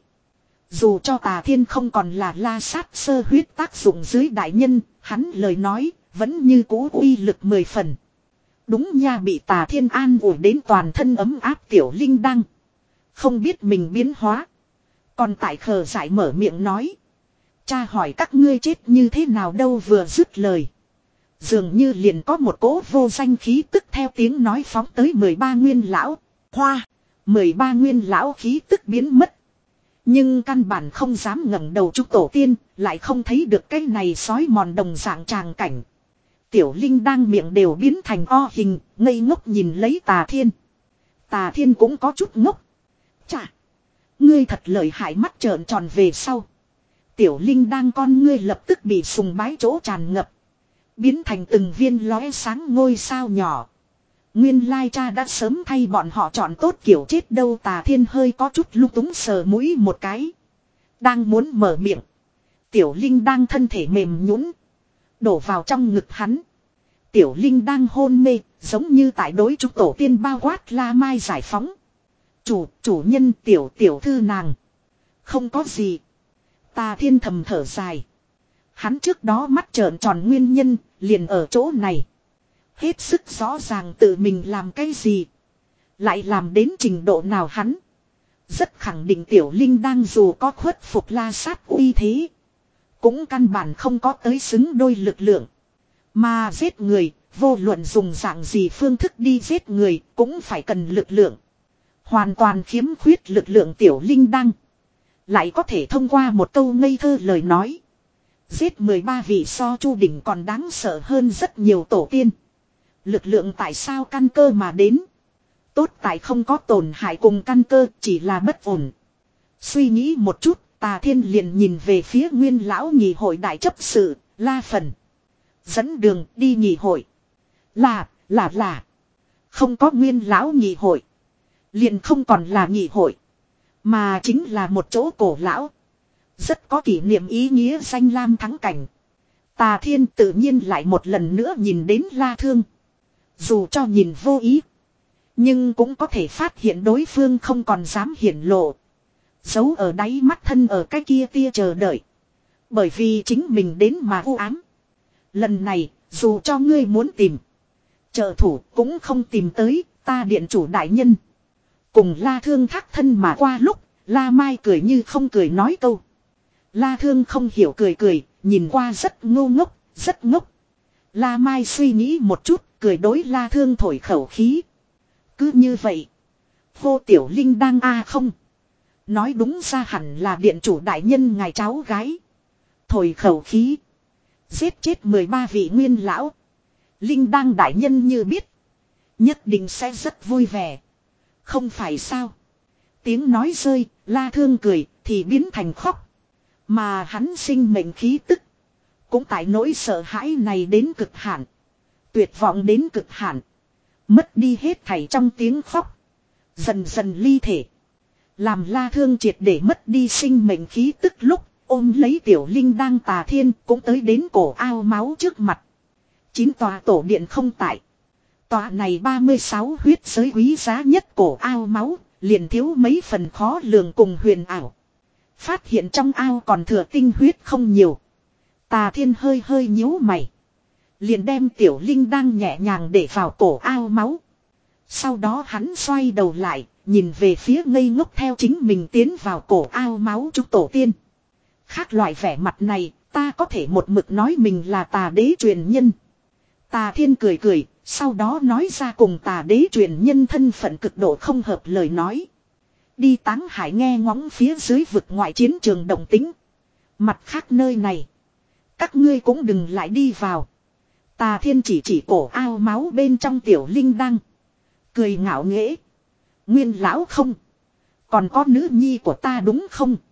Dù cho Tà Thiên không còn là La Sát sơ huyết tác dụng dưới đại nhân, hắn lời nói, vẫn như cũ uy lực mười phần. Đúng nha, bị Tà Thiên an ủi đến toàn thân ấm áp Tiểu Linh đăng. Không biết mình biến hóa. Còn tại khờ dại mở miệng nói. Cha hỏi các ngươi chết như thế nào đâu vừa dứt lời. Dường như liền có một cỗ vô danh khí tức theo tiếng nói phóng tới mười ba nguyên lão. Hoa! mười ba nguyên lão khí tức biến mất. Nhưng căn bản không dám ngẩng đầu chúc tổ tiên, lại không thấy được cái này sói mòn đồng dạng tràng cảnh. Tiểu Linh đang miệng đều biến thành o hình, ngây ngốc nhìn lấy Tà Thiên. Tà Thiên cũng có chút ngốc. Chà! Ngươi thật lợi hại, mắt trợn tròn về sau. tiểu linh đang con ngươi lập tức bị sùng bái chỗ tràn ngập. Biến thành từng viên lóe sáng ngôi sao nhỏ. Nguyên lai cha đã sớm thay bọn họ chọn tốt kiểu chết đâu. Tà Thiên hơi có chút lung túng sờ mũi một cái. Đang muốn mở miệng. Tiểu Linh đang thân thể mềm nhũn đổ vào trong ngực hắn. Tiểu Linh đang hôn mê, giống như tại đối chúng tổ tiên bao quát La Mai giải phóng. Chủ, chủ nhân tiểu tiểu thư nàng. Không có gì. Tà Thiên thầm thở dài. Hắn trước đó mắt trợn tròn nguyên nhân, liền ở chỗ này. Hết sức rõ ràng tự mình làm cái gì. Lại làm đến trình độ nào hắn. Rất khẳng định tiểu Linh đang dù có khuất phục La Sát uy thế. Cũng căn bản không có tới xứng đôi lực lượng. Mà giết người, vô luận dùng dạng gì phương thức đi giết người, cũng phải cần lực lượng. Hoàn toàn khiếm khuyết lực lượng tiểu Linh đăng. Lại có thể thông qua một câu ngây thơ lời nói. Giết mười ba vị so Chu Đỉnh còn đáng sợ hơn rất nhiều tổ tiên. Lực lượng tại sao căn cơ mà đến. Tốt tại không có tổn hại cùng căn cơ, chỉ là bất ổn. Suy nghĩ một chút, Tà Thiên liền nhìn về phía Nguyên lão nhị hội đại chấp sự, La Phần. Dẫn đường đi nhị hội. Là, là là. Không có Nguyên lão nhị hội. Liền không còn là nhị hội. Mà chính là một chỗ cổ lão. Rất có kỷ niệm ý nghĩa danh lam thắng cảnh. Tà Thiên tự nhiên lại một lần nữa nhìn đến La Thương. Dù cho nhìn vô ý. Nhưng cũng có thể phát hiện đối phương không còn dám hiển lộ. Giấu ở đáy mắt thân ở cái kia tia chờ đợi. Bởi vì chính mình đến mà u ám. Lần này, dù cho ngươi muốn tìm. Trợ thủ cũng không tìm tới, ta điện chủ đại nhân. Cùng La Thương thác thân mà qua lúc, La Mai cười như không cười nói câu. La Thương không hiểu cười cười, nhìn qua rất ngu ngốc, rất ngốc. La Mai suy nghĩ một chút, cười đối La Thương thổi khẩu khí. Cứ như vậy. Vô Tiểu Linh đang a à không. Nói đúng ra hẳn là điện chủ đại nhân ngài cháu gái. Thổi khẩu khí. Giết chết mười ba vị nguyên lão. Linh đang đại nhân như biết. Nhất định sẽ rất vui vẻ. Không phải sao. Tiếng nói rơi, La Thương cười, thì biến thành khóc. Mà hắn sinh mệnh khí tức. Cũng tại nỗi sợ hãi này đến cực hạn. Tuyệt vọng đến cực hạn. Mất đi hết thảy trong tiếng khóc. Dần dần ly thể. Làm La Thương triệt để mất đi sinh mệnh khí tức lúc. Ôm lấy Tiểu Linh đang Tà Thiên cũng tới đến cổ ao máu trước mặt. Chín tòa tổ điện không tại. Tòa này ba mươi sáu huyết giới quý giá nhất cổ ao máu. Liền thiếu mấy phần khó lường cùng huyền ảo. Phát hiện trong ao còn thừa tinh huyết không nhiều. Tà Thiên hơi hơi nhíu mày. Liền đem Tiểu Linh đang nhẹ nhàng để vào cổ ao máu. Sau đó hắn xoay đầu lại, nhìn về phía ngây ngốc theo chính mình tiến vào cổ ao máu chúng tổ tiên. Khác loại vẻ mặt này, ta có thể một mực nói mình là Tà đế truyền nhân. Tà Thiên cười cười, sau đó nói ra cùng Tà đế truyền nhân thân phận cực độ không hợp lời nói. Đi Táng Hải nghe ngóng phía dưới vực ngoại chiến trường động tĩnh. Mặt khác nơi này, các ngươi cũng đừng lại đi vào. Tà Thiên chỉ chỉ cổ ao máu bên trong Tiểu Linh đăng. Cười ngạo nghễ. Nguyên lão không. Còn có nữ nhi của ta đúng không?